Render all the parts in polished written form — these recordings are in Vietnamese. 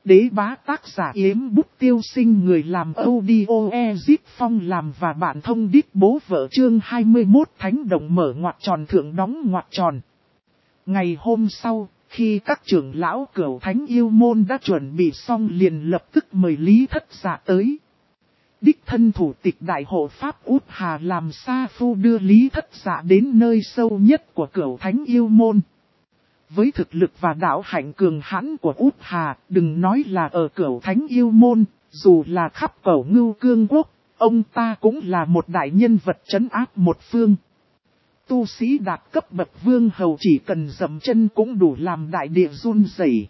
Đế bá tác giả Yếm Bút Tiêu Sinh, người làm audio Ezip Phong làm và bạn thông đít bố vợ. Chương 21 Thánh động mở ngoặc tròn thượng đóng ngoặc tròn. Ngày hôm sau, khi các trưởng lão Cửu Thánh Yêu Môn đã chuẩn bị xong liền lập tức mời Lý Thất Dạ tới. Đích thân thủ tịch đại hộ Pháp Út Hà làm sa phu đưa Lý Thất Dạ đến nơi sâu nhất của Cửu Thánh Yêu Môn. Với thực lực và đạo hạnh cường hãn của Út Hà, đừng nói là ở Cửu Thánh Yêu Môn, dù là khắp Cẩu Ngưu Cương Quốc, ông ta cũng là một đại nhân vật trấn áp một phương. Tu sĩ đạt cấp bậc vương hầu chỉ cần dậm chân cũng đủ làm đại địa run rẩy.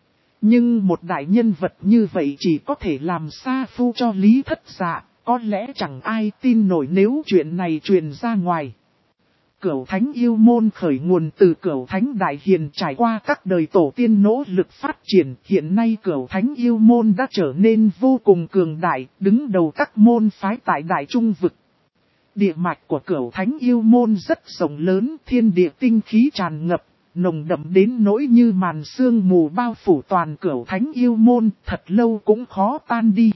Nhưng một đại nhân vật như vậy chỉ có thể làm sa phu cho Lý Thất Dạ, có lẽ chẳng ai tin nổi nếu chuyện này truyền ra ngoài. Cửu Thánh Yêu Môn khởi nguồn từ Cửu Thánh Đại Hiền, trải qua các đời tổ tiên nỗ lực phát triển, hiện nay Cửu Thánh Yêu Môn đã trở nên vô cùng cường đại, đứng đầu các môn phái tại Đại Trung Vực. Địa mạch của Cửu Thánh Yêu Môn rất rộng lớn, thiên địa tinh khí tràn ngập, nồng đậm đến nỗi như màn sương mù bao phủ toàn Cửu Thánh Yêu Môn, thật lâu cũng khó tan đi.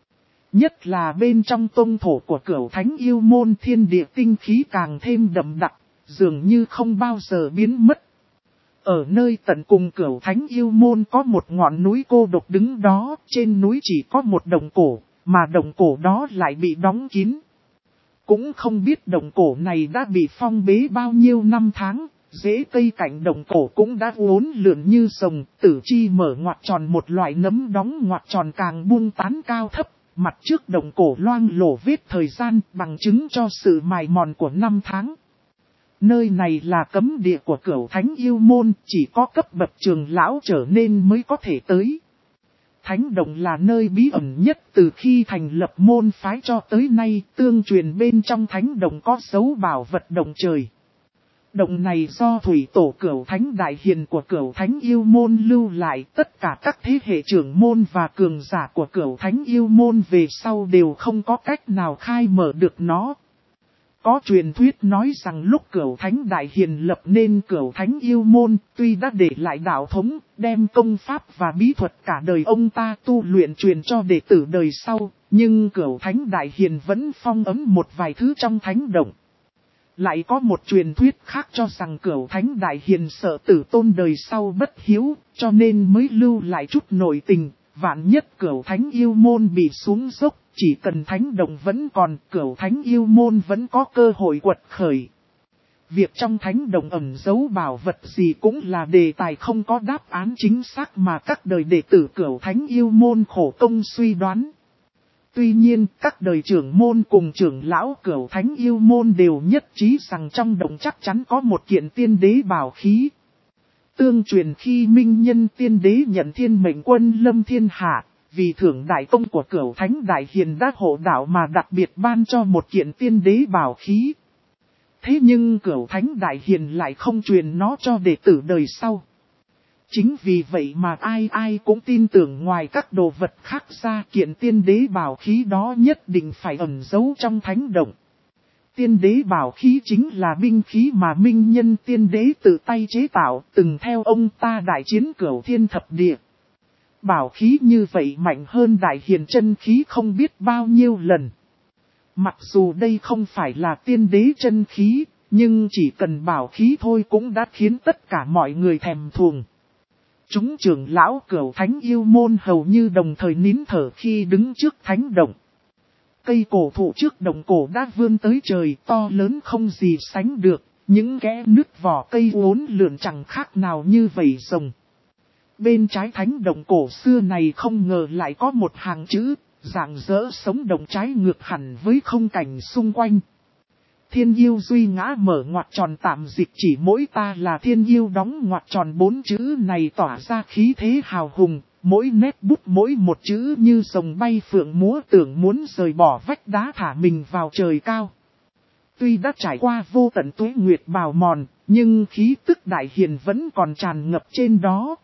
Nhất là bên trong tông thổ của Cửu Thánh Yêu Môn, thiên địa tinh khí càng thêm đậm đặc, dường như không bao giờ biến mất. Ở nơi tận cùng Cửu Thánh Yêu Môn có một ngọn núi cô độc đứng đó, trên núi chỉ có một động cổ, mà động cổ đó lại bị đóng kín. Cũng không biết động cổ này đã bị phong bế bao nhiêu năm tháng, rễ cây cạnh động cổ cũng đã uốn lượn như rồng, tử chi mở ngoặc tròn một loại nấm đóng ngoặc tròn càng buông tán cao thấp, mặt trước động cổ loang lổ vết thời gian, bằng chứng cho sự mài mòn của năm tháng. Nơi này là cấm địa của Cửu Thánh Yêu Môn, chỉ có cấp bậc trưởng lão trở nên mới có thể tới. Thánh động là nơi bí ẩn nhất từ khi thành lập môn phái cho tới nay, tương truyền bên trong thánh động có dấu bảo vật động trời. Động này do thủy tổ Cửu Thánh Đại Hiền của Cửu Thánh Yêu Môn lưu lại, tất cả các thế hệ trưởng môn và cường giả của Cửu Thánh Yêu Môn về sau đều không có cách nào khai mở được nó. Có truyền thuyết nói rằng lúc Cửu Thánh Đại Hiền lập nên Cửu Thánh Yêu Môn, tuy đã để lại đạo thống, đem công pháp và bí thuật cả đời ông ta tu luyện truyền cho đệ tử đời sau, nhưng Cửu Thánh Đại Hiền vẫn phong ấn một vài thứ trong thánh động. Lại có một truyền thuyết khác cho rằng Cửu Thánh Đại Hiền sợ tử tôn đời sau bất hiếu, cho nên mới lưu lại chút nội tình, vạn nhất Cửu Thánh Yêu Môn bị xuống dốc. Chỉ cần thánh động vẫn còn, Cửu Thánh Yêu Môn vẫn có cơ hội quật khởi. Việc trong thánh động ẩn giấu bảo vật gì cũng là đề tài không có đáp án chính xác mà các đời đệ tử Cửu Thánh Yêu Môn khổ công suy đoán. Tuy nhiên, các đời trưởng môn cùng trưởng lão Cửu Thánh Yêu Môn đều nhất trí rằng trong động chắc chắn có một kiện tiên đế bảo khí. Tương truyền khi Minh Nhân Tiên Đế nhận thiên mệnh quân lâm thiên hạ, vì thưởng đại công của Cửu Thánh Đại Hiền đã hộ đạo mà đặc biệt ban cho một kiện tiên đế bảo khí. Thế nhưng Cửu Thánh Đại Hiền lại không truyền nó cho đệ tử đời sau. Chính vì vậy mà ai cũng tin tưởng ngoài các đồ vật khác ra, kiện tiên đế bảo khí đó nhất định phải ẩn giấu trong thánh động. Tiên đế bảo khí chính là binh khí mà Minh Nhân Tiên Đế tự tay chế tạo, từng theo ông ta đại chiến Cửu Thiên Thập Địa. Bảo khí như vậy mạnh hơn Đại Hiền chân khí không biết bao nhiêu lần. Mặc dù đây không phải là tiên đế chân khí, nhưng chỉ cần bảo khí thôi cũng đã khiến tất cả mọi người thèm thuồng. Chúng trưởng lão Cửu Thánh Yêu Môn hầu như đồng thời nín thở khi đứng trước thánh động. Cây cổ thụ trước động cổ đã vươn tới trời, to lớn không gì sánh được, những kẽ nứt vỏ cây uốn lượn chẳng khác nào như vảy rồng. Bên trái thánh động cổ xưa này không ngờ lại có một hàng chữ, rạng rỡ sống động trái ngược hẳn với không cảnh xung quanh. Thiên yêu duy ngã mở ngoặc tròn tạm dịch chỉ mỗi ta là thiên yêu đóng ngoặc tròn, 4 chữ này tỏa ra khí thế hào hùng, mỗi nét bút mỗi một chữ như rồng bay phượng múa, tưởng muốn rời bỏ vách đá thả mình vào trời cao. Tuy đã trải qua vô tận tuế nguyệt bào mòn, nhưng khí tức Đại Hiền vẫn còn tràn ngập trên đó.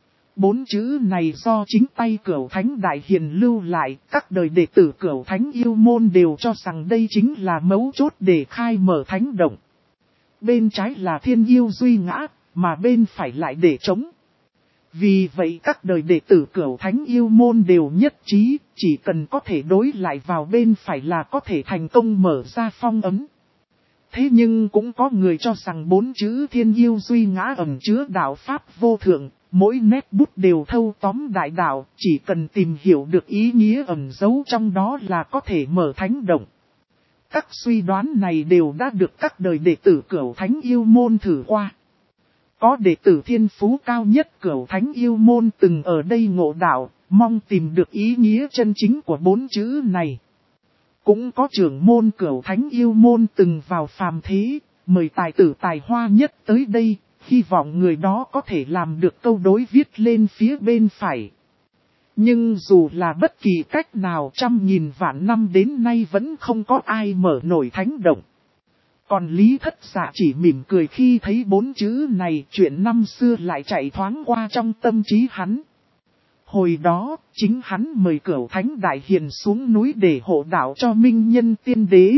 4 chữ này do chính tay Cửu Thánh Đại Hiền lưu lại, các đời đệ tử Cửu Thánh Yêu Môn đều cho rằng đây chính là mấu chốt để khai mở thánh động. Bên trái là thiên yêu duy ngã, mà bên phải lại để trống. Vì vậy các đời đệ tử Cửu Thánh Yêu Môn đều nhất trí, chỉ cần có thể đối lại vào bên phải là có thể thành công mở ra phong ấn. Thế nhưng cũng có người cho rằng 4 chữ Thiên Yêu Duy Ngã ẩn chứa đạo pháp vô thượng, mỗi nét bút đều thâu tóm đại đạo, chỉ cần tìm hiểu được ý nghĩa ẩn giấu trong đó là có thể mở thánh động. Các suy đoán này đều đã được các đời đệ tử Cửu Thánh Yêu Môn thử qua. Có đệ tử thiên phú cao nhất Cửu Thánh Yêu Môn từng ở đây ngộ đạo, mong tìm được ý nghĩa chân chính của 4 chữ này. Cũng có trưởng môn Cửu Thánh Yêu Môn từng vào phàm thế, mời tài tử tài hoa nhất tới đây, hy vọng người đó có thể làm được câu đối viết lên phía bên phải. Nhưng dù là bất kỳ cách nào 100.000 vạn năm đến nay vẫn không có ai mở nổi thánh động. Còn Lý Thất Dạ chỉ mỉm cười khi thấy 4 chữ này, chuyện năm xưa lại chạy thoáng qua trong tâm trí hắn. Hồi đó, chính hắn mời Cửu Thánh Đại Hiền xuống núi để hộ đạo cho Minh Nhân Tiên Đế.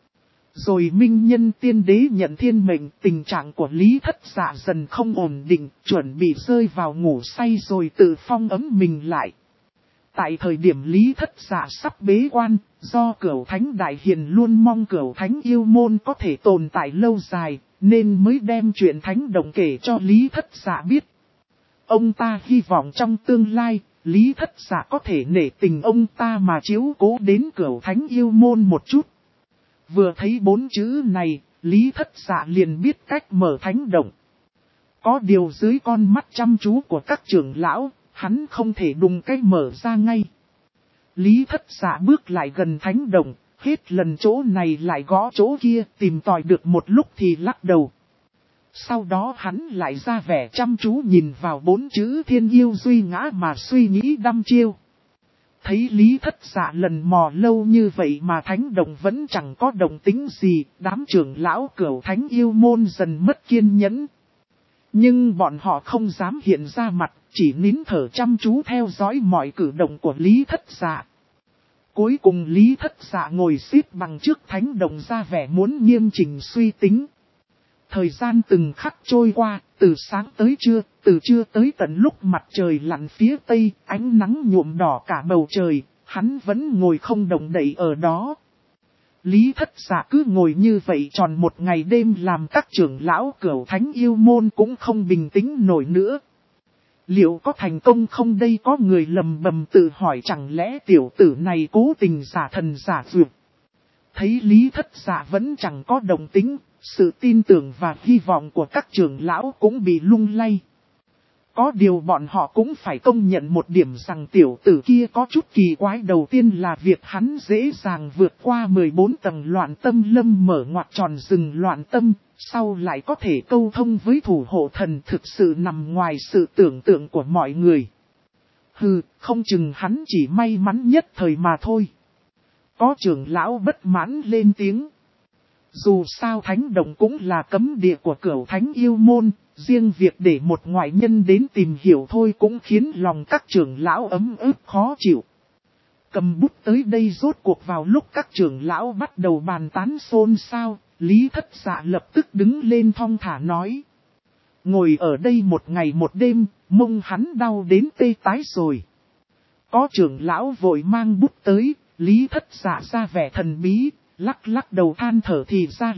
Rồi Minh Nhân Tiên Đế nhận thiên mệnh, tình trạng của Lý Thất Dạ dần không ổn định, chuẩn bị rơi vào ngủ say rồi tự phong ấm mình lại. Tại thời điểm Lý Thất Dạ sắp bế quan, do Cửu Thánh Đại Hiền luôn mong Cửu Thánh Yêu Môn có thể tồn tại lâu dài, nên mới đem chuyện thánh động kể cho Lý Thất Dạ biết. Ông ta hy vọng trong tương lai, Lý Thất Dạ có thể nể tình ông ta mà chiếu cố đến Cửu Thánh Yêu Môn một chút. Vừa thấy 4 chữ này, Lý Thất Dạ liền biết cách mở thánh động. Có điều dưới con mắt chăm chú của các trưởng lão, hắn không thể đùng cái mở ra ngay. Lý Thất Dạ bước lại gần thánh động, hết lần chỗ này lại gõ chỗ kia, tìm tòi được một lúc thì lắc đầu. Sau đó hắn lại ra vẻ chăm chú nhìn vào 4 chữ Thiên Yêu Duy Ngã mà suy nghĩ đăm chiêu. Thấy Lý Thất Dạ lần mò lâu như vậy mà thánh động vẫn chẳng có động tính gì, đám trưởng lão Cửu Thánh Yêu Môn dần mất kiên nhẫn. Nhưng bọn họ không dám hiện ra mặt, chỉ nín thở chăm chú theo dõi mọi cử động của Lý Thất Dạ. Cuối cùng Lý Thất Dạ ngồi xếp bằng trước thánh động ra vẻ muốn nghiêm chỉnh suy tính. Thời gian từng khắc trôi qua, từ sáng tới trưa, từ trưa tới tận lúc mặt trời lặn phía tây, ánh nắng nhuộm đỏ cả bầu trời, hắn vẫn ngồi không động đậy ở đó. Lý Thất Dạ cứ ngồi như vậy tròn một ngày đêm làm các trưởng lão Cửu Thánh Yêu Môn cũng không bình tĩnh nổi nữa. Liệu có thành công không đây, có người lầm bầm tự hỏi, chẳng lẽ tiểu tử này cố tình giả thần giả dược. Thấy Lý Thất Dạ vẫn chẳng có động tính, sự tin tưởng và hy vọng của các trưởng lão cũng bị lung lay. Có điều bọn họ cũng phải công nhận một điểm rằng tiểu tử kia có chút kỳ quái. Đầu tiên là việc hắn dễ dàng vượt qua 14 tầng loạn tâm lâm mở ngoặc tròn rừng loạn tâm, sau lại có thể câu thông với thủ hộ thần, thực sự nằm ngoài sự tưởng tượng của mọi người. Không chừng hắn chỉ may mắn nhất thời mà thôi. Có trưởng lão bất mãn lên tiếng. Dù sao thánh động cũng là cấm địa của Cửu Thánh Yêu Môn, riêng việc để một ngoại nhân đến tìm hiểu thôi cũng khiến lòng các trưởng lão ấm ức khó chịu. Cầm bút tới đây rốt cuộc vào lúc các trưởng lão bắt đầu bàn tán xôn xao, Lý Thất Dạ lập tức đứng lên thong thả nói. Ngồi ở đây một ngày một đêm, mông hắn đau đến tê tái rồi. Có trưởng lão vội mang bút tới, Lý Thất Dạ ra vẻ thần bí, lắc lắc đầu than thở, thì ra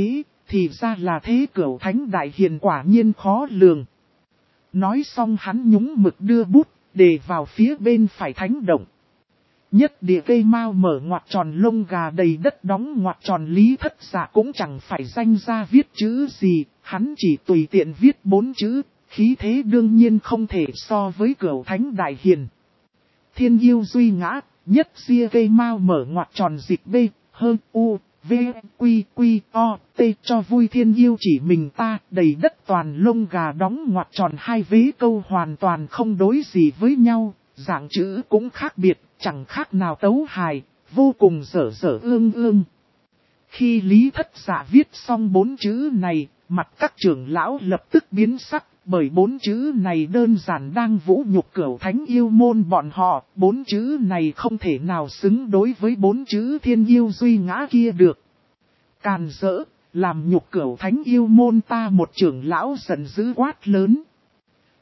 là thế, Cửu Thánh Đại Hiền quả nhiên khó lường. Nói xong hắn nhúng mực đưa bút, để vào phía bên phải thánh động. Nhất địa cây mau mở ngoặc tròn lông gà đầy đất đóng ngoặc tròn, Lý Thất Dạ cũng chẳng phải danh ra viết chữ gì, hắn chỉ tùy tiện viết 4 chữ, khí thế đương nhiên không thể so với Cửu Thánh Đại Hiền. Thiên Yêu Duy Ngã, nhất ria cây mau mở ngoặc tròn dịch B, hơn U, V, Quy, Quy, O, T, cho vui thiên yêu chỉ mình ta, đầy đất toàn lông gà đóng ngoặc tròn, hai vế câu hoàn toàn không đối gì với nhau, dạng chữ cũng khác biệt, chẳng khác nào tấu hài, vô cùng dở dở ương ương. Khi Lý Thất Dạ viết xong 4 chữ này, mặt các trưởng lão lập tức biến sắc, bởi 4 chữ này đơn giản đang vũ nhục Cửu Thánh Yêu Môn bọn họ, 4 chữ này không thể nào xứng đối với 4 chữ Thiên Yêu Duy Ngã kia được. Càn rỡ, làm nhục Cửu Thánh Yêu Môn ta, một trưởng lão giận dữ quát lớn.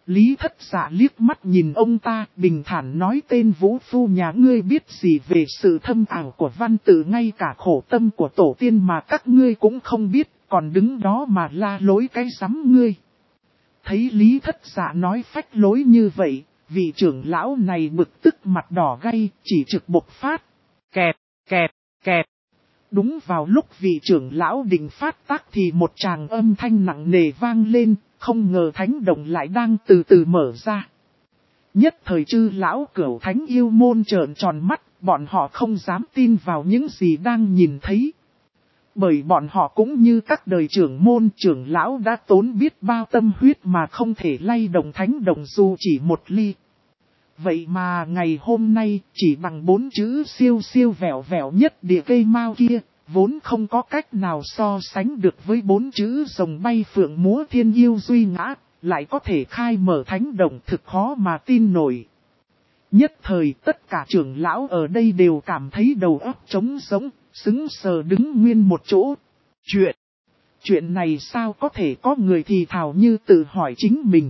Lý Thất Dạ liếc mắt nhìn ông ta, bình thản nói tên vũ phu nhà ngươi biết gì về sự thâm ảo của văn tự, ngay cả khổ tâm của tổ tiên mà các ngươi cũng không biết, còn đứng đó mà la lối cái rắm ngươi. Thấy Lý Thất Dạ nói phách lối như vậy, vị trưởng lão này bực tức mặt đỏ gay, chỉ trực bộc phát. Kẹp, kẹp, kẹp. Đúng vào lúc vị trưởng lão định phát tác thì một tràng âm thanh nặng nề vang lên, không ngờ thánh động lại đang từ từ mở ra. Nhất thời chư lão Cửu Thánh yêu môn trợn tròn mắt, bọn họ không dám tin vào những gì đang nhìn thấy. Bởi bọn họ cũng như các đời trưởng môn trưởng lão đã tốn biết bao tâm huyết mà không thể lay động thánh động dù chỉ một ly. Vậy mà ngày hôm nay chỉ bằng 4 chữ siêu siêu vẹo vẹo nhất địa cây mao kia, vốn không có cách nào so sánh được với 4 chữ rồng bay phượng múa thiên yêu duy ngã, lại có thể khai mở thánh động, thực khó mà tin nổi. Nhất thời tất cả trưởng lão ở đây đều cảm thấy đầu óc trống rỗng, sững sờ đứng nguyên một chỗ. Chuyện này sao có thể, có người thì thào như tự hỏi chính mình.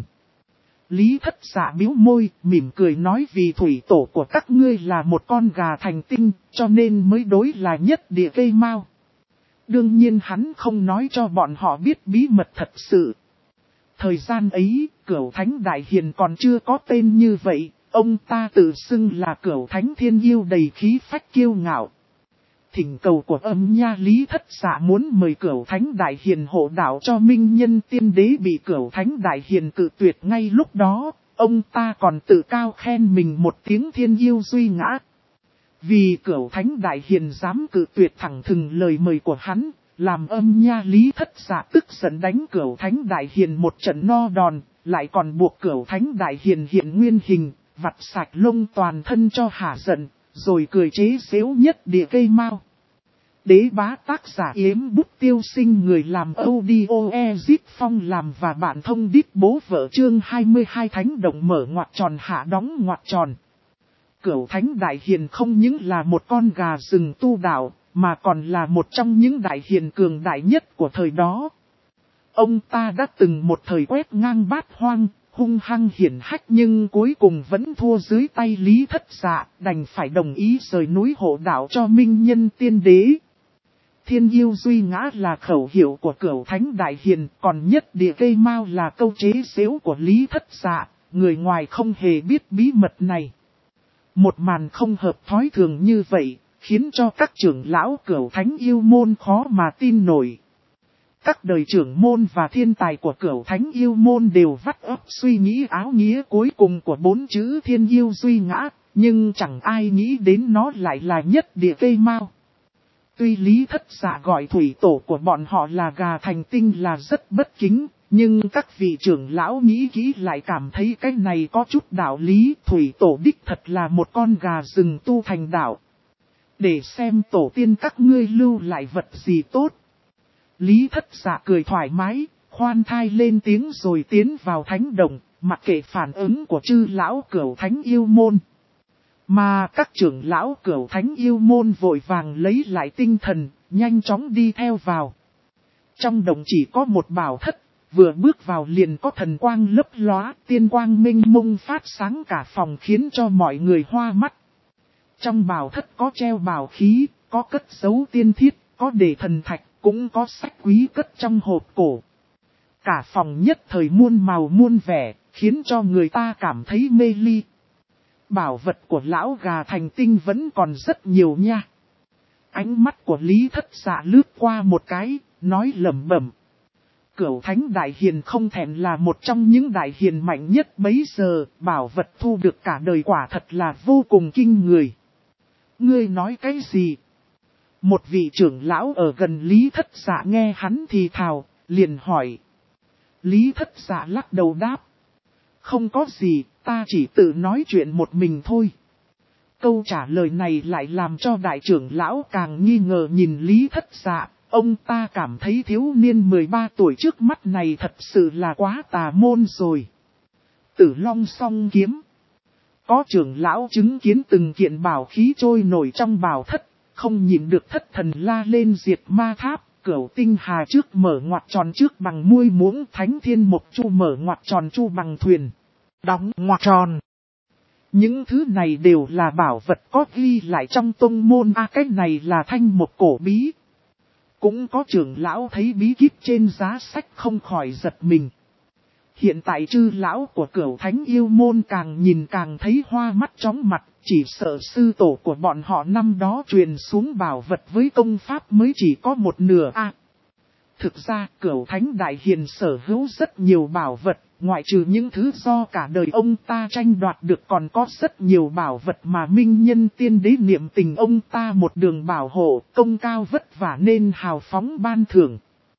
Lý Thất Dạ bĩu môi, mỉm cười nói vì thủy tổ của các ngươi là một con gà thành tinh, cho nên mới đối là nhất địa cây mao. Đương nhiên hắn không nói cho bọn họ biết bí mật thật sự. Thời gian ấy, Cửu Thánh Đại Hiền còn chưa có tên như vậy, ông ta tự xưng là Cửu Thánh Thiên Yêu đầy khí phách kiêu ngạo. Thỉnh cầu của Âm Nha Lý Thất Dạ muốn mời Cửu Thánh Đại Hiền hộ đạo cho Minh Nhân Tiên Đế bị Cửu Thánh Đại Hiền cự tuyệt ngay lúc đó, ông ta còn tự cao khen mình một tiếng thiên yêu duy ngã. Vì Cửu Thánh Đại Hiền dám cự tuyệt thẳng thừng lời mời của hắn, làm Âm Nha Lý Thất Dạ tức giận đánh Cửu Thánh Đại Hiền một trận no đòn, lại còn buộc Cửu Thánh Đại Hiền hiện nguyên hình, vặt sạch lông toàn thân cho hả giận, rồi cười chế giễu nhất địa cây mao. Đế bá tác giả Yếm Bút Tiêu Sinh, người làm audio Ezip Phong làm và bạn thông đít bố vợ. Chương 22 Thánh động mở ngoặc tròn hạ đóng ngoặc tròn. Cửu Thánh Đại Hiền không những là một con gà rừng tu đạo, mà còn là một trong những đại hiền cường đại nhất của thời đó. Ông ta đã từng một thời quét ngang bát hoang, hung hăng hiển hách, nhưng cuối cùng vẫn thua dưới tay Lý Thất Dạ, đành phải đồng ý rời núi hộ đạo cho Minh Nhân Tiên Đế. Thiên yêu duy ngã là khẩu hiệu của Cửu Thánh Đại Hiền, còn nhất địa cây mao là câu chế giễu của Lý Thất Dạ, người ngoài không hề biết bí mật này. Một màn không hợp thói thường như vậy, khiến cho các trưởng lão Cửu Thánh yêu môn khó mà tin nổi. Các đời trưởng môn và thiên tài của Cửu Thánh yêu môn đều vắt óc suy nghĩ áo nghĩa cuối cùng của 4 chữ thiên yêu duy ngã, nhưng chẳng ai nghĩ đến nó lại là nhất địa cây mao. Tuy Lý Thất Dạ gọi thủy tổ của bọn họ là gà thành tinh là rất bất kính, nhưng các vị trưởng lão nghĩ kỹ lại cảm thấy cái này có chút đạo lý. Thủy tổ đích thật là một con gà rừng tu thành đạo. Để xem tổ tiên các ngươi lưu lại vật gì tốt. Lý Thất Dạ cười thoải mái, khoan thai lên tiếng rồi tiến vào thánh động, mặc kệ phản ứng của chư lão Cửu Thánh yêu môn. Mà các trưởng lão Cửu Thánh yêu môn vội vàng lấy lại tinh thần, nhanh chóng đi theo vào. Trong động chỉ có một bảo thất, vừa bước vào liền có thần quang lấp lóa, tiên quang minh mông phát sáng cả phòng khiến cho mọi người hoa mắt. Trong bảo thất có treo bảo khí, có cất giấu tiên thiết, có để thần thạch, cũng có sách quý cất trong hộp cổ. Cả phòng nhất thời muôn màu muôn vẻ, khiến cho người ta cảm thấy mê ly. Bảo vật của lão gà thành tinh vẫn còn rất nhiều nha. Ánh mắt của Lý Thất Dạ lướt qua một cái, nói lẩm bẩm. Cửu Thánh Đại Hiền không thèm là một trong những đại hiền mạnh nhất bấy giờ, bảo vật thu được cả đời quả thật là vô cùng kinh người. Ngươi nói cái gì? Một vị trưởng lão ở gần Lý Thất Dạ nghe hắn thì thào, liền hỏi. Lý Thất Dạ lắc đầu đáp. Không có gì, ta chỉ tự nói chuyện một mình thôi. Câu trả lời này lại làm cho đại trưởng lão càng nghi ngờ nhìn Lý Thất Dạ. Ông ta cảm thấy thiếu niên 13 tuổi trước mắt này thật sự là quá tà môn rồi. Tử Long Song Kiếm. Có trưởng lão chứng kiến từng kiện bảo khí trôi nổi trong bảo thất, không nhìn được thất thần la lên diệt ma tháp. Cửu Tinh Hà trước mở ngoặc tròn trước bằng muôi muỗng, Thánh Thiên Mộc Chu mở ngoặc tròn chu bằng thuyền. đóng ngoặc tròn. Những thứ này đều là bảo vật có ghi lại trong tông môn. Cái này là thanh một cổ bí. Cũng có trưởng lão thấy bí kíp trên giá sách không khỏi giật mình. Hiện tại chư lão của Cửu Thánh Yêu Môn càng nhìn càng thấy hoa mắt chóng mặt, chỉ sợ sư tổ của bọn họ năm đó truyền xuống bảo vật với công pháp mới chỉ có một nửa. Thực ra Cửu Thánh Đại Hiền sở hữu rất nhiều bảo vật, ngoại trừ những thứ do cả đời ông ta tranh đoạt được, còn có rất nhiều bảo vật mà minh nhân tiên đế niệm tình ông ta một đường bảo hộ, công cao vất vả nên hào phóng ban thưởng.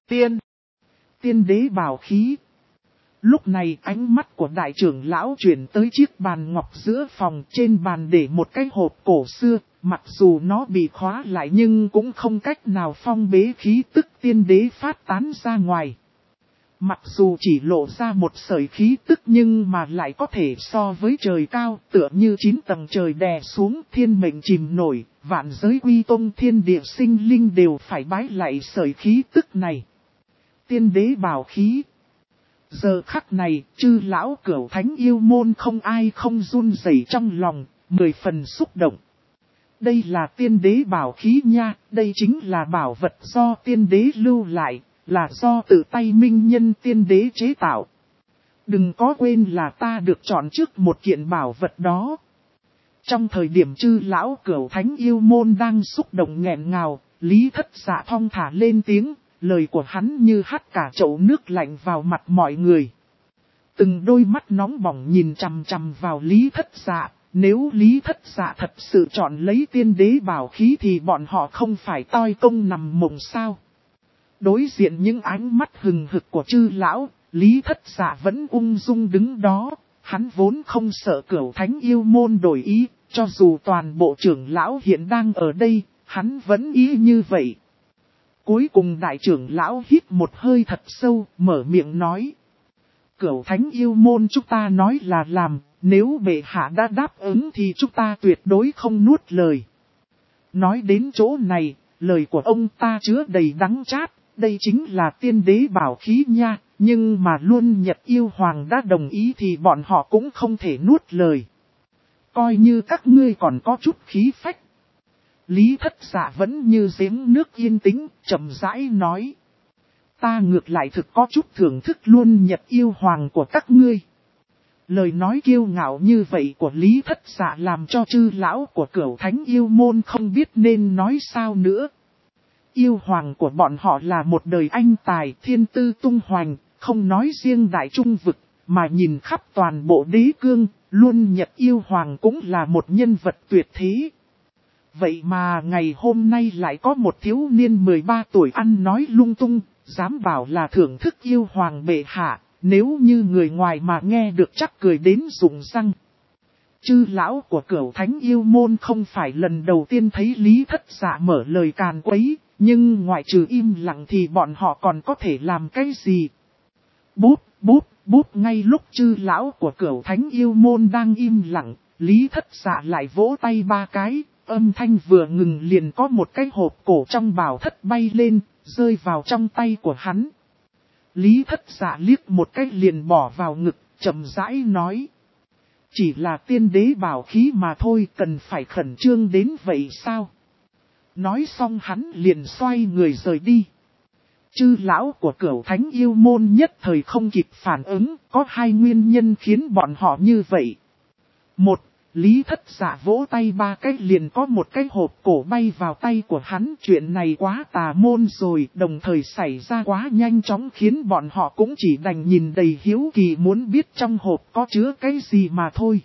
Tiên đế bảo khí. Lúc này ánh mắt của đại trưởng lão chuyển tới chiếc bàn ngọc giữa phòng, trên bàn để một cái hộp cổ xưa, mặc dù nó bị khóa lại nhưng cũng không cách nào phong bế khí tức tiên đế phát tán ra ngoài. Mặc dù chỉ lộ ra một sợi khí tức nhưng mà lại có thể so với trời cao, tựa như 9 tầng trời đè xuống, thiên mệnh chìm nổi, vạn giới quy tông, thiên địa sinh linh đều phải bái lại sợi khí tức này. Tiên đế bảo khí. Giờ khắc này, chư lão Cửu Thánh Yêu Môn không ai không run rẩy trong lòng, 10 phần xúc động. Đây là tiên đế bảo khí nha, đây chính là bảo vật do tiên đế lưu lại, là do tự tay minh nhân tiên đế chế tạo. Đừng có quên là ta được chọn trước một kiện bảo vật đó. Trong thời điểm chư lão Cửu Thánh Yêu Môn đang xúc động nghẹn ngào, Lý Thất Dạ thong thả lên tiếng. Lời của hắn như hắt cả chậu nước lạnh vào mặt mọi người. Từng đôi mắt nóng bỏng nhìn chằm chằm vào Lý Thất Dạ. Nếu Lý Thất Dạ thật sự chọn lấy tiên đế bảo khí thì bọn họ không phải toi công nằm mộng sao. Đối diện những ánh mắt hừng hực của chư lão, Lý Thất Dạ vẫn ung dung đứng đó. Hắn vốn không sợ Cửu Thánh Yêu Môn đổi ý, cho dù toàn bộ trưởng lão hiện đang ở đây, hắn vẫn ý như vậy. Cuối cùng đại trưởng lão hít một hơi thật sâu, mở miệng nói. Cửu Thánh Yêu Môn chúng ta nói là làm, nếu bệ hạ đã đáp ứng thì chúng ta tuyệt đối không nuốt lời. Nói đến chỗ này, lời của ông ta chứa đầy đắng chát, đây chính là tiên đế bảo khí nha, nhưng mà luôn Nhật Yêu Hoàng đã đồng ý thì bọn họ cũng không thể nuốt lời. Coi như các ngươi còn có chút khí phách. Lý Thất Dạ vẫn như giếng nước yên tĩnh, chậm rãi nói. Ta ngược lại thực có chút thưởng thức luôn Nhật Yêu Hoàng của các ngươi. Lời nói kiêu ngạo như vậy của Lý Thất Dạ làm cho chư lão của Cửu Thánh Yêu Môn không biết nên nói sao nữa. Yêu Hoàng của bọn họ là một đời anh tài thiên tư tung hoành, không nói riêng Đại Trung Vực, mà nhìn khắp toàn bộ đế cương, luôn Nhật Yêu Hoàng cũng là một nhân vật tuyệt thế. Vậy mà ngày hôm nay lại có một thiếu niên 13 tuổi ăn nói lung tung, dám bảo là thưởng thức yêu hoàng bệ hạ, nếu như người ngoài mà nghe được chắc cười đến rụng răng. Chư lão của Cửu Thánh Yêu Môn không phải lần đầu tiên thấy Lý Thất Dạ mở lời càn quấy, nhưng ngoại trừ im lặng thì bọn họ còn có thể làm cái gì? Bút, bút, bút, ngay lúc chư lão của Cửu Thánh Yêu Môn đang im lặng, Lý Thất Dạ lại vỗ tay 3 cái. Âm thanh vừa ngừng liền có một cái hộp cổ trong bảo thất bay lên, rơi vào trong tay của hắn. Lý Thất Dạ liếc một cái liền bỏ vào ngực, chậm rãi nói. Chỉ là tiên đế bảo khí mà thôi, cần phải khẩn trương đến vậy sao? Nói xong hắn liền xoay người rời đi. Chư lão của Cửu Thánh Yêu Môn nhất thời không kịp phản ứng, có 2 nguyên nhân khiến bọn họ như vậy. Một, Lý Thất Dạ vỗ tay 3 cái liền có một cái hộp cổ bay vào tay của hắn. Chuyện này quá tà môn rồi, đồng thời xảy ra quá nhanh chóng khiến bọn họ cũng chỉ đành nhìn đầy hiếu kỳ muốn biết trong hộp có chứa cái gì mà thôi.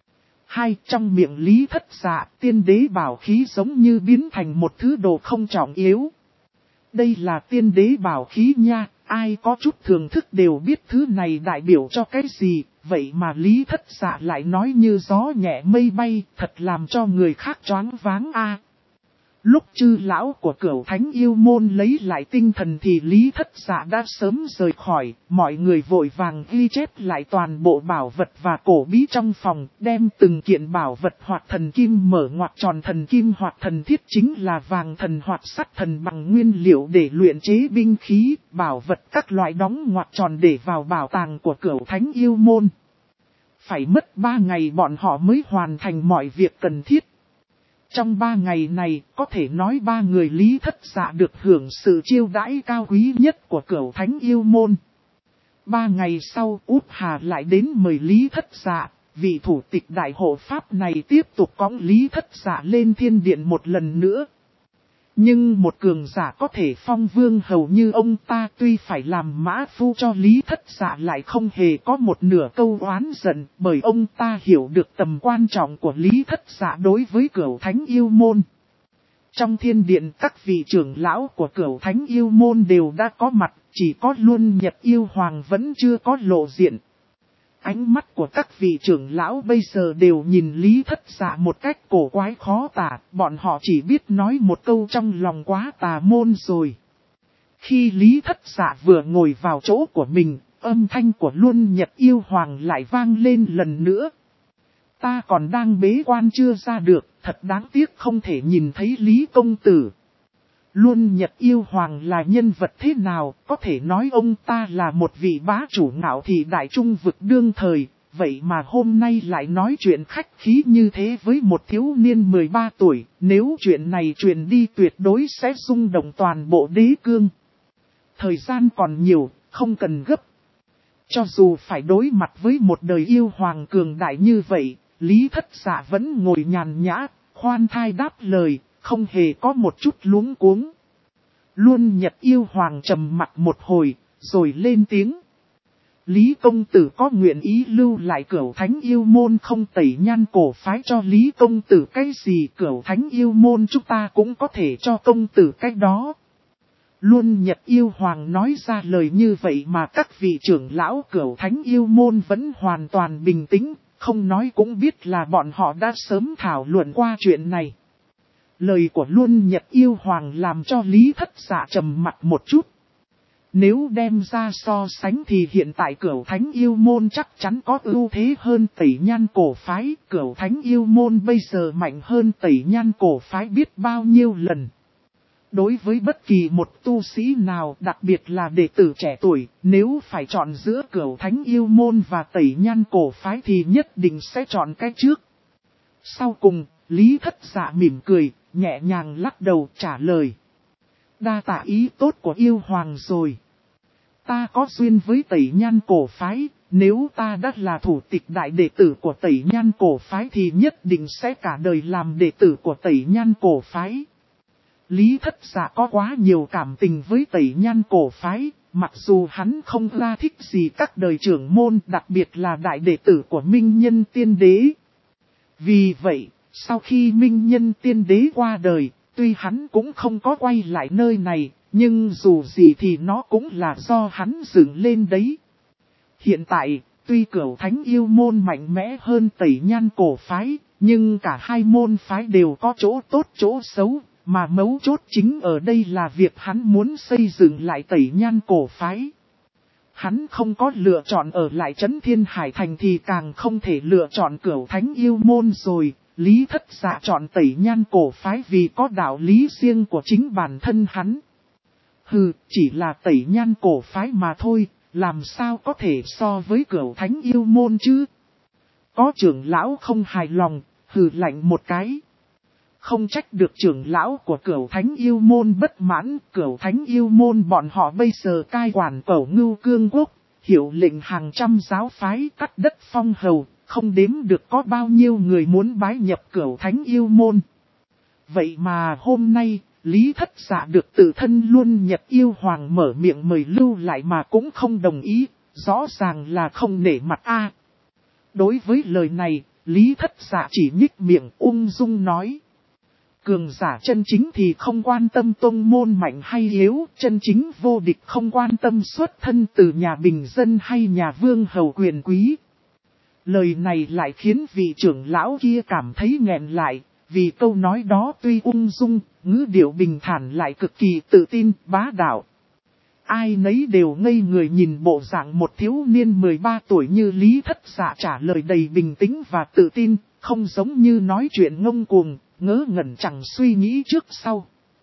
2. Trong miệng Lý Thất Dạ, tiên đế bảo khí giống như biến thành một thứ đồ không trọng yếu. Đây là tiên đế bảo khí nha, ai có chút thưởng thức đều biết thứ này đại biểu cho cái gì. Vậy mà Lý Thất Dạ lại nói như gió nhẹ mây bay, thật làm cho người khác choáng váng a. Lúc chư lão của Cửu Thánh Yêu Môn lấy lại tinh thần thì Lý Thất Dạ đã sớm rời khỏi, mọi người vội vàng ghi chép lại toàn bộ bảo vật và cổ bí trong phòng, đem từng kiện bảo vật hoặc thần kim mở ngoặc tròn thần kim hoặc thần thiết chính là vàng thần hoặc sắt thần bằng nguyên liệu để luyện chế binh khí, bảo vật các loại đóng ngoặc tròn để vào bảo tàng của Cửu Thánh Yêu Môn. Phải mất 3 ngày bọn họ mới hoàn thành mọi việc cần thiết. Trong 3 ngày này, có thể nói 3 người Lý Thất Dạ được hưởng sự chiêu đãi cao quý nhất của Cửu Thánh Yêu Môn. 3 ngày sau, Út Hà lại đến mời Lý Thất Dạ, vị thủ tịch đại hộ pháp này tiếp tục cõng Lý Thất Dạ lên thiên điện một lần nữa. Nhưng một cường giả có thể phong vương hầu như ông ta tuy phải làm mã phu cho Lý Thất Dạ lại không hề có một nửa câu oán giận, bởi ông ta hiểu được tầm quan trọng của Lý Thất Dạ đối với Cửu Thánh Yêu Môn. Trong thiên điện các vị trưởng lão của Cửu Thánh Yêu Môn đều đã có mặt, chỉ có Luân Nhật Yêu Hoàng vẫn chưa có lộ diện. Ánh mắt của các vị trưởng lão bây giờ đều nhìn Lý Thất Dạ một cách cổ quái khó tả, bọn họ chỉ biết nói một câu trong lòng quá tà môn rồi. Khi Lý Thất Dạ vừa ngồi vào chỗ của mình, âm thanh của Luân Nhật Yêu Hoàng lại vang lên lần nữa. Ta còn đang bế quan chưa ra được, thật đáng tiếc không thể nhìn thấy Lý Công Tử. Luân Nhật Yêu Hoàng là nhân vật thế nào, có thể nói ông ta là một vị bá chủ ngạo thị đại trung vực đương thời, vậy mà hôm nay lại nói chuyện khách khí như thế với một thiếu niên 13 tuổi, nếu chuyện này truyền đi tuyệt đối sẽ rung động toàn bộ đế cương. Thời gian còn nhiều, không cần gấp. Cho dù phải đối mặt với một đời yêu hoàng cường đại như vậy, Lý Thất Dạ vẫn ngồi nhàn nhã, khoan thai đáp lời. Không hề có một chút luống cuống. Luân Nhật Yêu Hoàng trầm mặt một hồi, rồi lên tiếng. Lý Công Tử có nguyện ý lưu lại Cửu Thánh Yêu Môn không tẩy nhan cổ phái cho Lý Công Tử cái gì, Cửu Thánh Yêu Môn chúng ta cũng có thể cho Công Tử cái đó. Luân Nhật Yêu Hoàng nói ra lời như vậy mà các vị trưởng lão Cửu Thánh Yêu Môn vẫn hoàn toàn bình tĩnh, không nói cũng biết là bọn họ đã sớm thảo luận qua chuyện này. Lời của Luân Nhật Yêu Hoàng làm cho Lý Thất Dạ trầm mặt một chút. Nếu đem ra so sánh thì hiện tại Cửu Thánh Yêu Môn chắc chắn có ưu thế hơn Tẩy Nhan Cổ Phái. Cửu Thánh Yêu Môn bây giờ mạnh hơn Tẩy Nhan Cổ Phái biết bao nhiêu lần. Đối với bất kỳ một tu sĩ nào, đặc biệt là đệ tử trẻ tuổi, nếu phải chọn giữa Cửu Thánh Yêu Môn và Tẩy Nhan Cổ Phái thì nhất định sẽ chọn cái trước. Sau cùng, Lý Thất Dạ mỉm cười, nhẹ nhàng lắc đầu trả lời. Đa tạ ý tốt của yêu hoàng rồi. Ta có duyên với Tẩy Nhan Cổ Phái, nếu ta đã là thủ tịch đại đệ tử của Tẩy Nhan Cổ Phái thì nhất định sẽ cả đời làm đệ tử của Tẩy Nhan Cổ Phái. Lý Thất Dạ có quá nhiều cảm tình với Tẩy Nhan Cổ Phái, mặc dù hắn không ra thích gì các đời trưởng môn, đặc biệt là đại đệ tử của Minh Nhân Tiên Đế. Vì vậy, sau khi Minh Nhân Tiên Đế qua đời, tuy hắn cũng không có quay lại nơi này, nhưng dù gì thì nó cũng là do hắn dựng lên đấy. Hiện tại, tuy Cửu Thánh Yêu Môn mạnh mẽ hơn Tẩy Nhan Cổ Phái, nhưng cả hai môn phái đều có chỗ tốt chỗ xấu, mà mấu chốt chính ở đây là việc hắn muốn xây dựng lại Tẩy Nhan Cổ Phái. Hắn không có lựa chọn ở lại Trấn Thiên Hải Thành thì càng không thể lựa chọn Cửu Thánh Yêu Môn rồi. Lý Thất Dạ chọn Tẩy Nhan Cổ Phái vì có đạo lý riêng của chính bản thân hắn. Chỉ là Tẩy Nhan Cổ Phái mà thôi, làm sao có thể so với Cửu Thánh Yêu Môn chứ? Có trưởng lão không hài lòng, lạnh một cái. Không trách được trưởng lão của Cửu Thánh Yêu Môn bất mãn, Cửu Thánh Yêu Môn bọn họ bây giờ cai quản Cẩu Ngưu Cương Quốc, hiệu lệnh hàng trăm giáo phái cắt đất phong hầu, không đếm được có bao nhiêu người muốn bái nhập Cửu Thánh Yêu Môn. Vậy mà hôm nay, Lý Thất Dạ được tự thân Luân Nhật Yêu Hoàng mở miệng mời lưu lại mà cũng không đồng ý, rõ ràng là không nể mặt a. Đối với lời này, Lý Thất Dạ chỉ nhích miệng ung dung nói. Cường giả chân chính thì không quan tâm tông môn mạnh hay yếu, chân chính vô địch không quan tâm xuất thân từ nhà bình dân hay nhà vương hầu quyền quý. Lời này lại khiến vị trưởng lão kia cảm thấy nghẹn lại, vì câu nói đó tuy ung dung, ngữ điệu bình thản lại cực kỳ tự tin, bá đạo. Ai nấy đều ngây người nhìn bộ dạng một thiếu niên 13 tuổi như Lý Thất Dạ trả lời đầy bình tĩnh và tự tin, không giống như nói chuyện ngông cuồng, ngớ ngẩn chẳng suy nghĩ trước sau.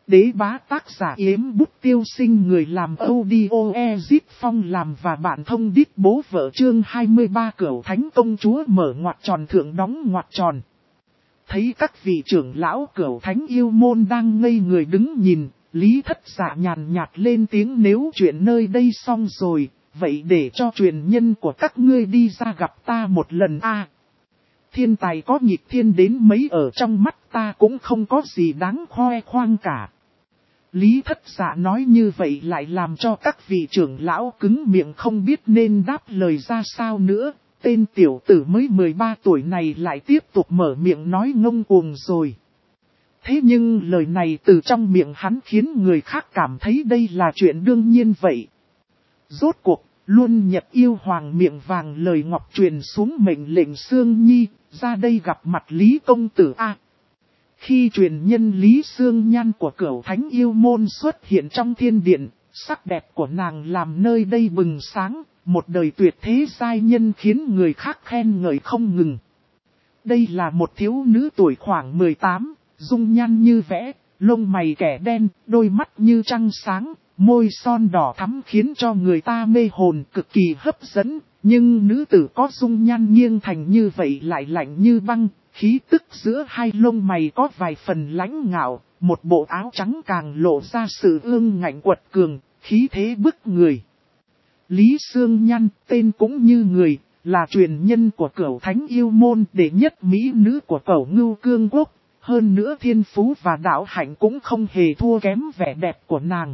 Đế bá tác giả Yếm Bút Tiêu Sinh, người làm audio Ezip Phong làm và bạn thông đít bố vợ. Chương 23 Cửu Thánh Công Chúa mở ngoặc tròn thượng đóng ngoặc tròn. Thấy các vị trưởng lão Cửu Thánh yêu môn đang ngây người đứng nhìn, Lý Thất Dạ nhàn nhạt lên tiếng: nếu chuyện nơi đây xong rồi, vậy để cho truyền nhân của các ngươi đi ra gặp ta một lần a. Thiên tài có nghịch thiên đến mấy ở trong mắt ta cũng không có gì đáng khoe khoang cả. Lý Thất Dạ nói như vậy lại làm cho các vị trưởng lão cứng miệng không biết nên đáp lời ra sao nữa. Tên tiểu tử mới 13 tuổi này lại tiếp tục mở miệng nói ngông cuồng rồi. Thế nhưng lời này từ trong miệng hắn khiến người khác cảm thấy đây là chuyện đương nhiên vậy. Rốt cuộc, luôn Nhật yêu hoàng miệng vàng lời ngọc truyền xuống mệnh lệnh Sương Nhi, ra đây gặp mặt Lý công tử a. Khi truyền nhân Lý Sương Nhan của Cửu Thánh yêu môn xuất hiện trong thiên điện, sắc đẹp của nàng làm nơi đây bừng sáng, một đời tuyệt thế giai nhân khiến người khác khen ngợi không ngừng. Đây là một thiếu nữ tuổi khoảng 18, dung nhan như vẽ, lông mày kẻ đen, đôi mắt như trăng sáng, môi son đỏ thắm khiến cho người ta mê hồn, cực kỳ hấp dẫn. Nhưng nữ tử có dung nhan nghiêng thành như vậy lại lạnh như băng, khí tức giữa hai lông mày có vài phần lãnh ngạo, một bộ áo trắng càng lộ ra sự ương ngạnh quật cường, khí thế bức người. Lý Sương Nhan, tên cũng như người, là truyền nhân của Cửu Thánh yêu môn, đệ nhất mỹ nữ của Cửu Ngưu Cương Quốc, hơn nữa thiên phú và đạo hạnh cũng không hề thua kém vẻ đẹp của nàng.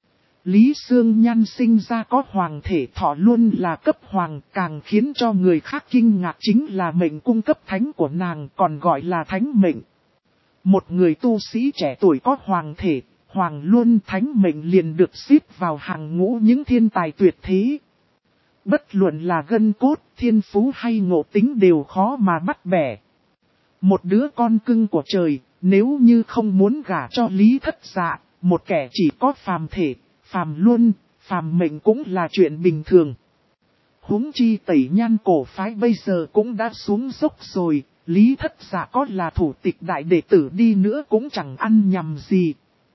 Lý Sương Nhan sinh ra có hoàng thể thọ luôn là cấp hoàng, càng khiến cho người khác kinh ngạc chính là mệnh cung cấp thánh của nàng, còn gọi là thánh mệnh. Một người tu sĩ trẻ tuổi có hoàng thể, hoàng luân thánh mệnh liền được xếp vào hàng ngũ những thiên tài tuyệt thế. Bất luận là gân cốt, thiên phú hay ngộ tính đều khó mà bắt bẻ. Một đứa con cưng của trời, nếu như không muốn gả cho Lý Thất Dạ, một kẻ chỉ có phàm thể, phàm luân, phàm mệnh cũng là chuyện bình thường. Huống chi Tẩy Nhan cổ phái bây giờ cũng đã xuống dốc rồi, Lý Thất Dạ có là thủ tịch đại đệ tử đi nữa cũng chẳng ăn nhầm gì.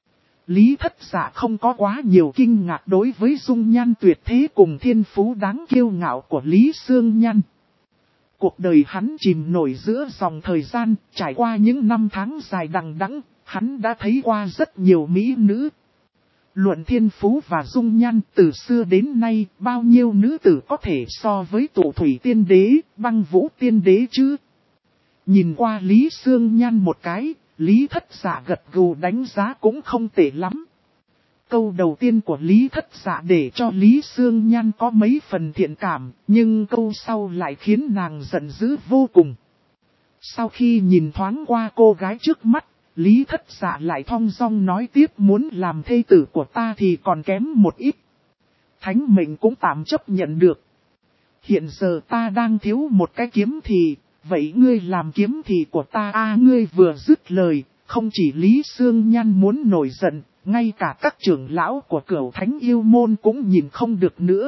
Lý Thất Dạ không có quá nhiều kinh ngạc đối với dung nhan tuyệt thế cùng thiên phú đáng kiêu ngạo của Lý Sương Nhan. Cuộc đời hắn chìm nổi giữa dòng thời gian, trải qua những năm tháng dài đằng đẵng, hắn đã thấy qua rất nhiều mỹ nữ. Luận thiên phú và dung nhan, từ xưa đến nay, bao nhiêu nữ tử có thể so với Tụ Thủy Tiên Đế, Băng Vũ Tiên Đế chứ? Nhìn qua Lý Sương Nhan một cái, Lý Thất Dạ gật gù đánh giá cũng không tệ lắm. Câu đầu tiên của Lý Thất Dạ để cho Lý Sương Nhan có mấy phần thiện cảm, nhưng câu sau lại khiến nàng giận dữ vô cùng. Sau khi nhìn thoáng qua cô gái trước mắt, Lý Thất Dạ lại thong dong nói tiếp: muốn làm thê tử của ta thì còn kém một ít. Thánh mệnh cũng tạm chấp nhận được. Hiện giờ ta đang thiếu một cái kiếm thì, vậy ngươi làm kiếm thì của ta ngươi vừa dứt lời, không chỉ Lý Sương Nhan muốn nổi giận, ngay cả các trưởng lão của Cửu Thánh yêu môn cũng nhìn không được nữa.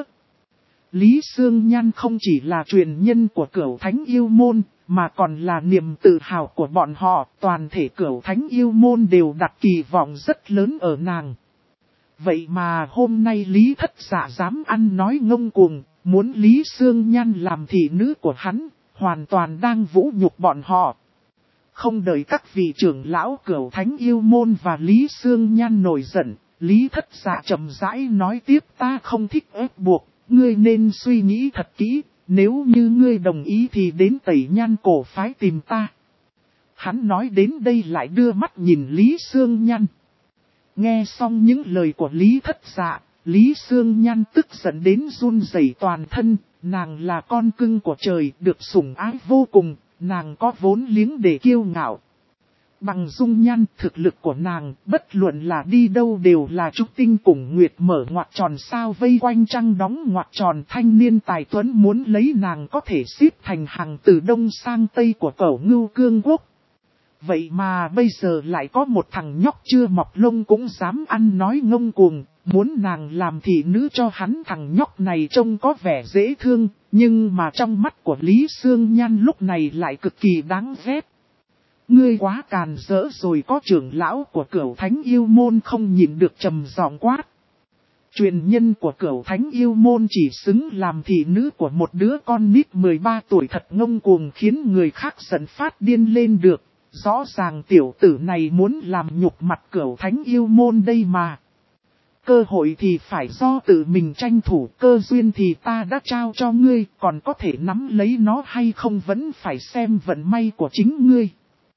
Lý Sương Nhan không chỉ là truyền nhân của Cửu Thánh yêu môn, mà còn là niềm tự hào của bọn họ, toàn thể Cửu Thánh yêu môn đều đặt kỳ vọng rất lớn ở nàng. Vậy mà hôm nay Lý Thất Dạ dám ăn nói ngông cuồng, muốn Lý Sương Nhan làm thị nữ của hắn, hoàn toàn đang vũ nhục bọn họ. Không đợi các vị trưởng lão Cửu Thánh yêu môn và Lý Sương Nhan nổi giận, Lý Thất Dạ chậm rãi nói tiếp: ta không thích ép buộc, ngươi nên suy nghĩ thật kỹ, nếu như ngươi đồng ý thì đến Tẩy Nhan cổ phái tìm ta. Hắn nói đến đây lại đưa mắt nhìn Lý Sương Nhan. Nghe xong những lời của Lý Thất Dạ, Lý Sương Nhan tức giận đến run rẩy toàn thân, nàng là con cưng của trời, được sủng ái vô cùng, nàng có vốn liếng để kiêu ngạo. Bằng dung nhan, thực lực của nàng, bất luận là đi đâu đều là trúc tinh cùng nguyệt mở ngoặc tròn sao vây quanh trăng đóng ngoặc tròn. Thanh niên tài tuấn muốn lấy nàng có thể xếp thành hàng từ đông sang tây của Cửu Ngưu Cương Quốc. Vậy mà bây giờ lại có một thằng nhóc chưa mọc lông cũng dám ăn nói ngông cuồng, muốn nàng làm thị nữ cho hắn. Thằng nhóc này trông có vẻ dễ thương, nhưng mà trong mắt của Lý Sương Nhan lúc này lại cực kỳ đáng ghét. Ngươi quá càn rỡ rồi, có trưởng lão của Cửu Thánh Yêu Môn không nhịn được trầm giọng quát. Truyền nhân của Cửu Thánh Yêu Môn chỉ xứng làm thị nữ của một đứa con nít 13 tuổi thật ngông cuồng, khiến người khác giận phát điên lên được. Rõ ràng tiểu tử này muốn làm nhục mặt Cửu Thánh Yêu Môn đây mà. Cơ hội thì phải do tự mình tranh thủ, cơ duyên thì ta đã trao cho ngươi, còn có thể nắm lấy nó hay không vẫn phải xem vận may của chính ngươi.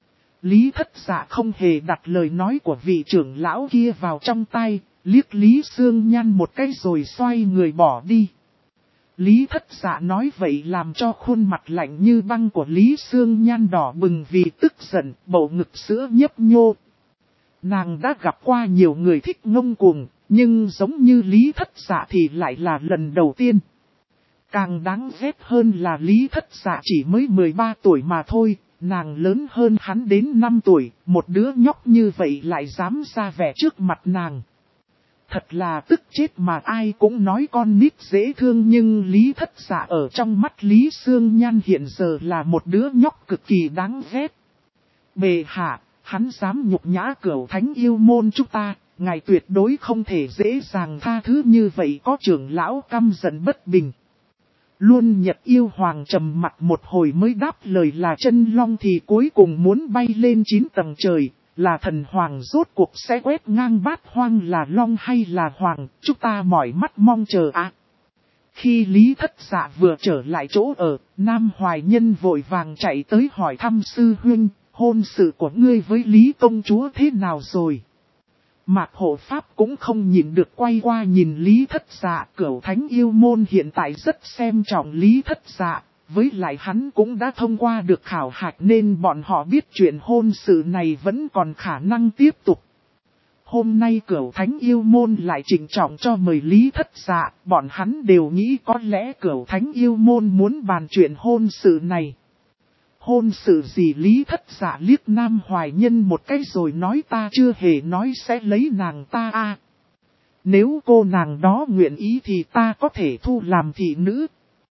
Lý Thất Dạ không hề đặt lời nói của vị trưởng lão kia vào trong tay, liếc Lý Sương Nhan một cái rồi xoay người bỏ đi. Lý Thất Dạ nói vậy làm cho khuôn mặt lạnh như băng của Lý Sương Nhan đỏ bừng vì tức giận, bầu ngực sữa nhấp nhô. Nàng đã gặp qua nhiều người thích ngông cuồng, nhưng giống như Lý Thất Dạ thì lại là lần đầu tiên. Càng đáng ghét hơn là Lý Thất Dạ chỉ mới 13 tuổi mà thôi, nàng lớn hơn hắn đến 5 tuổi, một đứa nhóc như vậy lại dám ra vẻ trước mặt nàng. Thật là tức chết mà, ai cũng nói con nít dễ thương, nhưng Lý Thất Dạ ở trong mắt Lý Sương Nhan hiện giờ là một đứa nhóc cực kỳ đáng ghét. Bệ hạ, hắn dám nhục nhã Cửu Thánh Yêu Môn chúng ta, ngài tuyệt đối không thể dễ dàng tha thứ như vậy, có trưởng lão căm giận bất bình. Luôn Nhật Yêu Hoàng trầm mặt một hồi mới đáp lời là chân long thì cuối cùng muốn bay lên 9 tầng trời, là thần hoàng rốt cuộc sẽ quét ngang bát hoang, là long hay là hoàng, chúng ta mỏi mắt mong chờ ạ. Khi Lý Thất Dạ vừa trở lại chỗ ở, Nam Hoài Nhân vội vàng chạy tới hỏi thăm sư huynh, hôn sự của ngươi với Lý công chúa thế nào rồi? Mạc Hộ Pháp cũng không nhìn được quay qua nhìn Lý Thất Dạ. Cửu Thánh Yêu Môn hiện tại rất xem trọng Lý Thất Dạ, với lại hắn cũng đã thông qua được khảo hạch nên bọn họ biết chuyện hôn sự này vẫn còn khả năng tiếp tục. Hôm nay Cửu Thánh Yêu Môn lại trịnh trọng cho mời Lý Thất Dạ, bọn hắn đều nghĩ có lẽ Cửu Thánh Yêu Môn muốn bàn chuyện hôn sự này. Hôn sự gì? Lý Thất Dạ liếc Nam Hoài Nhân một cái rồi nói, ta chưa hề nói sẽ lấy nàng ta à. Nếu cô nàng đó nguyện ý thì ta có thể thu làm thị nữ.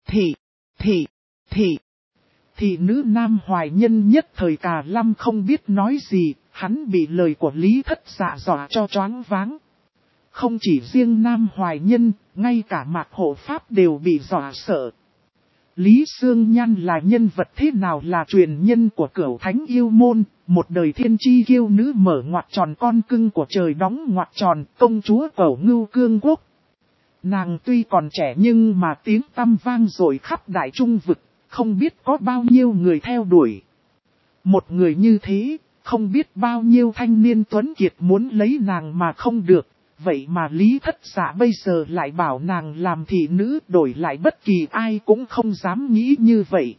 Thị nữ. Nam Hoài Nhân nhất thời cà lâm không biết nói gì, hắn bị lời của Lý Thất Dạ dọa cho choáng váng. Không chỉ riêng Nam Hoài Nhân, ngay cả Mạc Hộ Pháp đều bị dọa sợ. Lý Sương Nhan là nhân vật thế nào, là truyền nhân của Cửu Thánh Yêu Môn, một đời thiên chi kiêu nữ mở ngoặc tròn, con cưng của trời đóng ngoặc tròn, công chúa Cẩu Ngưu Cương Quốc. Nàng tuy còn trẻ nhưng mà tiếng tăm vang dội khắp đại trung vực, không biết có bao nhiêu người theo đuổi. Một người như thế, không biết bao nhiêu thanh niên tuấn kiệt muốn lấy nàng mà không được. Vậy mà Lý Thất Dạ bây giờ lại bảo nàng làm thị nữ, đổi lại bất kỳ ai cũng không dám nghĩ như vậy.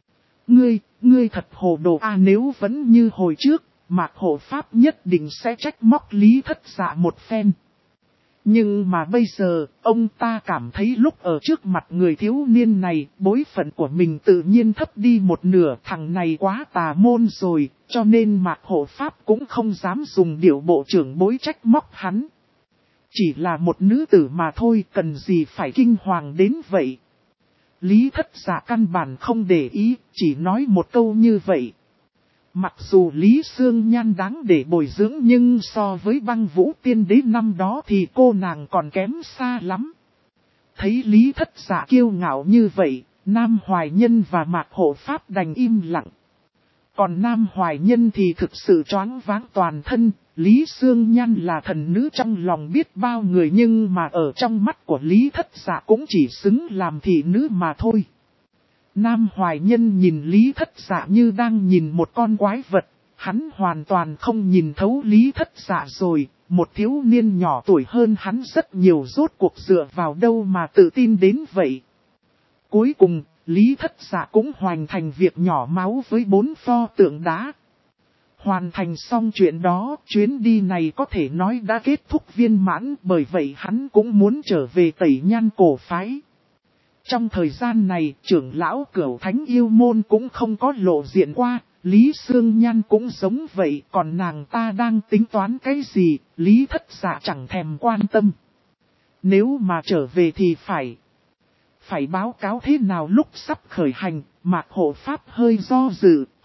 Ngươi thật hồ đồ à, nếu vẫn như hồi trước, Mạc Hộ Pháp nhất định sẽ trách móc Lý Thất Dạ một phen. Nhưng mà bây giờ, ông ta cảm thấy lúc ở trước mặt người thiếu niên này, bối phận của mình tự nhiên thấp đi một nửa, thằng này quá tà môn rồi, cho nên Mạc Hộ Pháp cũng không dám dùng điệu bộ trưởng bối trách móc hắn. Chỉ là một nữ tử mà thôi, cần gì phải kinh hoàng đến vậy. Lý Thất Dạ căn bản không để ý, chỉ nói một câu như vậy. Mặc dù Lý Sương Nhan đáng để bồi dưỡng, nhưng so với Băng Vũ Tiên Đế năm đó thì cô nàng còn kém xa lắm. Thấy Lý Thất Dạ kiêu ngạo như vậy, Nam Hoài Nhân và Mạc Hộ Pháp đành im lặng. Còn Nam Hoài Nhân thì thực sự choáng váng toàn thân. Lý Sương Nhan là thần nữ trong lòng biết bao người, nhưng mà ở trong mắt của Lý Thất Dạ cũng chỉ xứng làm thị nữ mà thôi. Nam Hoài Nhân nhìn Lý Thất Dạ như đang nhìn một con quái vật, hắn hoàn toàn không nhìn thấu Lý Thất Dạ rồi, một thiếu niên nhỏ tuổi hơn hắn rất nhiều, rốt cuộc dựa vào đâu mà tự tin đến vậy. Cuối cùng, Lý Thất Dạ cũng hoàn thành việc nhỏ máu với 4 pho tượng đá. Hoàn thành xong chuyện đó, chuyến đi này có thể nói đã kết thúc viên mãn, bởi vậy hắn cũng muốn trở về Tẩy Nhan cổ phái. Trong thời gian này, trưởng lão Cửu Thánh Yêu Môn cũng không có lộ diện qua, Lý Sương Nhan cũng giống vậy, còn nàng ta đang tính toán cái gì, Lý Thất Dạ chẳng thèm quan tâm. Nếu mà trở về thì phải báo cáo thế nào? Lúc sắp khởi hành, Mạc Hộ Pháp hơi do dự,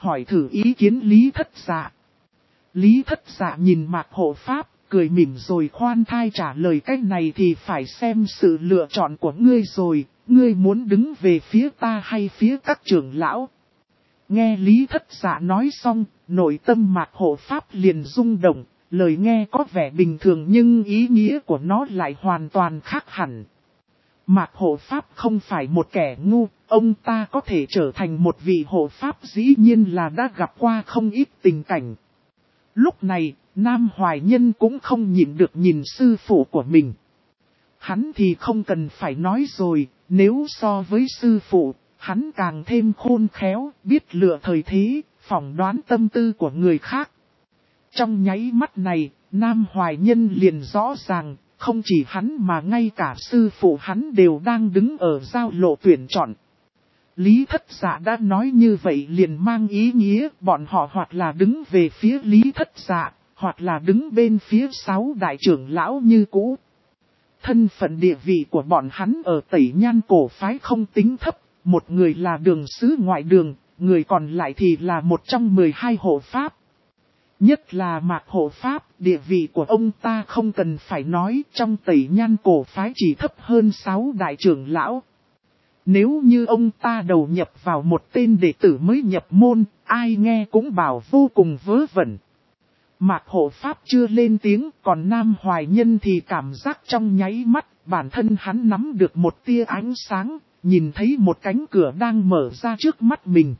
hỏi thử ý kiến Lý Thất Dạ. Lý Thất Dạ nhìn Mạc Hộ Pháp, cười mỉm rồi khoan thai trả lời cái này thì phải xem sự lựa chọn của ngươi rồi, ngươi muốn đứng về phía ta hay phía các trưởng lão. Nghe Lý Thất Dạ nói xong, nội tâm Mạc Hộ Pháp liền rung động, lời nghe có vẻ bình thường nhưng ý nghĩa của nó lại hoàn toàn khác hẳn. Mạc Hộ Pháp không phải một kẻ ngu, ông ta có thể trở thành một vị hộ pháp dĩ nhiên là đã gặp qua không ít tình cảnh. Lúc này, Nam Hoài Nhân cũng không nhịn được nhìn sư phụ của mình. Hắn thì không cần phải nói rồi, nếu so với sư phụ, hắn càng thêm khôn khéo, biết lựa thời thế, phỏng đoán tâm tư của người khác. Trong nháy mắt này, Nam Hoài Nhân liền rõ ràng, không chỉ hắn mà ngay cả sư phụ hắn đều đang đứng ở giao lộ tuyển chọn. Lý Thất Dạ đã nói như vậy liền mang ý nghĩa bọn họ hoặc là đứng về phía Lý Thất Dạ, hoặc là đứng bên phía 6 đại trưởng lão như cũ. Thân phận địa vị của bọn hắn ở Tẩy Nhan cổ phái không tính thấp, một người là đường sứ ngoại đường, người còn lại thì là một trong 12 hộ pháp. Nhất là Mạc Hộ Pháp, địa vị của ông ta không cần phải nói, trong Tẩy Nhan cổ phái chỉ thấp hơn 6 đại trưởng lão. Nếu như ông ta đầu nhập vào một tên đệ tử mới nhập môn, ai nghe cũng bảo vô cùng vớ vẩn. Mạc Hộ Pháp chưa lên tiếng, còn Nam Hoài Nhân thì cảm giác trong nháy mắt, bản thân hắn nắm được một tia ánh sáng, nhìn thấy một cánh cửa đang mở ra trước mắt mình.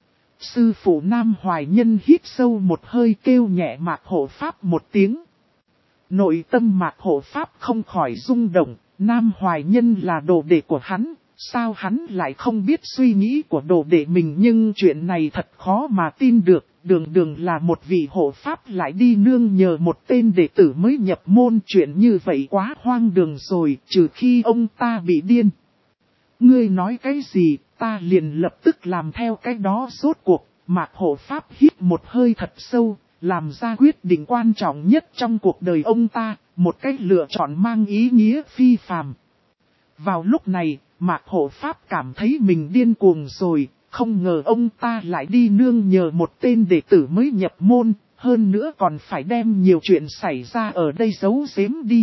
Sư phụ Nam Hoài Nhân hít sâu một hơi kêu nhẹ Mạc Hộ Pháp một tiếng. Nội tâm Mạc Hộ Pháp không khỏi rung động, Nam Hoài Nhân là đồ đệ của hắn, sao hắn lại không biết suy nghĩ của đồ đệ mình, nhưng chuyện này thật khó mà tin được, đường là một vị hộ pháp lại đi nương nhờ một tên đệ tử mới nhập môn, chuyện như vậy quá hoang đường rồi, trừ khi ông ta bị điên. Ngươi nói cái gì, ta liền lập tức làm theo cái đó. Rốt cuộc, Mạc Hộ Pháp hít một hơi thật sâu, làm ra quyết định quan trọng nhất trong cuộc đời ông ta, một cách lựa chọn mang ý nghĩa phi phàm. Vào lúc này, Mạc Hộ Pháp cảm thấy mình điên cuồng rồi, không ngờ ông ta lại đi nương nhờ một tên đệ tử mới nhập môn, hơn nữa còn phải đem nhiều chuyện xảy ra ở đây giấu giếm đi.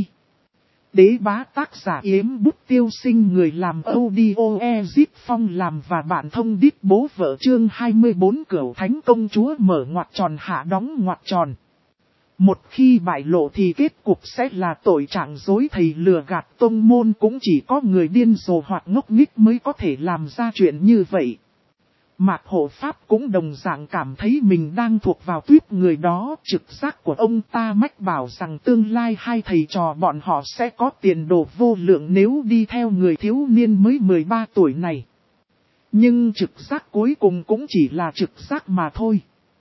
Đế bá tác giả Yếm Bút Tiêu Sinh, người làm audio Ezip Phong làm và bạn thông đít bố vợ. Chương 24 Cửu Thánh Công Chúa mở ngoặc tròn hạ đóng ngoặc tròn. Một khi bại lộ thì kết cục sẽ là tội trạng dối thầy lừa gạt tông môn, cũng chỉ có người điên rồ hoặc ngốc nghếch mới có thể làm ra chuyện như vậy. Mạc Hộ Pháp cũng đồng dạng cảm thấy mình đang thuộc vào tuyết người đó, trực giác của ông ta mách bảo rằng tương lai hai thầy trò bọn họ sẽ có tiền đồ vô lượng nếu đi theo người thiếu niên mới 13 tuổi này. Nhưng trực giác cuối cùng cũng chỉ là trực giác mà thôi.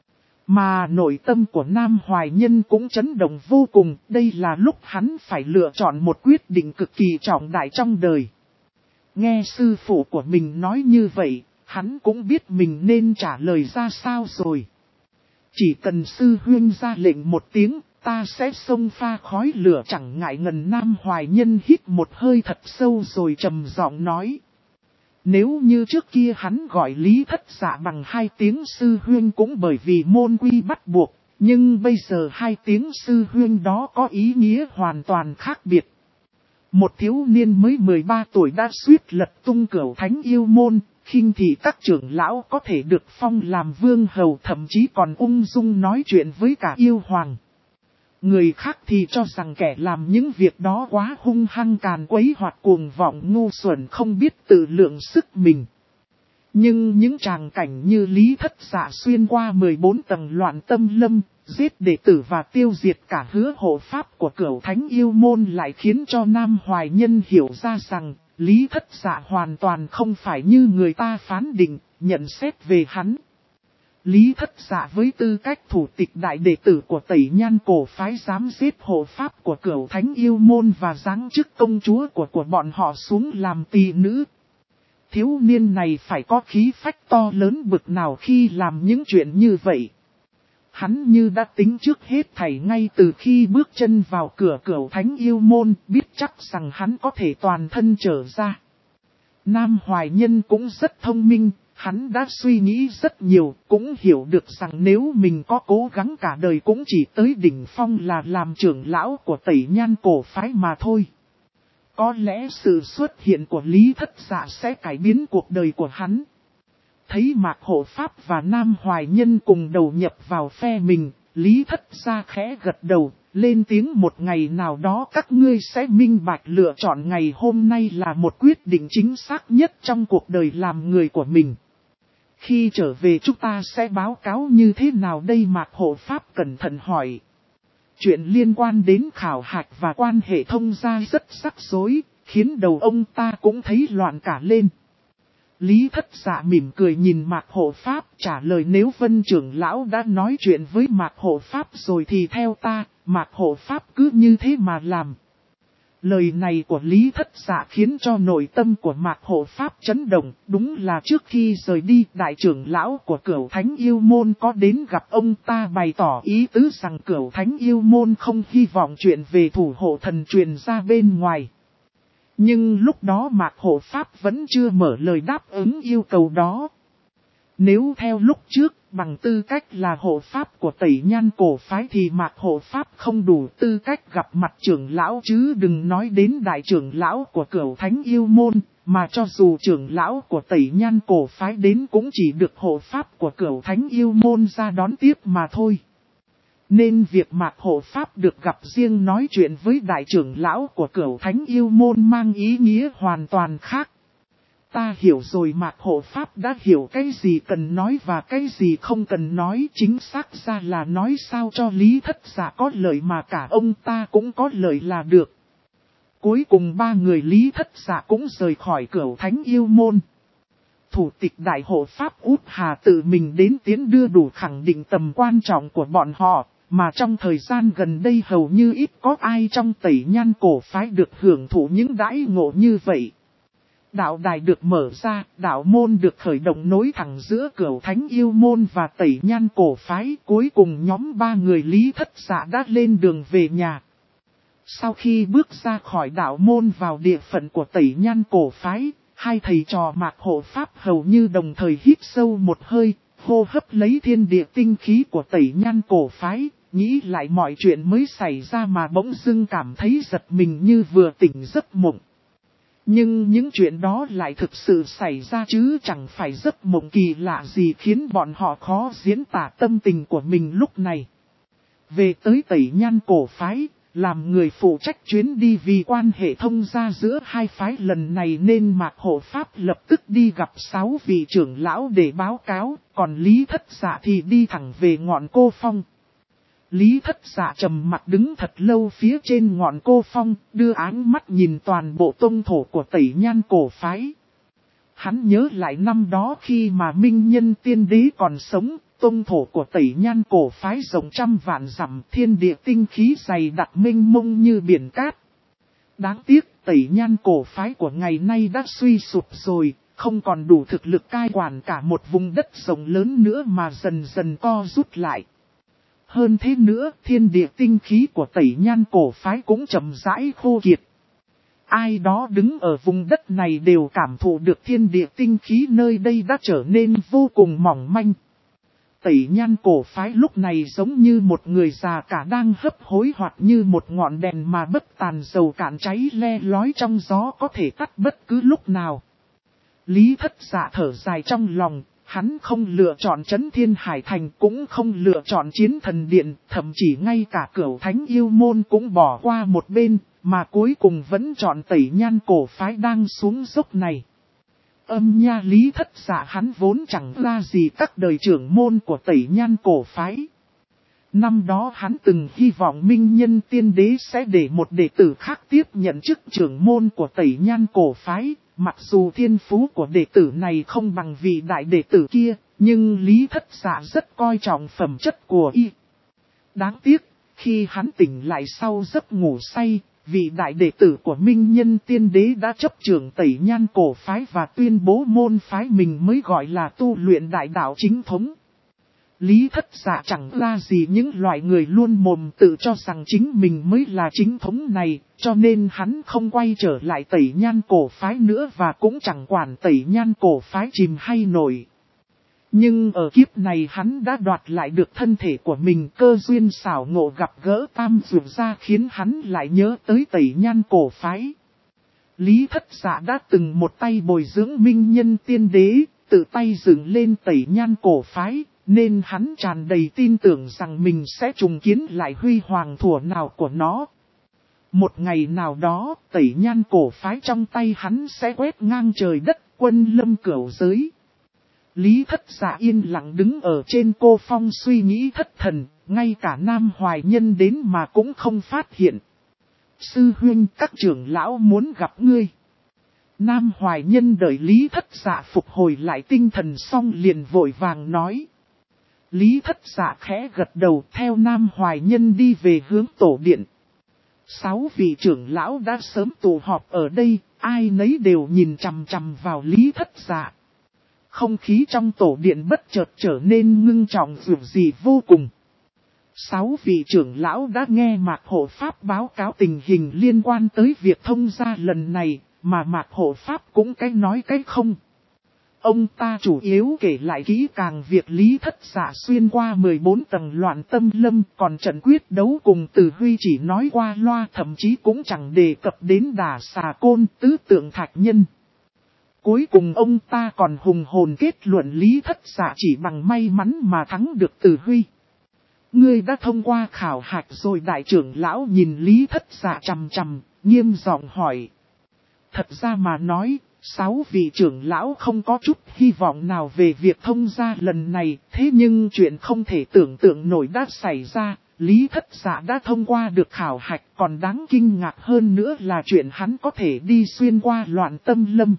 Mà nội tâm của Nam Hoài Nhân cũng chấn động vô cùng, đây là lúc hắn phải lựa chọn một quyết định cực kỳ trọng đại trong đời. Nghe sư phụ của mình nói như vậy, hắn cũng biết mình nên trả lời ra sao rồi. Chỉ cần sư huynh ra lệnh một tiếng, ta sẽ xông pha khói lửa chẳng ngại ngần. Nam Hoài Nhân hít một hơi thật sâu rồi trầm giọng nói. Nếu như trước kia hắn gọi Lý Thất Dạ bằng 2 tiếng sư huynh cũng bởi vì môn quy bắt buộc, nhưng bây giờ 2 tiếng sư huynh đó có ý nghĩa hoàn toàn khác biệt. Một thiếu niên mới 13 tuổi đã suýt lật tung Cửu Thánh yêu môn, khinh thị các trưởng lão có thể được phong làm vương hầu, thậm chí còn ung dung nói chuyện với cả yêu hoàng. Người khác thì cho rằng kẻ làm những việc đó quá hung hăng càn quấy hoặc cuồng vọng ngu xuẩn không biết tự lượng sức mình. Nhưng những tràng cảnh như Lý Thất Dạ xuyên qua 14 tầng loạn tâm lâm, giết đệ tử và tiêu diệt cả hứa hộ pháp của Cửu Thánh yêu môn lại khiến cho Nam Hoài Nhân hiểu ra rằng Lý Thất Dạ hoàn toàn không phải như người ta phán định, nhận xét về hắn. Lý Thất Dạ với tư cách thủ tịch đại đệ tử của Tẩy Nhan cổ phái dám giết hộ pháp của Cửu Thánh yêu môn và giáng chức công chúa của bọn họ xuống làm tỳ nữ. Thiếu niên này phải có khí phách to lớn bực nào khi làm những chuyện như vậy. Hắn như đã tính trước hết thảy ngay từ khi bước chân vào cửa Cửu Thánh yêu môn, biết chắc rằng hắn có thể toàn thân trở ra. Nam Hoài Nhân cũng rất thông minh, Hắn đã suy nghĩ rất nhiều, cũng hiểu được rằng nếu mình có cố gắng cả đời cũng chỉ tới đỉnh phong là làm trưởng lão của Tẩy Nhan cổ phái mà thôi. Có lẽ sự xuất hiện của Lý Thất Dạ sẽ cải biến cuộc đời của hắn. Thấy Mạc Hộ Pháp và Nam Hoài Nhân cùng đầu nhập vào phe mình, Lý Thất Dạ khẽ gật đầu, lên tiếng một ngày nào đó các ngươi sẽ minh bạch lựa chọn ngày hôm nay là một quyết định chính xác nhất trong cuộc đời làm người của mình. Khi trở về chúng ta sẽ báo cáo như thế nào đây? Mạc Hộ Pháp cẩn thận hỏi. Chuyện liên quan đến khảo hạch và quan hệ thông gia rất rắc rối, khiến đầu ông ta cũng thấy loạn cả lên. Lý Thất Dạ mỉm cười nhìn Mạc Hộ Pháp trả lời, nếu Vân trưởng lão đã nói chuyện với Mạc Hộ Pháp rồi thì theo ta, Mạc Hộ Pháp cứ như thế mà làm. Lời này của Lý Thất Dạ khiến cho nội tâm của Mạc Hộ Pháp chấn động. Đúng là trước khi rời đi, đại trưởng lão của Cửu Thánh Yêu Môn có đến gặp ông ta, bày tỏ ý tứ rằng Cửu Thánh Yêu Môn không hy vọng chuyện về thủ hộ thần truyền ra bên ngoài. Nhưng lúc đó Mạc Hộ Pháp vẫn chưa mở lời đáp ứng yêu cầu đó. Nếu theo lúc trước, bằng tư cách là hộ pháp của Tẩy Nhan cổ phái thì Mạc Hộ Pháp không đủ tư cách gặp mặt trưởng lão, chứ đừng nói đến đại trưởng lão của Cửu Thánh Yêu Môn, mà cho dù trưởng lão của Tẩy Nhan cổ phái đến cũng chỉ được hộ pháp của Cửu Thánh Yêu Môn ra đón tiếp mà thôi. Nên việc Mạc Hộ Pháp được gặp riêng nói chuyện với đại trưởng lão của Cửu Thánh Yêu Môn mang ý nghĩa hoàn toàn khác. Ta hiểu rồi. Mạc Hộ Pháp đã hiểu cái gì cần nói và cái gì không cần nói, chính xác ra là nói sao cho Lý Thất Dạ có lợi mà cả ông ta cũng có lợi là được. Cuối cùng ba người Lý Thất Dạ cũng rời khỏi Cửu Thánh Yêu Môn. Thủ tịch đại hộ Pháp Út Hà tự mình đến tiến đưa đủ khẳng định tầm quan trọng của bọn họ, mà trong thời gian gần đây hầu như ít có ai trong Tẩy Nhan cổ phái được hưởng thụ những đãi ngộ như vậy. Đạo đài được mở ra, đạo môn được khởi động nối thẳng giữa Cửu Thánh Yêu Môn và Tẩy Nhan cổ phái. Cuối cùng nhóm ba người Lý Thất Dạ đã lên đường về nhà. Sau khi bước ra khỏi đạo môn vào địa phận của Tẩy Nhan cổ phái, hai thầy trò Mạc Hộ Pháp hầu như đồng thời hít sâu một hơi, hô hấp lấy thiên địa tinh khí của Tẩy Nhan cổ phái, nghĩ lại mọi chuyện mới xảy ra mà bỗng dưng cảm thấy giật mình như vừa tỉnh giấc mộng. Nhưng những chuyện đó lại thực sự xảy ra chứ chẳng phải giấc mộng kỳ lạ gì khiến bọn họ khó diễn tả tâm tình của mình lúc này. Về tới Tẩy Nhan cổ phái, làm người phụ trách chuyến đi vì quan hệ thông gia giữa hai phái lần này nên Mạc Hộ Pháp lập tức đi gặp 6 vị trưởng lão để báo cáo, còn Lý Thất Dạ thì đi thẳng về ngọn Cô Phong. Lý Thất Dạ trầm mặt đứng thật lâu phía trên ngọn Cô Phong, đưa áng mắt nhìn toàn bộ tông thổ của Tẩy Nhan cổ phái. Hắn nhớ lại năm đó khi mà Minh Nhân Tiên Đế còn sống, tông thổ của Tẩy Nhan cổ phái rộng trăm vạn dặm, thiên địa tinh khí dày đặc mênh mông như biển cát. Đáng tiếc Tẩy Nhan cổ phái của ngày nay đã suy sụp rồi, không còn đủ thực lực cai quản cả một vùng đất rộng lớn nữa mà dần dần co rút lại. Hơn thế nữa, thiên địa tinh khí của Tẩy Nhan cổ phái cũng chậm rãi khô kiệt. Ai đó đứng ở vùng đất này đều cảm thụ được thiên địa tinh khí nơi đây đã trở nên vô cùng mỏng manh. Tẩy Nhan cổ phái lúc này giống như một người già cả đang hấp hối hoặc như một ngọn đèn mà bất tàn dầu cạn cháy le lói trong gió có thể tắt bất cứ lúc nào. Lý Thất Dạ thở dài trong lòng. Hắn không lựa chọn Trấn Thiên Hải Thành, cũng không lựa chọn Chiến Thần Điện, thậm chí ngay cả Cửu Thánh Yêu Môn cũng bỏ qua một bên, mà cuối cùng vẫn chọn Tẩy Nhan cổ phái đang xuống dốc này. Âm nha, Lý Thất Dạ hắn vốn chẳng ra gì các đời trưởng môn của Tẩy Nhan cổ phái. Năm đó hắn từng hy vọng Minh Nhân Tiên Đế sẽ để một đệ tử khác tiếp nhận chức trưởng môn của Tẩy Nhan cổ phái. Mặc dù thiên phú của đệ tử này không bằng vị đại đệ tử kia, nhưng Lý Thất Dạ rất coi trọng phẩm chất của y. Đáng tiếc, khi hắn tỉnh lại sau giấc ngủ say, vị đại đệ tử của Minh Nhân Tiên Đế đã chấp trưởng Tẩy Nhan cổ phái và tuyên bố môn phái mình mới gọi là tu luyện đại đạo chính thống. Lý Thất Dạ chẳng ra gì những loại người luôn mồm tự cho rằng chính mình mới là chính thống này, cho nên hắn không quay trở lại Tẩy Nhan cổ phái nữa và cũng chẳng quản Tẩy Nhan cổ phái chìm hay nổi. Nhưng ở kiếp này hắn đã đoạt lại được thân thể của mình, cơ duyên xảo ngộ gặp gỡ Tam Dược Gia khiến hắn lại nhớ tới Tẩy Nhan cổ phái. Lý Thất Dạ đã từng một tay bồi dưỡng minh nhân tiên đế, tự tay dựng lên Tẩy Nhan cổ phái, nên hắn tràn đầy tin tưởng rằng mình sẽ trùng kiến lại huy hoàng thuở nào của nó. Một ngày nào đó, Tẩy Nhan cổ phái trong tay hắn sẽ quét ngang trời đất, quân lâm cửu giới. Lý Thất Dạ yên lặng đứng ở trên cô phong suy nghĩ thất thần, ngay cả Nam Hoài Nhân đến mà cũng không phát hiện. Sư huynh, các trưởng lão muốn gặp ngươi. Nam Hoài Nhân đợi Lý Thất Dạ phục hồi lại tinh thần xong liền vội vàng nói. Lý Thất Dạ khẽ gật đầu theo Nam Hoài Nhân đi về hướng tổ điện. 6 vị trưởng lão đã sớm tụ họp ở đây, ai nấy đều nhìn chằm chằm vào Lý Thất Dạ. Không khí trong tổ điện bất chợt trở nên ngưng trọng dường gì vô cùng. 6 vị trưởng lão đã nghe Mạc Hộ Pháp báo cáo tình hình liên quan tới việc thông gia lần này, mà Mạc Hộ Pháp cũng cái nói cái không. Ông ta chủ yếu kể lại kỹ càng việc Lý Thất Dạ xuyên qua 14 tầng loạn tâm lâm, còn trận quyết đấu cùng Từ Huy chỉ nói qua loa, thậm chí cũng chẳng đề cập đến Đả Xà Côn, Tứ Tượng Thạch Nhân. Cuối cùng ông ta còn hùng hồn kết luận Lý Thất Dạ chỉ bằng may mắn mà thắng được Từ Huy. Ngươi đã thông qua khảo hạch rồi. Đại trưởng lão nhìn Lý Thất Dạ chằm chằm, nghiêm giọng hỏi. Thật ra mà nói, 6 vị trưởng lão không có chút hy vọng nào về việc thông gia lần này, thế nhưng chuyện không thể tưởng tượng nổi đã xảy ra. Lý Thất Dạ đã thông qua được khảo hạch, còn đáng kinh ngạc hơn nữa là chuyện hắn có thể đi xuyên qua loạn tâm lâm.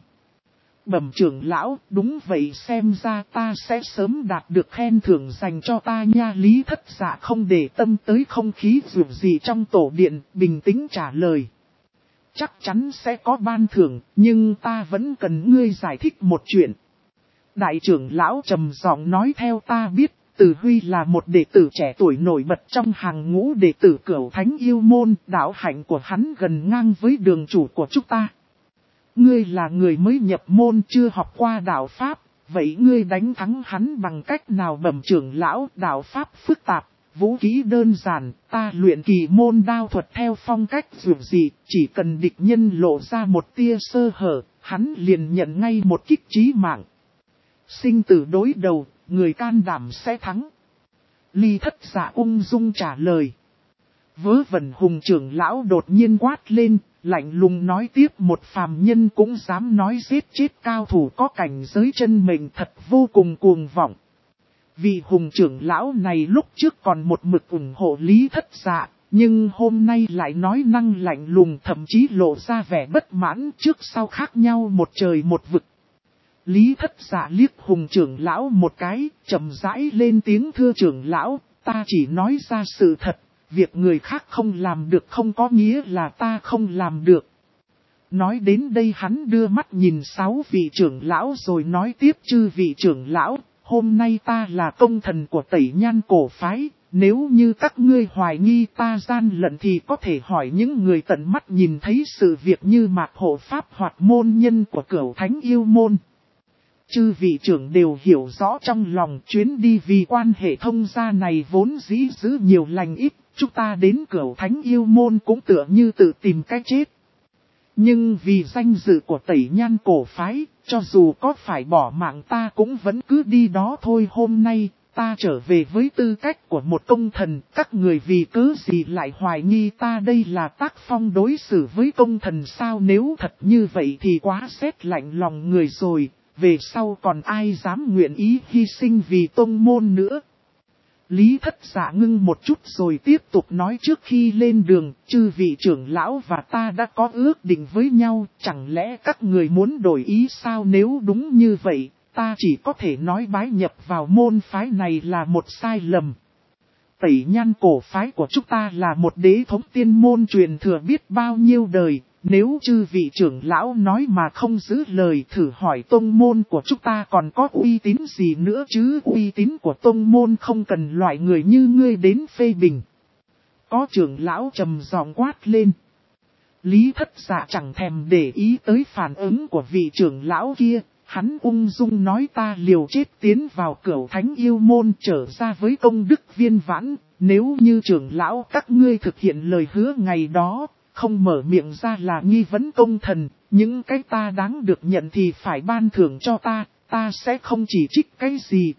Bẩm trưởng lão, đúng vậy, xem ra ta sẽ sớm đạt được khen thưởng dành cho ta nha. Lý Thất Dạ không để tâm tới không khí dù gì trong tổ điện, bình tĩnh trả lời. Chắc chắn sẽ có ban thưởng, nhưng ta vẫn cần ngươi giải thích một chuyện. Đại trưởng lão trầm giọng nói, theo ta biết, Từ Huy là một đệ tử trẻ tuổi nổi bật trong hàng ngũ đệ tử Cửu Thánh Yêu Môn, đạo hạnh của hắn gần ngang với đường chủ của chúng ta. Ngươi là người mới nhập môn chưa học qua đạo Pháp, vậy ngươi đánh thắng hắn bằng cách nào? Bẩm trưởng lão, đạo Pháp phức tạp, vũ khí đơn giản, ta luyện kỳ môn đao thuật theo phong cách dù gì, chỉ cần địch nhân lộ ra một tia sơ hở, hắn liền nhận ngay một kích chí mạng. Sinh tử đối đầu, người can đảm sẽ thắng. Lý Thất Dạ ung dung trả lời. Vớ vẩn hùng trưởng lão đột nhiên quát lên, lạnh lùng nói tiếp, một phàm nhân cũng dám nói giết chết cao thủ có cảnh giới chân mệnh, thật vô cùng cuồng vọng. Vị hùng trưởng lão này lúc trước còn một mực ủng hộ Lý Thất Dạ, nhưng hôm nay lại nói năng lạnh lùng, thậm chí lộ ra vẻ bất mãn, trước sau khác nhau một trời một vực. Lý Thất Dạ liếc hùng trưởng lão một cái, chậm rãi lên tiếng, thưa trưởng lão, ta chỉ nói ra sự thật. Việc người khác không làm được không có nghĩa là ta không làm được. Nói đến đây hắn đưa mắt nhìn 6 vị trưởng lão rồi nói tiếp, chư vị trưởng lão, hôm nay ta là công thần của Tẩy Nhan cổ phái, nếu như các ngươi hoài nghi ta gian lận thì có thể hỏi những người tận mắt nhìn thấy sự việc như Mạc Hộ Pháp hoặc môn nhân của Cửu Thánh Yêu Môn. Chư vị trưởng đều hiểu rõ trong lòng, chuyến đi vì quan hệ thông gia này vốn dĩ giữ nhiều lành ít. Chúng ta đến Cửu Thánh Yêu Môn cũng tựa như tự tìm cái chết. Nhưng vì danh dự của Tẩy Nhan cổ phái, cho dù có phải bỏ mạng ta cũng vẫn cứ đi đó thôi. Hôm nay, ta trở về với tư cách của một công thần, các người vì cớ gì lại hoài nghi ta? Đây là tác phong đối xử với công thần sao? Nếu thật như vậy thì quá sét lạnh lòng người rồi, về sau còn ai dám nguyện ý hy sinh vì tông môn nữa? Lý Thất Dạ ngưng một chút rồi tiếp tục nói, trước khi lên đường, chư vị trưởng lão và ta đã có ước định với nhau, chẳng lẽ các người muốn đổi ý sao? Nếu đúng như vậy, ta chỉ có thể nói bái nhập vào môn phái này là một sai lầm. Tẩy Nhan cổ phái của chúng ta là một đế thống tiên môn truyền thừa biết bao nhiêu đời, nếu chư vị trưởng lão nói mà không giữ lời, thử hỏi tông môn của chúng ta còn có uy tín gì nữa chứ? Uy tín của tông môn không cần loại người như ngươi đến phê bình. Có trưởng lão trầm giọng quát lên. Lý Thất Dạ chẳng thèm để ý tới phản ứng của vị trưởng lão kia, hắn ung dung nói ta liều chết tiến vào Cửu Thánh Yêu Môn trở ra với công đức viên vãn, nếu như trưởng lão các ngươi thực hiện lời hứa ngày đó, không mở miệng ra là nghi vấn công thần, những cái ta đáng được nhận thì phải ban thưởng cho ta sẽ không chỉ trích cái gì.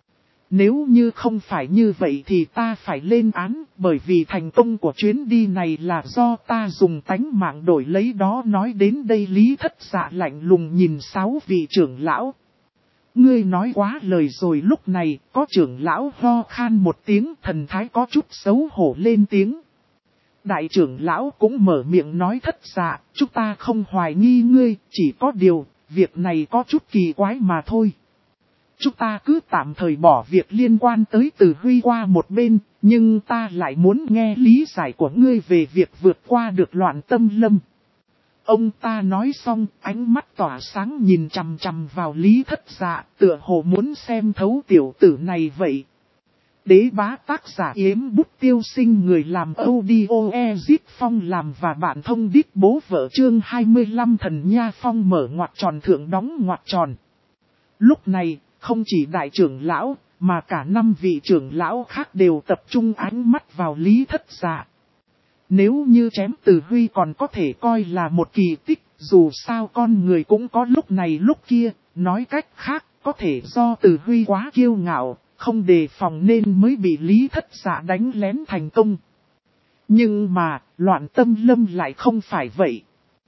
Nếu như không phải như vậy thì ta phải lên án, bởi vì thành công của chuyến đi này là do ta dùng tánh mạng đổi lấy đó. Nói đến đây Lý Thất Dạ lạnh lùng nhìn 6 vị trưởng lão. Ngươi nói quá lời rồi. Lúc này có trưởng lão ho khan một tiếng, thần thái có chút xấu hổ lên tiếng. Đại trưởng lão cũng mở miệng nói Thất Dạ, chúng ta không hoài nghi ngươi, chỉ có điều, việc này có chút kỳ quái mà thôi. Chúng ta cứ tạm thời bỏ việc liên quan tới Từ Huy qua một bên, nhưng ta lại muốn nghe lý giải của ngươi về việc vượt qua được Loạn Tâm Lâm. Ông ta nói xong, ánh mắt tỏa sáng nhìn chằm chằm vào Lý Thất Dạ, tựa hồ muốn xem thấu tiểu tử này vậy. Đế bá tác giả Yếm Bút Tiêu Sinh, người làm audio Ezit Phong làm và bạn thông đít bố vợ chương 25 Thần Nha Phong mở ngoặc tròn thượng đóng ngoặc tròn. Lúc này, không chỉ đại trưởng lão, mà cả 5 vị trưởng lão khác đều tập trung ánh mắt vào Lý Thất Dạ. Nếu như chém Từ Huy còn có thể coi là một kỳ tích, dù sao con người cũng có lúc này lúc kia, nói cách khác, có thể do Từ Huy quá kiêu ngạo, không đề phòng nên mới bị Lý Thất Dạ đánh lén thành công. Nhưng mà, Loạn Tâm Lâm lại không phải vậy.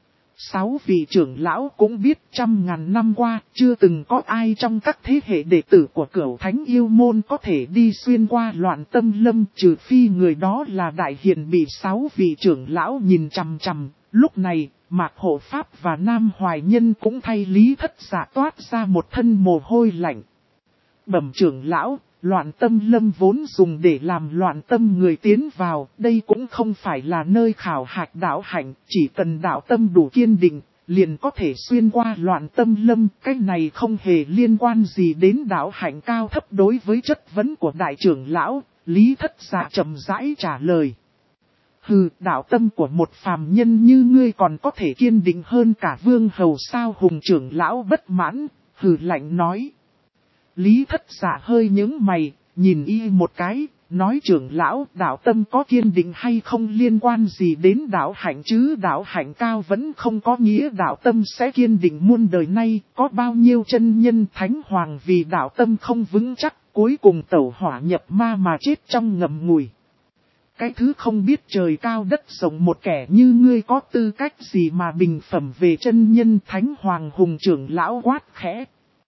6 vị trưởng lão cũng biết 100.000 năm qua, chưa từng có ai trong các thế hệ đệ tử của Cửu Thánh Yêu Môn có thể đi xuyên qua Loạn Tâm Lâm, trừ phi người đó là đại hiền bị 6 vị trưởng lão nhìn chằm chằm. Lúc này, Mạc Hộ Pháp và Nam Hoài Nhân cũng thay Lý Thất Dạ toát ra một thân mồ hôi lạnh. Bẩm trưởng lão, Loạn Tâm Lâm vốn dùng để làm loạn tâm người tiến vào, đây cũng không phải là nơi khảo hạch đạo hạnh, chỉ cần đạo tâm đủ kiên định, liền có thể xuyên qua Loạn Tâm Lâm. Cái này không hề liên quan gì đến đạo hạnh cao thấp. Đối với chất vấn của đại trưởng lão, Lý Thất Dạ chậm rãi trả lời. Hừ, đạo tâm của một phàm nhân như ngươi còn có thể kiên định hơn cả vương hầu sao? Hùng trưởng lão bất mãn, hừ lạnh nói. Lý Thất Dạ hơi nhướng mày, nhìn y một cái, nói trưởng lão, đạo tâm có kiên định hay không liên quan gì đến đạo hạnh chứ? Đạo hạnh cao vẫn không có nghĩa đạo tâm sẽ kiên định muôn đời nay. Có bao nhiêu chân nhân thánh hoàng vì đạo tâm không vững chắc, cuối cùng tẩu hỏa nhập ma mà chết trong ngầm ngùi. Cái thứ không biết trời cao đất rộng một kẻ như ngươi có tư cách gì mà bình phẩm về chân nhân thánh hoàng? Hùng trưởng lão quát khẽ.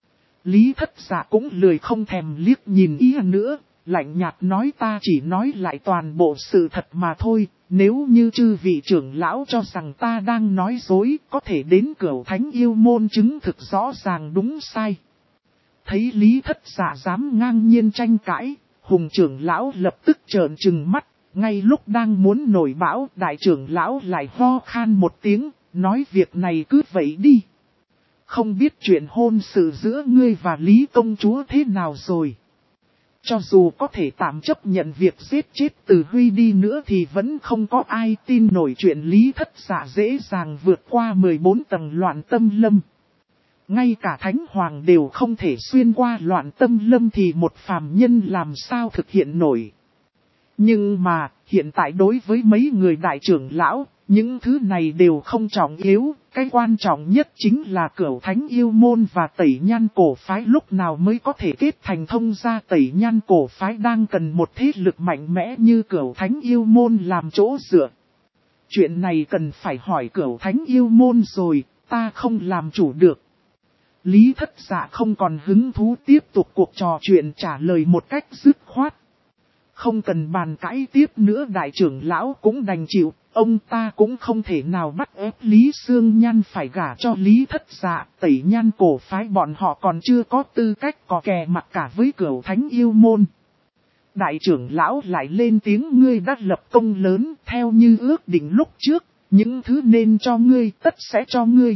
Lý Thất Dạ cũng lười không thèm liếc nhìn y nữa, lạnh nhạt nói ta chỉ nói lại toàn bộ sự thật mà thôi, nếu như chư vị trưởng lão cho rằng ta đang nói dối, có thể đến Cửu Thánh Yêu Môn chứng thực rõ ràng đúng sai. Thấy Lý Thất Dạ dám ngang nhiên tranh cãi, Hùng trưởng lão lập tức trợn trừng mắt, ngay lúc đang muốn nổi bão, đại trưởng lão lại ho khan một tiếng, nói việc này cứ vậy đi. Không biết chuyện hôn sự giữa ngươi và Lý công chúa thế nào rồi. Cho dù có thể tạm chấp nhận việc giết chết Từ Huy đi nữa thì vẫn không có ai tin nổi chuyện Lý Thất Dạ dễ dàng vượt qua 14 tầng Loạn Tâm Lâm. Ngay cả Thánh Hoàng đều không thể xuyên qua Loạn Tâm Lâm thì một phàm nhân làm sao thực hiện nổi. Nhưng mà, hiện tại đối với mấy người đại trưởng lão, những thứ này đều không trọng yếu, cái quan trọng nhất chính là Cửu Thánh Yêu Môn và Tẩy Nhan Cổ Phái lúc nào mới có thể kết thành thông gia. Tẩy Nhan Cổ Phái đang cần một thế lực mạnh mẽ như Cửu Thánh Yêu Môn làm chỗ dựa. Chuyện này cần phải hỏi Cửu Thánh Yêu Môn rồi, ta không làm chủ được. Lý Thất Dạ không còn hứng thú tiếp tục cuộc trò chuyện, trả lời một cách dứt khoát. Không cần bàn cãi tiếp nữa, đại trưởng lão cũng đành chịu, ông ta cũng không thể nào bắt ép Lý Sương Nhan phải gả cho Lý Thất Dạ. Tẩy Nhan Cổ Phái bọn họ còn chưa có tư cách cò kè mặt cả với Cửu Thánh Yêu Môn. Đại trưởng lão lại lên tiếng, ngươi đã lập công lớn, theo như ước định lúc trước, Những thứ nên cho ngươi tất sẽ cho ngươi.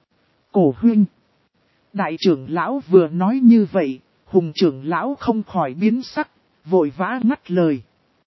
Cổ huynh. Đại trưởng lão vừa nói như vậy, Hùng trưởng lão không khỏi biến sắc, vội vã ngắt lời.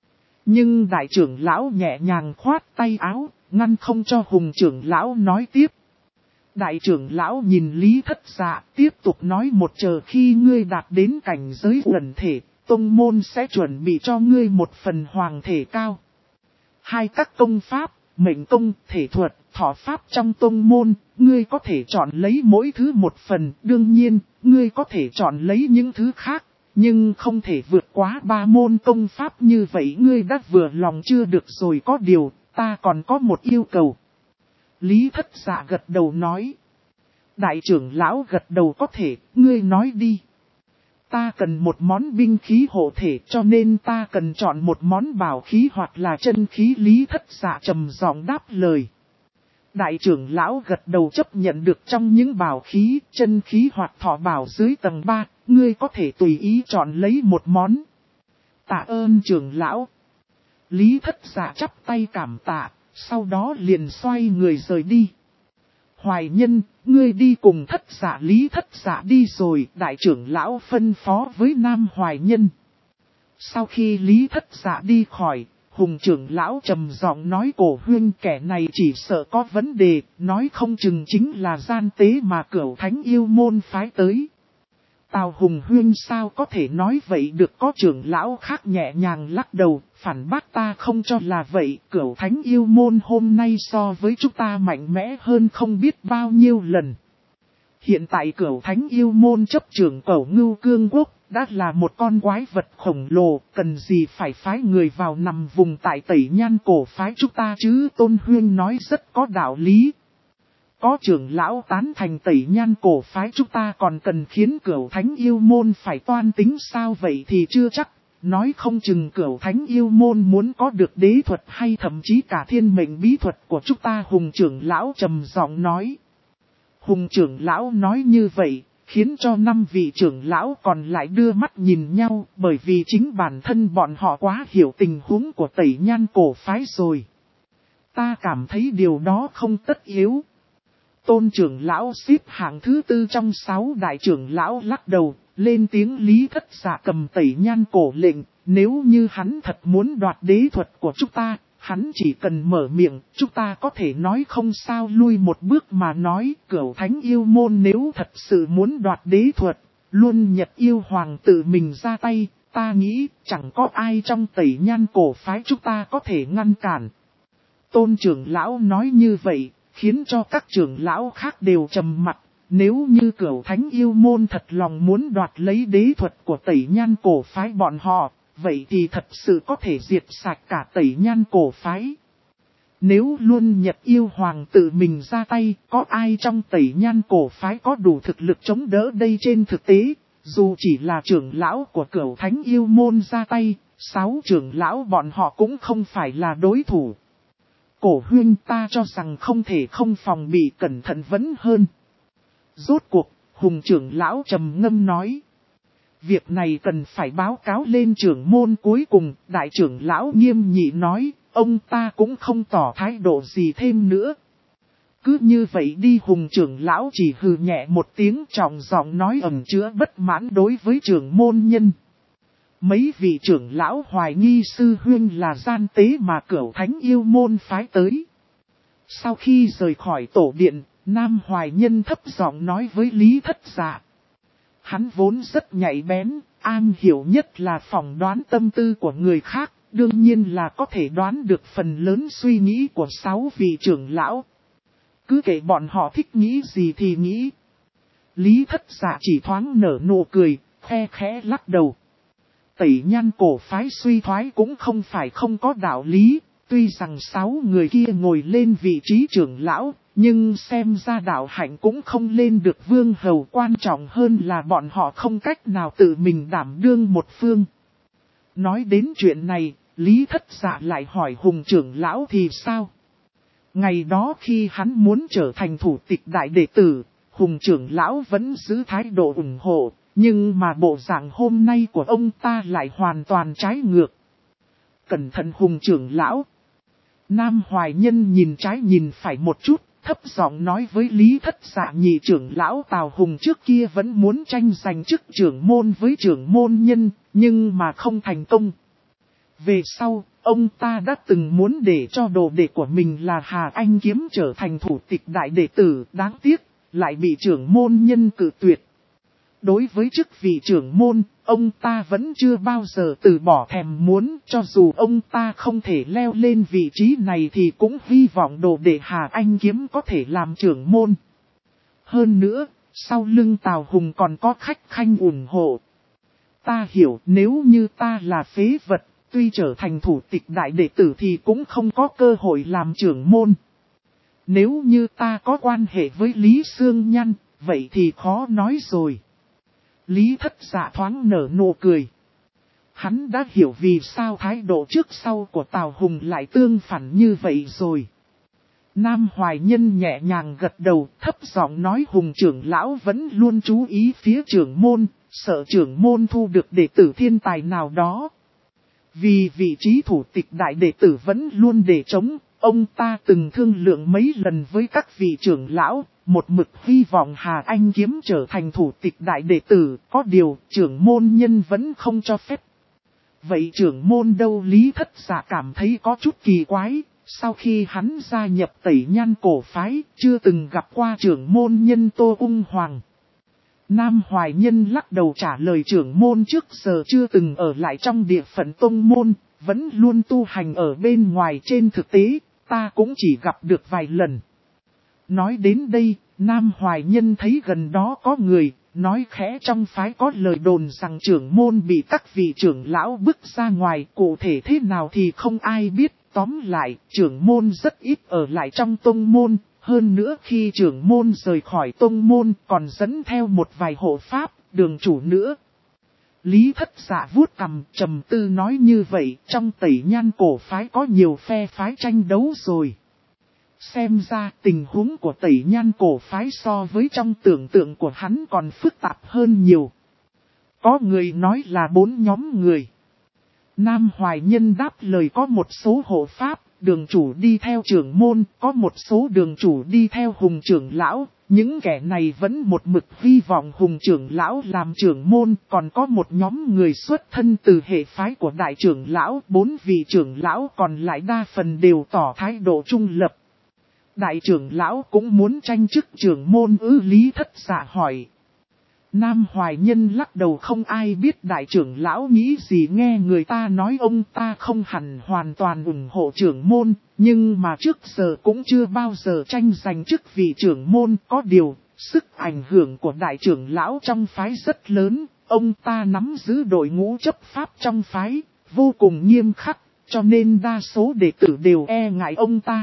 Nhưng đại trưởng lão nhẹ nhàng khoát tay áo, ngăn không cho Hùng trưởng lão nói tiếp. Đại trưởng lão nhìn Lý Thất Dạ, tiếp tục nói một chờ khi ngươi đạt đến cảnh giới uẩn thể, tông môn sẽ chuẩn bị cho ngươi một phần hoàng thể cao. Hai các công pháp, mệnh công, thể thuật, thọ pháp trong tông môn, ngươi có thể chọn lấy mỗi thứ một phần, đương nhiên, ngươi có thể chọn lấy những thứ khác, nhưng không thể vượt quá 3 môn công pháp như vậy ngươi đã vừa lòng chưa được rồi có điều, ta còn có một yêu cầu. Lý Thất Dạ gật đầu nói. Đại trưởng lão gật đầu có thể, ngươi nói đi. Ta cần một món binh khí hộ thể cho nên ta cần chọn một món bảo khí hoặc là chân khí. Lý Thất Dạ trầm giọng đáp lời. Đại trưởng lão gật đầu chấp nhận được trong những bảo khí, chân khí hoặc thọ bảo dưới tầng 3, ngươi có thể tùy ý chọn lấy một món. Tạ ơn trưởng lão. Lý Thất Dạ chắp tay cảm tạ, sau đó liền xoay người rời đi. Hoài Nhân, ngươi đi cùng Thất Dạ. Lý Thất Dạ đi rồi, đại trưởng lão phân phó với Nam Hoài Nhân. Sau khi Lý Thất Dạ đi khỏi, Hùng trưởng lão trầm giọng nói cổ huynh kẻ này chỉ sợ có vấn đề, nói không chừng chính là gian tế mà Cửu Thánh yêu môn phái tới. Tào Hùng huynh sao có thể nói vậy được, có trưởng lão khác nhẹ nhàng lắc đầu, phản bác ta không cho là vậy, Cửu Thánh yêu môn hôm nay so với chúng ta mạnh mẽ hơn không biết bao nhiêu lần. Hiện tại Cửu Thánh yêu môn chấp trưởng Cẩu Ngưu Cương Quốc, đã là một con quái vật khổng lồ, cần gì phải phái người vào nằm vùng tại Tẩy Nhan cổ phái chúng ta chứ. Tôn huynh nói rất có đạo lý. Có trưởng lão tán thành Tẩy Nhan cổ phái chúng ta còn cần khiến Cửu Thánh yêu môn phải toan tính sao vậy thì chưa chắc. Nói không chừng Cửu Thánh yêu môn muốn có được đế thuật hay thậm chí cả thiên mệnh bí thuật của chúng ta. Hùng trưởng lão trầm giọng nói. Hùng trưởng lão nói như vậy, khiến cho 5 vị trưởng lão còn lại đưa mắt nhìn nhau, bởi vì chính bản thân bọn họ quá hiểu tình huống của Tẩy Nhan cổ phái rồi. Ta cảm thấy điều đó không tất yếu. Tôn trưởng lão xếp hạng thứ 4 trong 6 đại trưởng lão lắc đầu, lên tiếng. Lý Thất Dạ cầm Tẩy Nhan cổ lệnh, nếu như hắn thật muốn đoạt đế thuật của chúng ta, hắn chỉ cần mở miệng, chúng ta có thể nói không sao. Lui một bước mà nói, Cửu Thánh yêu môn nếu thật sự muốn đoạt đế thuật, luôn Nhật yêu hoàng tự mình ra tay, ta nghĩ chẳng có ai trong Tẩy Nhan cổ phái chúng ta có thể ngăn cản. Tôn trưởng lão nói như vậy, khiến cho các trưởng lão khác đều trầm mặt. Nếu như Cửu Thánh yêu môn thật lòng muốn đoạt lấy đế thuật của Tẩy Nhan cổ phái bọn họ, vậy thì thật sự có thể diệt sạch cả Tẩy Nhan cổ phái. Nếu luôn Nhật yêu hoàng tự mình ra tay, có ai trong Tẩy Nhan cổ phái có đủ thực lực chống đỡ đây? Trên thực tế, dù chỉ là trưởng lão của Cửu Thánh yêu môn ra tay, 6 trưởng lão bọn họ cũng không phải là đối thủ. Cổ huynh, ta cho rằng không thể không phòng bị, cẩn thận vẫn hơn. Rốt cuộc, Hùng trưởng lão trầm ngâm nói. Việc này cần phải báo cáo lên trưởng môn. Cuối cùng, đại trưởng lão nghiêm nghị nói, ông ta cũng không tỏ thái độ gì thêm nữa. Cứ như vậy đi. Hùng trưởng lão chỉ hừ nhẹ một tiếng, trọng giọng nói ẩn chứa bất mãn đối với trưởng môn nhân. Mấy vị trưởng lão hoài nghi sư huynh là gian tế mà Cửu Thánh yêu môn phái tới. Sau khi rời khỏi tổ điện, Nam Hoài Nhân thấp giọng nói với Lý Thất Dạ. Hắn vốn rất nhạy bén, am hiểu nhất là phỏng đoán tâm tư của người khác, đương nhiên là có thể đoán được phần lớn suy nghĩ của 6 vị trưởng lão. Cứ kể bọn họ thích nghĩ gì thì nghĩ. Lý Thất Dạ chỉ thoáng nở nụ cười, khe khẽ lắc đầu. Tẩy Nhan cổ phái suy thoái cũng không phải không có đạo lý, tuy rằng 6 người kia ngồi lên vị trí trưởng lão, nhưng xem ra đạo hạnh cũng không lên được vương hầu. Quan trọng hơn là bọn họ không cách nào tự mình đảm đương một phương. Nói đến chuyện này, Lý Thất Dạ lại hỏi Hùng trưởng lão thì sao? Ngày đó khi hắn muốn trở thành thủ tịch đại đệ tử, Hùng trưởng lão vẫn giữ thái độ ủng hộ, nhưng mà bộ dạng hôm nay của ông ta lại hoàn toàn trái ngược. Cẩn thận Hùng trưởng lão. Nam Hoài Nhân nhìn trái nhìn phải một chút, thấp giọng nói với Lý Thất Dạ nhị trưởng lão Tào Hùng trước kia vẫn muốn tranh giành chức trưởng môn với trưởng môn nhân, nhưng mà không thành công. Về sau, ông ta đã từng muốn để cho đồ đệ của mình là Hà Anh Kiếm trở thành thủ tịch đại đệ tử, đáng tiếc, lại bị trưởng môn nhân cự tuyệt. Đối với chức vị trưởng môn, ông ta vẫn chưa bao giờ từ bỏ thèm muốn, cho dù ông ta không thể leo lên vị trí này thì cũng hy vọng đồ đệ Hà Anh Kiếm có thể làm trưởng môn. Hơn nữa, sau lưng Tào Hùng còn có khách khanh ủng hộ. Ta hiểu nếu như ta là phế vật, tuy trở thành thủ tịch đại đệ tử thì cũng không có cơ hội làm trưởng môn. Nếu như ta có quan hệ với Lý Sương Nhăn, vậy thì khó nói rồi. Lý Thất Dạ thoáng nở nụ cười. Hắn đã hiểu vì sao thái độ trước sau của Tào Hùng lại tương phản như vậy rồi. Nam Hoài Nhân nhẹ nhàng gật đầu, thấp giọng nói Hùng trưởng lão vẫn luôn chú ý phía trưởng môn, sợ trưởng môn thu được đệ tử thiên tài nào đó. Vì vị trí thủ tịch đại đệ tử vẫn luôn để trống, ông ta từng thương lượng mấy lần với các vị trưởng lão, một mực hy vọng Hà Anh Kiếm trở thành thủ tịch đại đệ tử, có điều trưởng môn nhân vẫn không cho phép. Vậy trưởng môn đâu? Lý Thất Dạ cảm thấy có chút kỳ quái, sau khi hắn gia nhập Tẩy Nhan cổ phái, chưa từng gặp qua trưởng môn nhân Tô Ung Hoàng. Nam Hoài Nhân lắc đầu trả lời trưởng môn trước giờ chưa từng ở lại trong địa phận tông môn, vẫn luôn tu hành ở bên ngoài. Trên thực tế, ta cũng chỉ gặp được vài lần. Nói đến đây, Nam Hoài Nhân thấy gần đó có người, nói khẽ trong phái có lời đồn rằng trưởng môn bị các vị trưởng lão bức ra ngoài, cụ thể thế nào thì không ai biết. Tóm lại, trưởng môn rất ít ở lại trong tông môn, hơn nữa khi trưởng môn rời khỏi tông môn còn dẫn theo một vài hộ pháp, đường chủ nữa. Lý Thất Dạ vuốt cằm trầm tư nói như vậy, trong Tẩy Nhan cổ phái có nhiều phe phái tranh đấu rồi. Xem ra tình huống của Tẩy Nhan cổ phái so với trong tưởng tượng của hắn còn phức tạp hơn nhiều. Có người nói là 4 nhóm người. Nam Hoài Nhân đáp lời có một số hộ pháp, đường chủ đi theo trưởng môn, có một số đường chủ đi theo Hùng trưởng lão. Những kẻ này vẫn một mực hy vọng Hùng trưởng lão làm trưởng môn, còn có một nhóm người xuất thân từ hệ phái của đại trưởng lão, 4 vị trưởng lão còn lại đa phần đều tỏ thái độ trung lập. Đại trưởng lão cũng muốn tranh chức trưởng môn ư? Lý Thất Dạ hỏi. Nam Hoài Nhân lắc đầu không ai biết đại trưởng lão nghĩ gì, nghe người ta nói ông ta không hẳn hoàn toàn ủng hộ trưởng môn, nhưng mà trước giờ cũng chưa bao giờ tranh giành chức vị trưởng môn. Có điều, sức ảnh hưởng của đại trưởng lão trong phái rất lớn, ông ta nắm giữ đội ngũ chấp pháp trong phái, vô cùng nghiêm khắc, cho nên đa số đệ tử đều e ngại ông ta.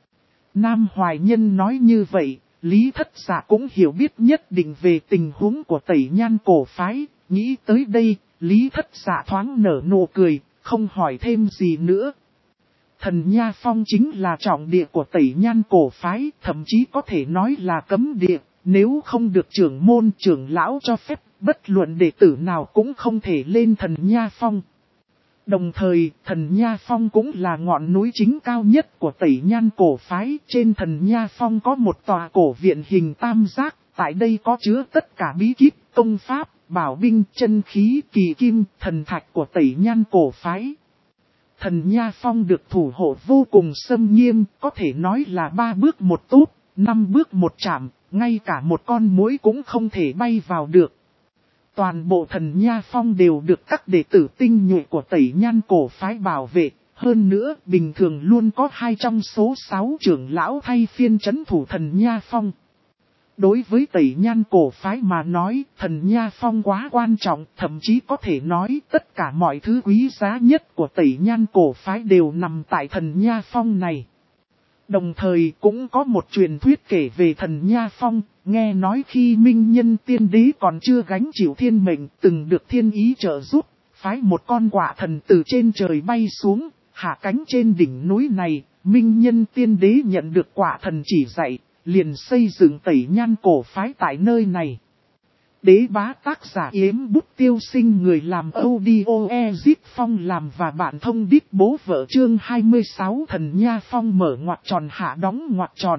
Nam Hoài Nhân nói như vậy. Lý Thất Dạ cũng hiểu biết nhất định về tình huống của Tẩy Nhan cổ phái, nghĩ tới đây, Lý Thất Dạ thoáng nở nụ cười, không hỏi thêm gì nữa. Thần Nha Phong chính là trọng địa của Tẩy Nhan cổ phái, thậm chí có thể nói là cấm địa, nếu không được trưởng môn trưởng lão cho phép, bất luận đệ tử nào cũng không thể lên Thần Nha Phong. Đồng thời, Thần Nha Phong cũng là ngọn núi chính cao nhất của Tẩy Nhan cổ phái. Trên Thần Nha Phong có một tòa cổ viện hình tam giác, tại đây có chứa tất cả bí kíp, công pháp, bảo binh, chân khí, kỳ kim, thần thạch của Tẩy Nhan cổ phái. Thần Nha Phong được thủ hộ vô cùng xâm nghiêm, có thể nói là 3 bước một túp, 5 bước một chạm, ngay cả một con muỗi cũng không thể bay vào được. Toàn bộ Thần Nha Phong đều được các đệ tử tinh nhuệ của Tẩy Nhan cổ phái bảo vệ. Hơn nữa, bình thường luôn có 2 trong số 6 trưởng lão thay phiên trấn thủ Thần Nha Phong. Đối với Tẩy Nhan cổ phái mà nói, Thần Nha Phong quá quan trọng, thậm chí có thể nói tất cả mọi thứ quý giá nhất của Tẩy Nhan cổ phái đều nằm tại Thần Nha Phong này. Đồng thời cũng có một truyền thuyết kể về Thần Nha Phong, nghe nói khi Minh Nhân Tiên Đế còn chưa gánh chịu thiên mệnh, từng được thiên ý trợ giúp, phái một con quạ thần từ trên trời bay xuống, hạ cánh trên đỉnh núi này. Minh Nhân Tiên Đế nhận được quạ thần chỉ dạy, liền xây dựng Tẩy Nhan cổ phái tại nơi này. Đế bá tác giả Yếm Bút Tiêu Sinh, người làm audio Ezip Phong làm và bạn thông đít bố vợ. Chương 26 Thần Nha Phong mở ngoặc tròn hạ đóng ngoặc tròn.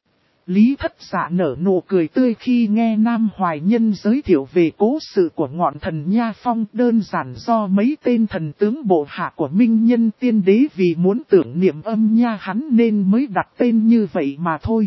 Lý Thất Dạ nở nụ cười tươi khi nghe Nam Hoài Nhân giới thiệu về cố sự của ngọn thần Nha Phong. Đơn giản do mấy tên thần tướng bộ hạ của Minh Nhân Tiên Đế vì muốn tưởng niệm âm nha hắn nên mới đặt tên như vậy mà thôi.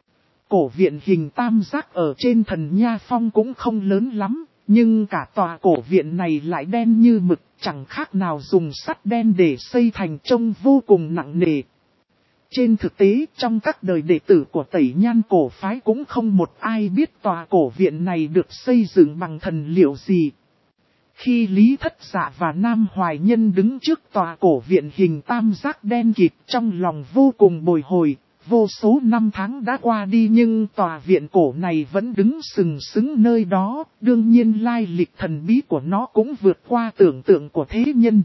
Cổ viện hình tam giác ở trên thần Nha Phong cũng không lớn lắm, nhưng cả tòa cổ viện này lại đen như mực, chẳng khác nào dùng sắt đen để xây thành, trông vô cùng nặng nề. Trên thực tế, trong các đời đệ tử của Tẩy Nhan cổ phái cũng không một ai biết tòa cổ viện này được xây dựng bằng thần liệu gì. Khi Lý Thất Dạ và Nam Hoài Nhân đứng trước tòa cổ viện hình tam giác đen kịt, trong lòng vô cùng bồi hồi. Vô số năm tháng đã qua đi nhưng tòa viện cổ này vẫn đứng sừng sững nơi đó, đương nhiên lai lịch thần bí của nó cũng vượt qua tưởng tượng của thế nhân.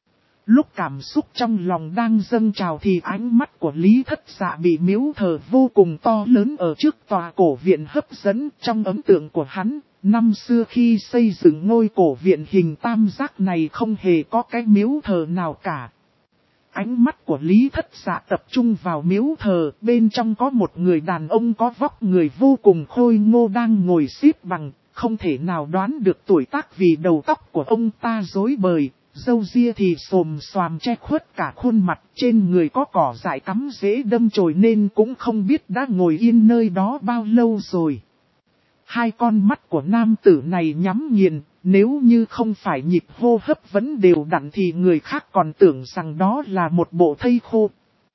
Lúc cảm xúc trong lòng đang dâng trào thì ánh mắt của Lý Thất Dạ bị miếu thờ vô cùng to lớn ở trước tòa cổ viện hấp dẫn. Trong ấn tượng của hắn, năm xưa khi xây dựng ngôi cổ viện hình tam giác này không hề có cái miếu thờ nào cả. Ánh mắt của Lý Thất Dạ tập trung vào miếu thờ, bên trong có một người đàn ông có vóc người vô cùng khôi ngô đang ngồi xếp bằng, không thể nào đoán được tuổi tác vì đầu tóc của ông ta rối bời, râu ria thì xồm xoàm che khuất cả khuôn mặt, trên người có cỏ dại cắm rễ đâm chồi nên cũng không biết đã ngồi yên nơi đó bao lâu rồi. Hai con mắt của nam tử này nhắm nghiền, nếu như không phải nhịp hô hấp vẫn đều đặn thì người khác còn tưởng rằng đó là một bộ thây khô.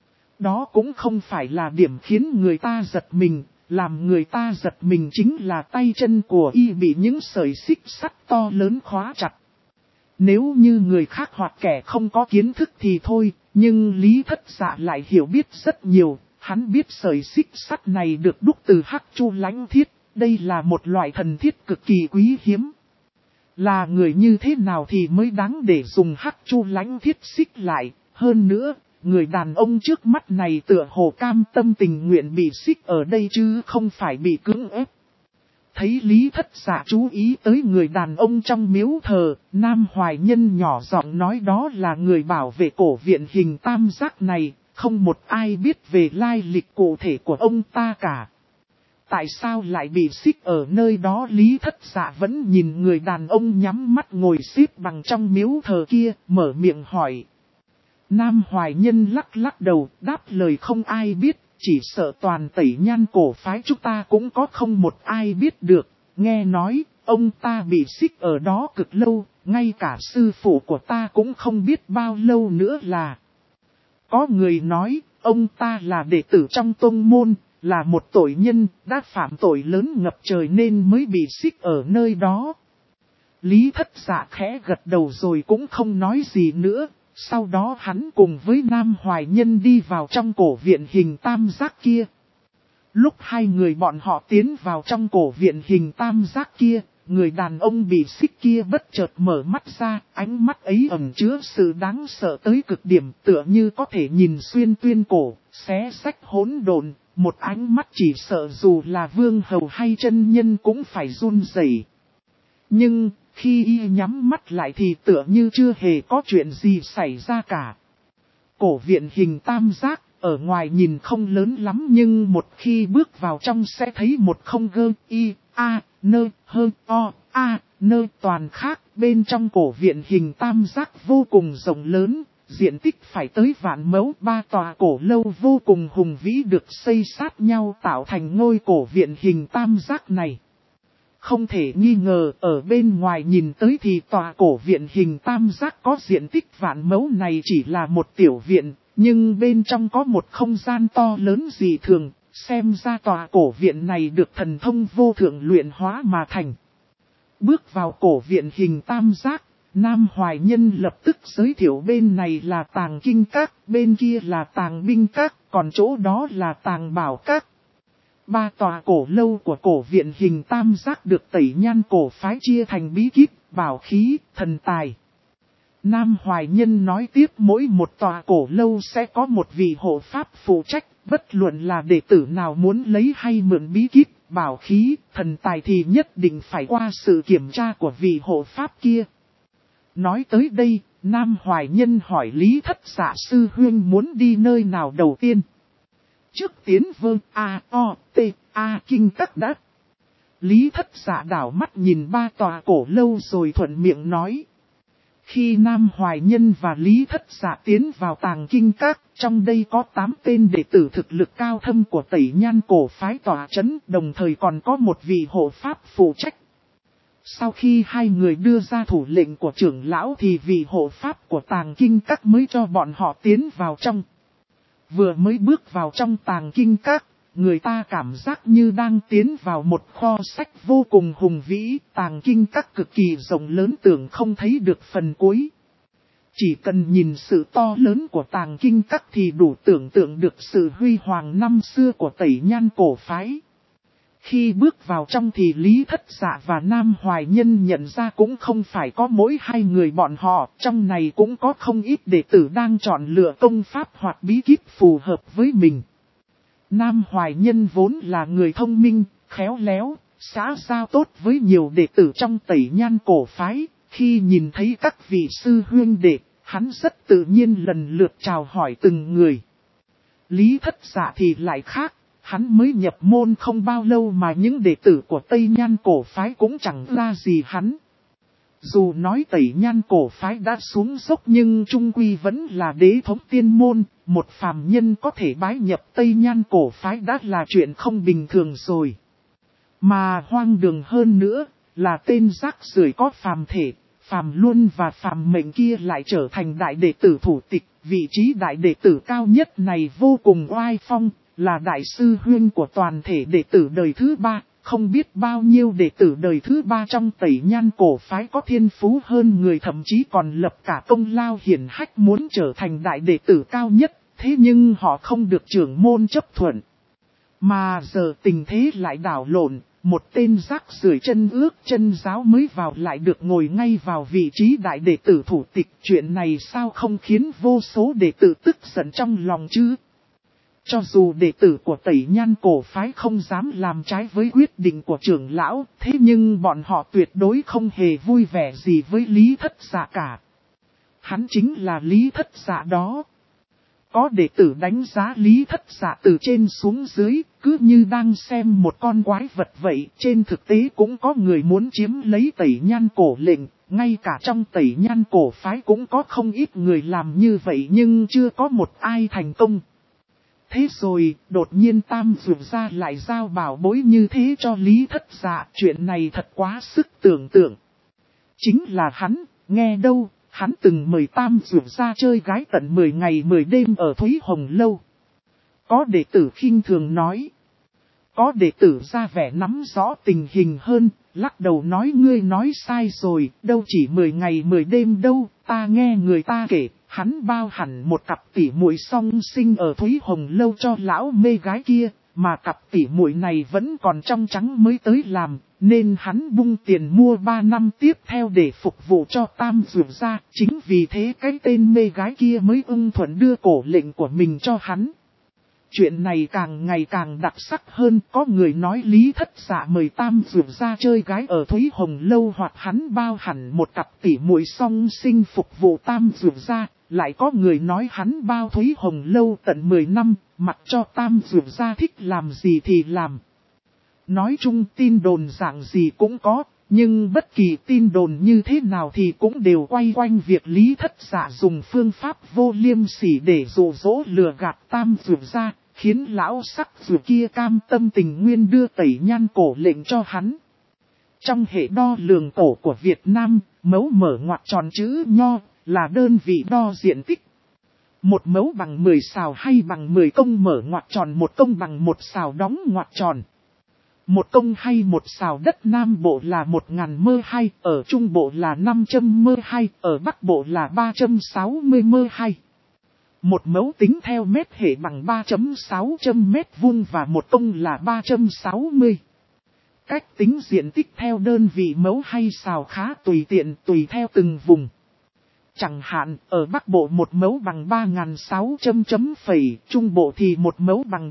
Đó cũng không phải là điểm khiến người ta giật mình, làm người ta giật mình chính là tay chân của y bị những sợi xích sắt to lớn khóa chặt. Nếu như người khác hoặc kẻ không có kiến thức thì thôi, nhưng Lý Thất Dạ lại hiểu biết rất nhiều, hắn biết sợi xích sắt này được đúc từ hắc chu lãnh thiết. Đây là một loại thần thiết cực kỳ quý hiếm. Là người như thế nào thì mới đáng để dùng hắc chu lãnh thiết xích lại. Hơn nữa, người đàn ông trước mắt này tựa hồ cam tâm tình nguyện bị xích ở đây chứ không phải bị cưỡng ép. Thấy Lý Thất Dạ chú ý tới người đàn ông trong miếu thờ, Nam Hoài Nhân nhỏ giọng nói đó là người bảo vệ cổ viện hình tam giác này, không một ai biết về lai lịch cụ thể của ông ta cả. Tại sao lại bị xích ở nơi đó? Lý Thất Dạ vẫn nhìn người đàn ông nhắm mắt ngồi xếp bằng trong miếu thờ kia, mở miệng hỏi. Nam Hoài Nhân lắc lắc đầu, đáp lời không ai biết, chỉ sợ toàn Tẩy Nhan cổ phái chúng ta cũng có không một ai biết được. Nghe nói, ông ta bị xích ở đó cực lâu, ngay cả sư phụ của ta cũng không biết bao lâu nữa là. Có người nói, ông ta là đệ tử trong tông môn. Là một tội nhân, đã phạm tội lớn ngập trời nên mới bị xích ở nơi đó. Lý Thất Dạ khẽ gật đầu rồi cũng không nói gì nữa. Sau đó hắn cùng với Nam Hoài Nhân đi vào trong cổ viện hình tam giác kia. Lúc hai người bọn họ tiến vào trong cổ viện hình tam giác kia, người đàn ông bị xích kia bất chợt mở mắt ra, ánh mắt ấy ẩn chứa sự đáng sợ tới cực điểm, tựa như có thể nhìn xuyên tuyên cổ, xé rách hỗn độn. Một ánh mắt chỉ sợ dù là vương hầu hay chân nhân cũng phải run rẩy. Nhưng, khi y nhắm mắt lại thì tựa như chưa hề có chuyện gì xảy ra cả. Cổ viện hình tam giác, ở ngoài nhìn không lớn lắm nhưng một khi bước vào trong sẽ thấy một không gơ, y, a, nơ, hơ, o, a, nơ toàn khác. Bên trong cổ viện hình tam giác vô cùng rộng lớn. Diện tích phải tới vạn mẫu, ba tòa cổ lâu vô cùng hùng vĩ được xây sát nhau tạo thành ngôi cổ viện hình tam giác này. Không thể nghi ngờ ở bên ngoài nhìn tới thì tòa cổ viện hình tam giác có diện tích vạn mẫu này chỉ là một tiểu viện, nhưng bên trong có một không gian to lớn dị thường, xem ra tòa cổ viện này được thần thông vô thượng luyện hóa mà thành. Bước vào cổ viện hình tam giác. Nam Hoài Nhân lập tức giới thiệu bên này là Tàng Kinh Các, bên kia là Tàng Binh Các, còn chỗ đó là Tàng Bảo Các. Ba tòa cổ lâu của cổ viện hình tam giác được Tẩy Nhan cổ phái chia thành bí kíp, bảo khí, thần tài. Nam Hoài Nhân nói tiếp mỗi một tòa cổ lâu sẽ có một vị hộ pháp phụ trách, bất luận là đệ tử nào muốn lấy hay mượn bí kíp, bảo khí, thần tài thì nhất định phải qua sự kiểm tra của vị hộ pháp kia. Nói tới đây, Nam Hoài Nhân hỏi Lý Thất Dạ sư huynh muốn đi nơi nào đầu tiên. Trước tiến vương kinh các đã. Lý Thất Dạ đảo mắt nhìn ba tòa cổ lâu rồi thuận miệng nói. Khi Nam Hoài Nhân và Lý Thất Dạ tiến vào tàng kinh các, trong đây có 8 tên đệ tử thực lực cao thâm của Tẩy Nhan cổ phái tòa trấn, đồng thời còn có một vị hộ pháp phụ trách. Sau khi hai người đưa ra thủ lệnh của trưởng lão thì vị hộ pháp của tàng kinh các mới cho bọn họ tiến vào trong. Vừa mới bước vào trong tàng kinh các, người ta cảm giác như đang tiến vào một kho sách vô cùng hùng vĩ, tàng kinh các cực kỳ rộng lớn tưởng không thấy được phần cuối. Chỉ cần nhìn sự to lớn của tàng kinh các thì đủ tưởng tượng được sự huy hoàng năm xưa của Tẩy Nhan cổ phái. Khi bước vào trong thì Lý Thất Dạ và Nam Hoài Nhân nhận ra cũng không phải có mỗi hai người bọn họ, trong này cũng có không ít đệ tử đang chọn lựa công pháp hoặc bí kíp phù hợp với mình. Nam Hoài Nhân vốn là người thông minh, khéo léo, xã giao tốt với nhiều đệ tử trong Tẩy Nhan cổ phái, khi nhìn thấy các vị sư huynh đệ, hắn rất tự nhiên lần lượt chào hỏi từng người. Lý Thất Dạ thì lại khác. Hắn mới nhập môn không bao lâu mà những đệ tử của Tây Nhan cổ phái cũng chẳng ra gì hắn. Dù nói Tây Nhan cổ phái đã xuống dốc nhưng trung quy vẫn là đế thống tiên môn, một phàm nhân có thể bái nhập Tây Nhan cổ phái đã là chuyện không bình thường rồi. Mà hoang đường hơn nữa là tên rác rưởi có phàm thể, phàm luân và phàm mệnh kia lại trở thành đại đệ tử thủ tịch, vị trí đại đệ tử cao nhất này vô cùng oai phong. Là đại sư huynh của toàn thể đệ tử đời thứ ba, không biết bao nhiêu đệ tử đời thứ ba trong Tẩy Nhan cổ phái có thiên phú hơn người, thậm chí còn lập cả công lao hiển hách muốn trở thành đại đệ tử cao nhất, thế nhưng họ không được trưởng môn chấp thuận. Mà giờ tình thế lại đảo lộn, một tên rác rưởi chân ước chân giáo mới vào lại được ngồi ngay vào vị trí đại đệ tử thủ tịch, chuyện này sao không khiến vô số đệ tử tức giận trong lòng chứ? Cho dù đệ tử của Tẩy Nhan cổ phái không dám làm trái với quyết định của trưởng lão, thế nhưng bọn họ tuyệt đối không hề vui vẻ gì với Lý Thất Dạ cả. Hắn chính là Lý Thất Dạ đó. Có đệ tử đánh giá Lý Thất Dạ từ trên xuống dưới, cứ như đang xem một con quái vật vậy. Trên thực tế cũng có người muốn chiếm lấy Tẩy Nhan cổ lệnh, ngay cả trong Tẩy Nhan cổ phái cũng có không ít người làm như vậy nhưng chưa có một ai thành công. Thế rồi, đột nhiên Tam Dược Gia lại giao bảo bối như thế cho Lý Thất Dạ, chuyện này thật quá sức tưởng tượng. Chính là hắn, nghe đâu, hắn từng mời Tam Dược Gia chơi gái tận 10 ngày 10 đêm ở Thúy Hồng Lâu. Có đệ tử khinh thường nói. Có đệ tử ra vẻ nắm rõ tình hình hơn, lắc đầu nói ngươi nói sai rồi, đâu chỉ 10 ngày 10 đêm đâu, ta nghe người ta kể. Hắn bao hẳn một cặp tỷ muội song sinh ở Thúy Hồng Lâu cho lão mê gái kia, mà cặp tỷ muội này vẫn còn trong trắng mới tới làm, nên hắn bung tiền mua 3 năm tiếp theo để phục vụ cho Tam Dược Gia. Chính vì thế cái tên mê gái kia mới ưng thuận đưa cổ lệnh của mình cho hắn. Chuyện này càng ngày càng đặc sắc hơn, có người nói Lý Thất Dạ mời Tam Dược Gia chơi gái ở Thúy Hồng Lâu hoặc hắn bao hẳn một cặp tỷ muội song sinh phục vụ Tam Dược Gia. Lại có người nói hắn bao Thúy Hồng Lâu tận 10 năm, mặc cho Tam Dược Gia thích làm gì thì làm. Nói chung tin đồn dạng gì cũng có, nhưng bất kỳ tin đồn như thế nào thì cũng đều quay quanh việc Lý Thất Dạ dùng phương pháp vô liêm sỉ để dụ dỗ lừa gạt Tam Dược Gia, khiến lão sắc dược kia cam tâm tình nguyên đưa Tẩy Nhan cổ lệnh cho hắn. Trong hệ đo lường cổ của Việt Nam, mẫu mở ngoặc tròn chữ nho là đơn vị đo diện tích. Một mẫu bằng 10 sào hay bằng 10 công mở ngoặc tròn, một công bằng 1 sào đóng ngoặc tròn. Một công hay một sào đất Nam Bộ là 1000 mơ hay, ở Trung Bộ là 500 mơ hay, ở Bắc Bộ là 360 mơ hay. Một mẫu tính theo mét hệ bằng 3,600 mét vuông và một công là 360. Cách tính diện tích theo đơn vị mẫu hay sào khá tùy tiện tùy theo từng vùng. Chẳng hạn, ở Bắc Bộ một mẫu bằng 3.600 chấm phẩy, Trung Bộ thì một mẫu bằng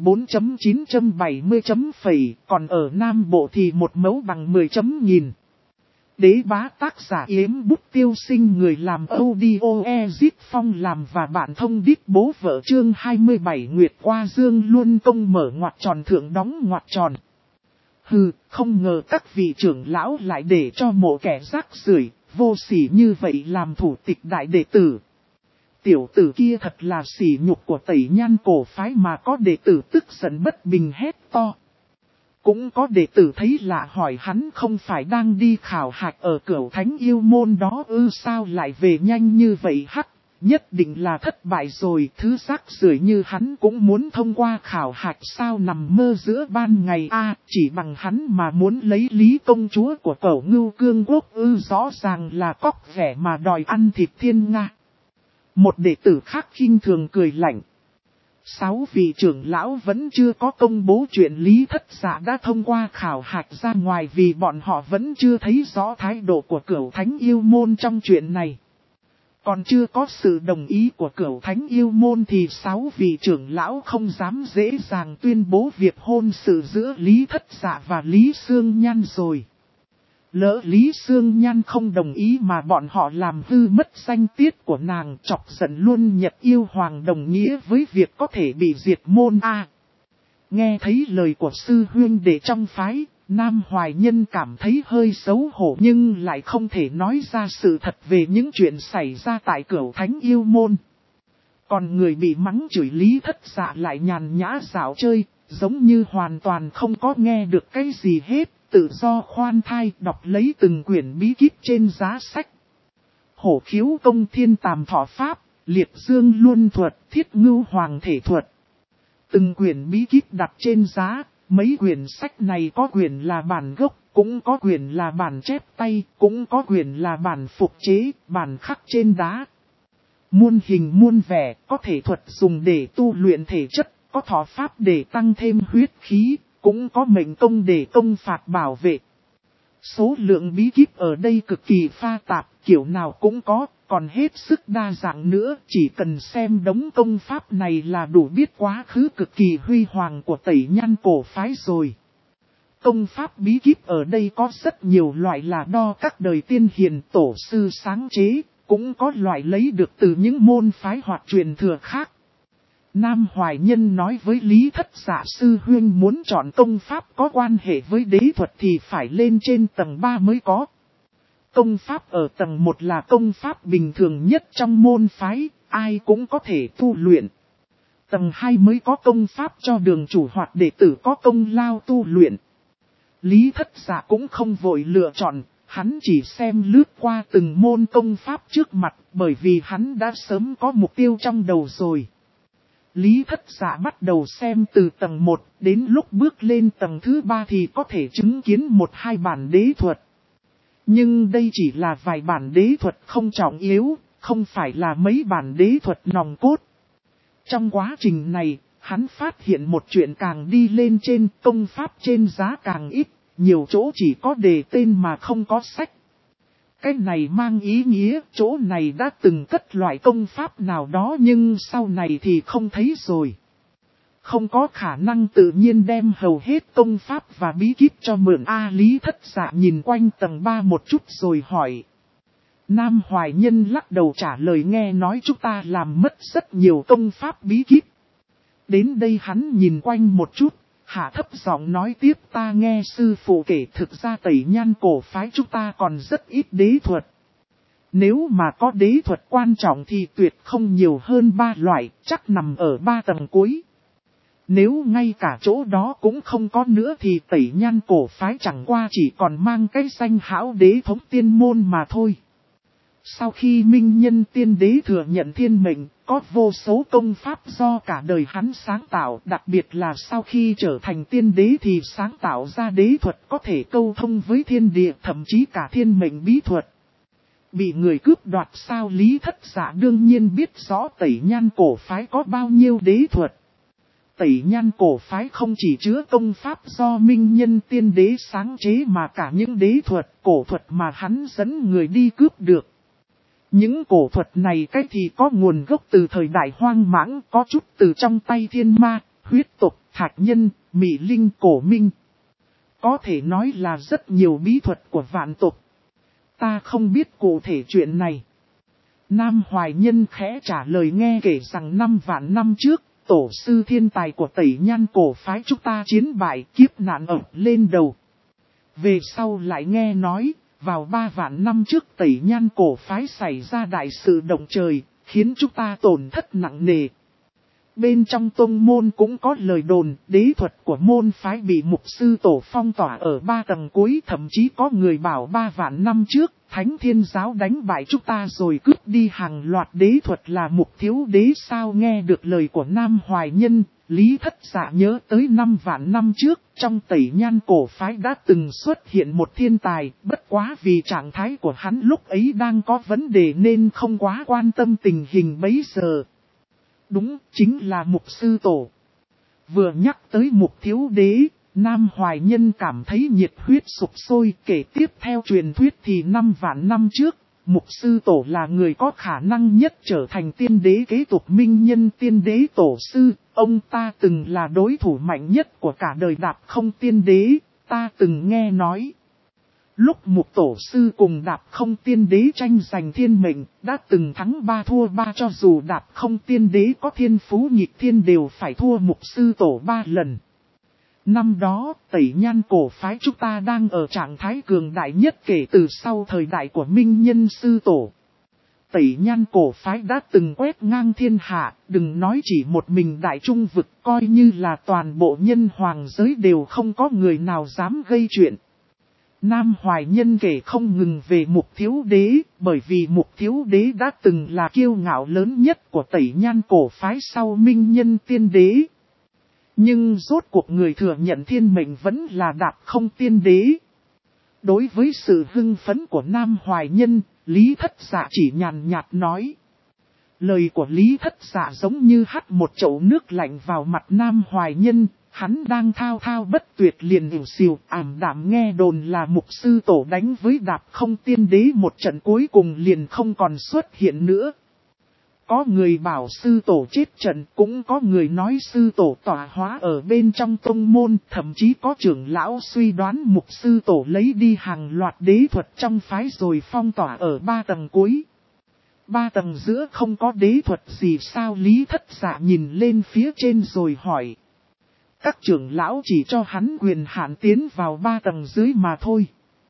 4.970 chấm phẩy, còn ở Nam Bộ thì một mẫu bằng 10 chấm nghìn. Đế bá tác giả Yếm Bút Tiêu Sinh, người làm audio Ezit Phong làm và bạn thông đít bố vợ. Chương 27 Nguyệt qua Dương luôn công mở ngoặc tròn thượng đóng ngoặc tròn. Hừ, không ngờ các vị trưởng lão lại để cho mộ kẻ rác rưởi, vô sỉ như vậy làm thủ tịch đại đệ tử. Tiểu tử kia thật là sỉ nhục của Tẩy Nhan cổ phái, mà có đệ tử tức giận bất bình hét to. Cũng có đệ tử thấy lạ hỏi hắn không phải đang đi khảo hạch ở Cửu Thánh Yêu Môn đó ư, sao lại về nhanh như vậy hắc, nhất định là thất bại rồi, thứ rác rưởi như hắn cũng muốn thông qua khảo hạch sao, nằm mơ giữa ban ngày a, chỉ bằng hắn mà muốn lấy Lý công chúa của Cẩu Ngưu Cương Quốc ư, rõ ràng là cóc vẻ mà đòi ăn thịt thiên nga. Một đệ tử khác khinh thường cười lạnh. 6 vị trưởng lão vẫn chưa có công bố chuyện Lý Thất Dạ đã thông qua khảo hạch ra ngoài, vì bọn họ vẫn chưa thấy rõ thái độ của Cửu Thánh Yêu Môn trong chuyện này. Còn chưa có sự đồng ý của Cửu Thánh Yêu Môn thì 6 vị trưởng lão không dám dễ dàng tuyên bố việc hôn sự giữa Lý Thất Dạ và Lý Sương Nhan rồi. Lỡ Lý Sương Nhan không đồng ý mà bọn họ làm hư mất danh tiết của nàng, chọc giận luôn Nhật Yêu Hoàng, đồng nghĩa với việc có thể bị diệt môn a. Nghe thấy lời của sư huynh đệ trong phái, Nam Hoài Nhân cảm thấy hơi xấu hổ nhưng lại không thể nói ra sự thật về những chuyện xảy ra tại Cửu Thánh Yêu Môn. Còn người bị mắng chửi Lý Thất Dạ lại nhàn nhã dạo chơi, giống như hoàn toàn không có nghe được cái gì hết. Tự do khoan thai đọc lấy từng quyển bí kíp trên giá sách. Hổ khiếu công thiên tàm thọ pháp, liệt dương luân thuật, thiết ngưu hoàng thể thuật. Từng quyển bí kíp đặt trên giá, mấy quyển sách này có quyển là bản gốc, cũng có quyển là bản chép tay, cũng có quyển là bản phục chế, bản khắc trên đá. Muôn hình muôn vẻ, có thể thuật dùng để tu luyện thể chất, có thọ pháp để tăng thêm huyết khí. Cũng có mệnh công để công phạt bảo vệ. Số lượng bí kíp ở đây cực kỳ pha tạp, kiểu nào cũng có, còn hết sức đa dạng nữa. Chỉ cần xem đống công pháp này là đủ biết quá khứ cực kỳ huy hoàng của Tẩy Nhan cổ phái rồi. Công pháp bí kíp ở đây có rất nhiều loại là đo các đời tiên hiền tổ sư sáng chế, cũng có loại lấy được từ những môn phái hoặc truyền thừa khác. Nam Hoài Nhân nói với Lý Thất Dạ sư huynh muốn chọn công pháp có quan hệ với đế thuật thì phải lên trên tầng 3 mới có. Công pháp ở tầng 1 là công pháp bình thường nhất trong môn phái, ai cũng có thể tu luyện. Tầng 2 mới có công pháp cho đường chủ hoặc đệ tử có công lao tu luyện. Lý Thất Dạ cũng không vội lựa chọn, hắn chỉ xem lướt qua từng môn công pháp trước mặt, bởi vì hắn đã sớm có mục tiêu trong đầu rồi. Lý Thất Dạ bắt đầu xem từ tầng 1, đến lúc bước lên tầng thứ 3 thì có thể chứng kiến 1-2 bản đế thuật. Nhưng đây chỉ là vài bản đế thuật không trọng yếu, không phải là mấy bản đế thuật nòng cốt. Trong quá trình này, hắn phát hiện một chuyện càng đi lên trên, công pháp trên giá càng ít, nhiều chỗ chỉ có đề tên mà không có sách. Cái này mang ý nghĩa chỗ này đã từng cất loại công pháp nào đó nhưng sau này thì không thấy rồi. Không có khả năng tự nhiên đem hầu hết công pháp và bí kíp cho mượn. Lý Thất Dạ nhìn quanh tầng 3 một chút rồi hỏi. Nam Hoài Nhân lắc đầu trả lời nghe nói chúng ta làm mất rất nhiều công pháp bí kíp. Đến đây hắn nhìn quanh một chút. Hạ thấp giọng nói tiếp ta nghe sư phụ kể thực ra Tẩy Nhan cổ phái chúng ta còn rất ít đế thuật. Nếu mà có đế thuật quan trọng thì tuyệt không nhiều hơn 3 loại, chắc nằm ở 3 tầng cuối. Nếu ngay cả chỗ đó cũng không có nữa thì Tẩy Nhan cổ phái chẳng qua chỉ còn mang cái danh hão đế thống tiên môn mà thôi. Sau khi Minh Nhân Tiên Đế thừa nhận thiên mệnh, có vô số công pháp do cả đời hắn sáng tạo, đặc biệt là sau khi trở thành tiên đế thì sáng tạo ra đế thuật có thể câu thông với thiên địa, thậm chí cả thiên mệnh bí thuật. Bị người cướp đoạt sao? Lý Thất Dạ đương nhiên biết rõ Tẩy Nhan cổ phái có bao nhiêu đế thuật. Tẩy Nhan cổ phái không chỉ chứa công pháp do Minh Nhân Tiên Đế sáng chế mà cả những đế thuật, cổ thuật mà hắn dẫn người đi cướp được. Những cổ thuật này cái thì có nguồn gốc từ thời đại hoang mãng, có chút từ trong tay thiên ma, huyết tộc, thạch nhân, mị linh, cổ minh. Có thể nói là rất nhiều bí thuật của vạn tộc. Ta không biết cụ thể chuyện này. Nam Hoài Nhân khẽ trả lời nghe kể rằng 5 vạn năm trước, tổ sư thiên tài của Tẩy Nhan cổ phái chúng ta chiến bại, kiếp nạn ập lên đầu. Về sau lại nghe nói, vào 3 vạn năm trước Tẩy Nhan cổ phái xảy ra đại sự động trời, khiến chúng ta tổn thất nặng nề. Bên trong tông môn cũng có lời đồn, đế thuật của môn phái bị mục sư tổ phong tỏa ở 3 tầng cuối, thậm chí có người bảo 3 vạn năm trước, Thánh Thiên Giáo đánh bại chúng ta rồi cướp đi hàng loạt đế thuật là mục thiếu đế. Sao nghe được lời của Nam Hoài Nhân, Lý Thất Dạ nhớ tới 5 vạn năm trước, trong Tẩy Nhan cổ phái đã từng xuất hiện một thiên tài, bất quá vì trạng thái của hắn lúc ấy đang có vấn đề nên không quá quan tâm tình hình bấy giờ. Đúng, chính là mục sư tổ. Vừa nhắc tới mục thiếu đế, Nam Hoài Nhân cảm thấy nhiệt huyết sục sôi. Kể tiếp theo truyền thuyết thì 5 vạn năm trước, mục sư tổ là người có khả năng nhất trở thành tiên đế kế tục minh nhân tiên đế tổ sư. Ông ta từng là đối thủ mạnh nhất của cả đời Đạp Không tiên đế, ta từng nghe nói. Lúc mục tổ sư cùng Đạp Không tiên đế tranh giành thiên mệnh, đã từng thắng 3 thua 3, cho dù Đạp Không tiên đế có thiên phú nghịch thiên đều phải thua mục sư tổ 3 lần. Năm đó, Tẩy Nhan cổ phái chúng ta đang ở trạng thái cường đại nhất kể từ sau thời đại của Minh Nhân sư tổ. Tẩy Nhan cổ phái đã từng quét ngang thiên hạ, đừng nói chỉ một mình đại trung vực, coi như là toàn bộ nhân hoàng giới đều không có người nào dám gây chuyện. Nam Hoài Nhân kể không ngừng về mục thiếu đế, bởi vì mục thiếu đế đã từng là kiêu ngạo lớn nhất của Tẩy Nhan cổ phái sau Minh Nhân tiên đế. Nhưng rốt cuộc người thừa nhận thiên mệnh vẫn là Đạp Không tiên đế. Đối với sự hưng phấn của Nam Hoài Nhân, Lý Thất Dạ chỉ nhàn nhạt nói. Lời của Lý Thất Dạ giống như hắt một chậu nước lạnh vào mặt Nam Hoài Nhân. Hắn đang thao thao bất tuyệt liền ỉu xìu ảm đạm nghe đồn là mục sư tổ đánh với Đạp Không tiên đế một trận cuối cùng liền không còn xuất hiện nữa. Có người bảo sư tổ chết trận, cũng có người nói sư tổ tỏa hóa ở bên trong tông môn, thậm chí có trưởng lão suy đoán mục sư tổ lấy đi hàng loạt đế thuật trong phái rồi phong tỏa ở 3 tầng cuối. 3 tầng giữa không có đế thuật gì sao? Lý Thất Dạ nhìn lên phía trên rồi hỏi. Các trưởng lão chỉ cho hắn quyền hạn tiến vào 3 tầng dưới mà thôi.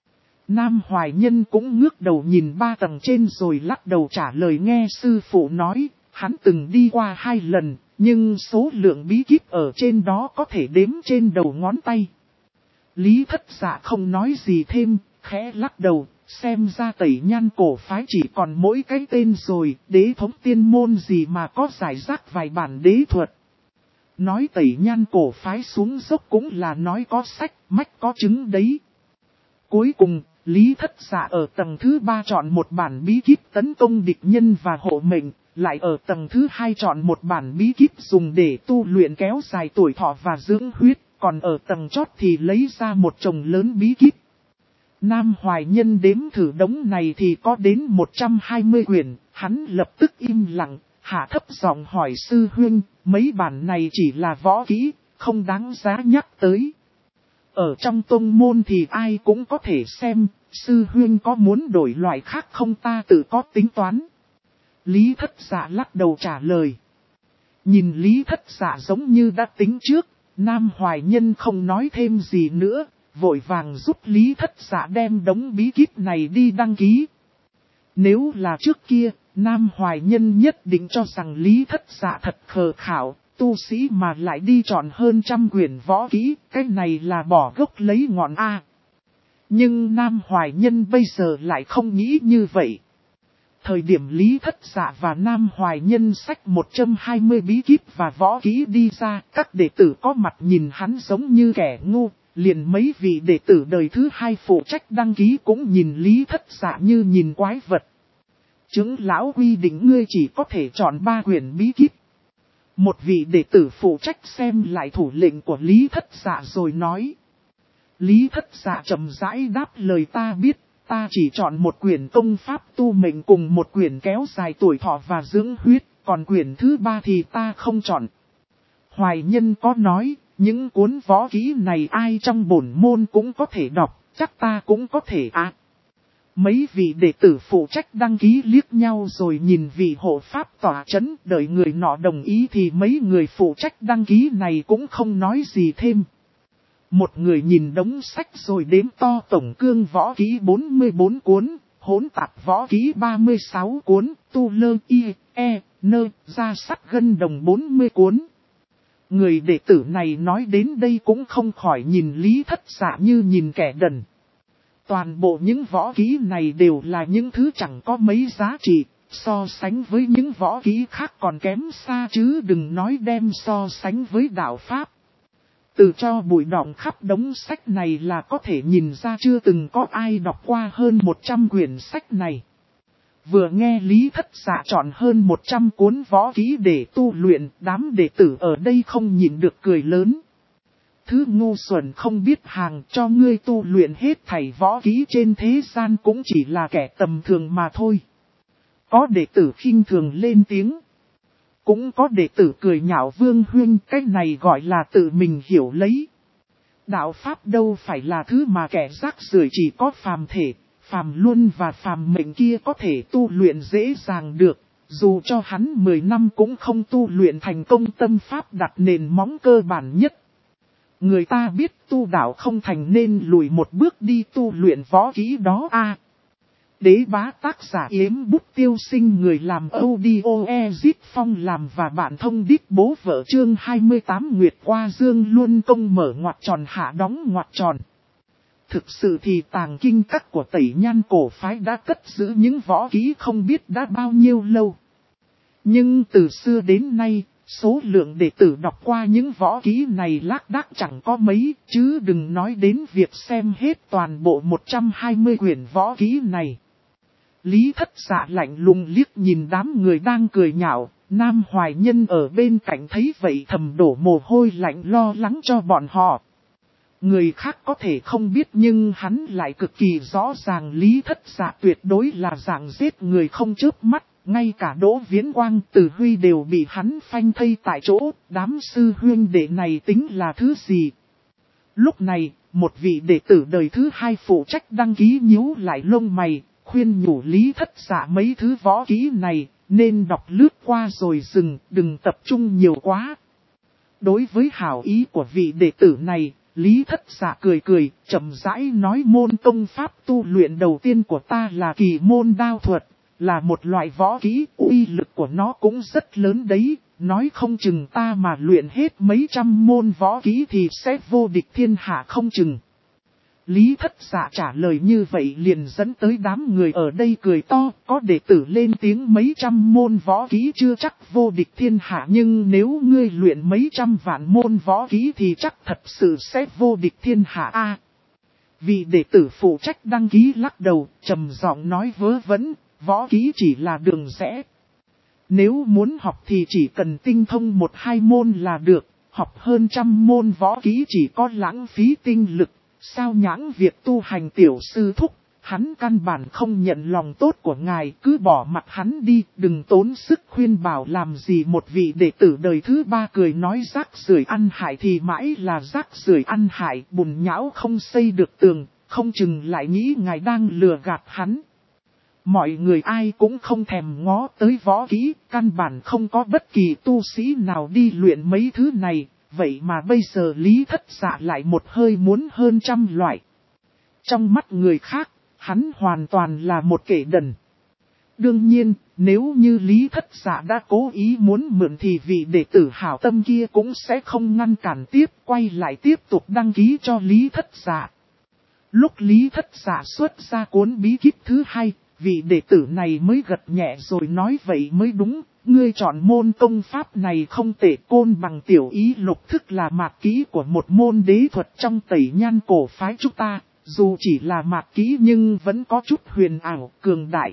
Nam Hoài Nhân cũng ngước đầu nhìn 3 tầng trên rồi lắc đầu trả lời nghe sư phụ nói, hắn từng đi qua 2 lần, nhưng số lượng bí kíp ở trên đó có thể đếm trên đầu ngón tay. Lý Thất Dạ không nói gì thêm, khẽ lắc đầu, xem ra Tẩy Nhan cổ phái chỉ còn mỗi cái tên rồi, đế thống tiên môn gì mà có giải rác vài bản đế thuật. Nói Tẩy Nhan cổ phái xuống dốc cũng là nói có sách, mách có chứng đấy. Cuối cùng, Lý Thất Dạ ở tầng thứ 3 chọn một bản bí kíp tấn công địch nhân và hộ mệnh, lại ở tầng thứ 2 chọn một bản bí kíp dùng để tu luyện kéo dài tuổi thọ và dưỡng huyết, còn ở tầng chót thì lấy ra một chồng lớn bí kíp. Nam Hoài Nhân đếm thử đống này thì có đến 120 quyển, hắn lập tức im lặng, hạ thấp giọng hỏi sư huynh, mấy bản này chỉ là võ kỹ, không đáng giá nhắc tới. Ở trong tông môn thì ai cũng có thể xem, sư huynh có muốn đổi loại khác không ta tự có tính toán. Lý Thất Dạ lắc đầu trả lời. Nhìn Lý Thất Dạ giống như đã tính trước, Nam Hoài Nhân không nói thêm gì nữa, vội vàng giúp Lý Thất Dạ đem đống bí kíp này đi đăng ký. Nếu là trước kia, Nam Hoài Nhân nhất định cho rằng Lý Thất Dạ thật khờ khảo, tu sĩ mà lại đi chọn hơn 100 quyển võ kỹ, cái này là bỏ gốc lấy ngọn A. Nhưng Nam Hoài Nhân bây giờ lại không nghĩ như vậy. Thời điểm Lý Thất Dạ và Nam Hoài Nhân xách 120 bí kíp và võ kỹ đi ra, các đệ tử có mặt nhìn hắn giống như kẻ ngu, liền mấy vị đệ tử đời thứ 2 phụ trách đăng ký cũng nhìn Lý Thất Dạ như nhìn quái vật. Trưởng lão quy định ngươi chỉ có thể chọn 3 quyển bí kíp. Một vị đệ tử phụ trách xem lại thủ lệnh của Lý Thất Dạ rồi nói. Lý Thất Dạ chậm rãi đáp lời ta biết, ta chỉ chọn một quyển công pháp tu mệnh cùng một quyển kéo dài tuổi thọ và dưỡng huyết, còn quyển thứ 3 thì ta không chọn. Hoài Nhân có nói, những cuốn võ kỹ này ai trong bổn môn cũng có thể đọc, chắc ta cũng có thể ạ. Mấy vị đệ tử phụ trách đăng ký liếc nhau rồi nhìn vị hộ pháp tỏa chấn, đợi người nọ đồng ý thì mấy người phụ trách đăng ký này cũng không nói gì thêm. Một người nhìn đống sách rồi đếm to tổng cương võ kỹ 44 cuốn, hỗn tạp võ kỹ 36 cuốn, tu lơ y, e, nơ, ra sắt gân đồng 40 cuốn. Người đệ tử này nói đến đây cũng không khỏi nhìn Lý Thất Dạ như nhìn kẻ đần. Toàn bộ những võ kỹ này đều là những thứ chẳng có mấy giá trị, so sánh với những võ kỹ khác còn kém xa chứ đừng nói đem so sánh với đạo Pháp. Từ cho bụi đọng khắp đống sách này là có thể nhìn ra chưa từng có ai đọc qua hơn 100 quyển sách này. Vừa nghe Lý Thất Dạ chọn hơn 100 cuốn võ kỹ để tu luyện, đám đệ tử ở đây không nhịn được cười lớn. Thứ ngu xuẩn không biết hàng, cho ngươi tu luyện hết thảy võ kỹ trên thế gian cũng chỉ là kẻ tầm thường mà thôi. Có đệ tử khinh thường lên tiếng. Cũng có đệ tử cười nhạo Vương Huynh, cái này gọi là tự mình hiểu lấy. Đạo Pháp đâu phải là thứ mà kẻ rác rưởi chỉ có phàm thể, phàm luân và phàm mệnh kia có thể tu luyện dễ dàng được. Dù cho hắn 10 năm cũng không tu luyện thành công tâm pháp đặt nền móng cơ bản nhất. Người ta biết tu đạo không thành nên lùi một bước đi tu luyện võ kỹ đó a. Đế bá tác giả Yếm Bút Tiêu Sinh, người làm audio Phong làm và bạn thông đích bố vợ chương 28 Nguyệt Qua Dương Luân Công mở ngoặc tròn hạ đóng ngoặc tròn. Thực sự thì tàng kinh các của Tẩy Nhan cổ phái đã cất giữ những võ kỹ không biết đã bao nhiêu lâu. Nhưng từ xưa đến nay, số lượng đệ tử đọc qua những võ kỹ này lác đác chẳng có mấy, chứ đừng nói đến việc xem hết toàn bộ 120 quyển võ kỹ này. Lý Thất Dạ lạnh lùng liếc nhìn đám người đang cười nhạo, Nam Hoài Nhân ở bên cạnh thấy vậy thầm đổ mồ hôi lạnh lo lắng cho bọn họ. Người khác có thể không biết nhưng hắn lại cực kỳ rõ ràng Lý Thất Dạ tuyệt đối là dạng giết người không chớp mắt. Ngay cả Đỗ Viễn Quang, Từ Huy đều bị hắn phanh thây tại chỗ, đám sư huynh đệ này tính là thứ gì? Lúc này, một vị đệ tử đời thứ 2 phụ trách đăng ký nhíu lại lông mày, khuyên nhủ Lý Thất Dạ mấy thứ võ kỹ này, nên đọc lướt qua rồi dừng, đừng tập trung nhiều quá. Đối với hảo ý của vị đệ tử này, Lý Thất Dạ cười cười, chậm rãi nói môn công pháp tu luyện đầu tiên của ta là kỳ môn đao thuật. Là một loại võ kỹ, uy lực của nó cũng rất lớn đấy, nói không chừng ta mà luyện hết mấy trăm môn võ kỹ thì sẽ vô địch thiên hạ không chừng. Lý Thất Dạ trả lời như vậy liền dẫn tới đám người ở đây cười to, có đệ tử lên tiếng mấy trăm môn võ kỹ chưa chắc vô địch thiên hạ nhưng nếu ngươi luyện mấy trăm vạn môn võ kỹ thì chắc thật sự sẽ vô địch thiên hạ a. Vị đệ tử phụ trách đăng ký lắc đầu, trầm giọng nói vớ vẩn. Võ kỹ chỉ là đường rẽ. Nếu muốn học thì chỉ cần tinh thông 1-2 môn là được, học hơn trăm môn võ kỹ chỉ có lãng phí tinh lực, sao nhãng việc tu hành tiểu sư thúc, hắn căn bản không nhận lòng tốt của ngài, cứ bỏ mặc hắn đi, đừng tốn sức khuyên bảo làm gì. Một vị đệ tử đời thứ 3 cười nói rác rưởi ăn hại thì mãi là rác rưởi ăn hại, bùn nhão không xây được tường, không chừng lại nghĩ ngài đang lừa gạt hắn. Mọi người ai cũng không thèm ngó tới võ kỹ, căn bản không có bất kỳ tu sĩ nào đi luyện mấy thứ này, vậy mà bây giờ Lý Thất Dạ lại một hơi muốn hơn trăm loại. Trong mắt người khác, hắn hoàn toàn là một kẻ đần. Đương nhiên, nếu như Lý Thất Dạ đã cố ý muốn mượn thì vị đệ tử hảo tâm kia cũng sẽ không ngăn cản tiếp, quay lại tiếp tục đăng ký cho Lý Thất Dạ. Lúc Lý Thất Dạ xuất ra cuốn bí kíp thứ 2, vị đệ tử này mới gật nhẹ rồi nói vậy mới đúng, ngươi chọn môn công pháp này không tệ, côn bằng tiểu ý lục thức là mạt kỹ của một môn đế thuật trong Tẩy Nhan cổ phái chúng ta, dù chỉ là mạt kỹ nhưng vẫn có chút huyền ảo, cường đại.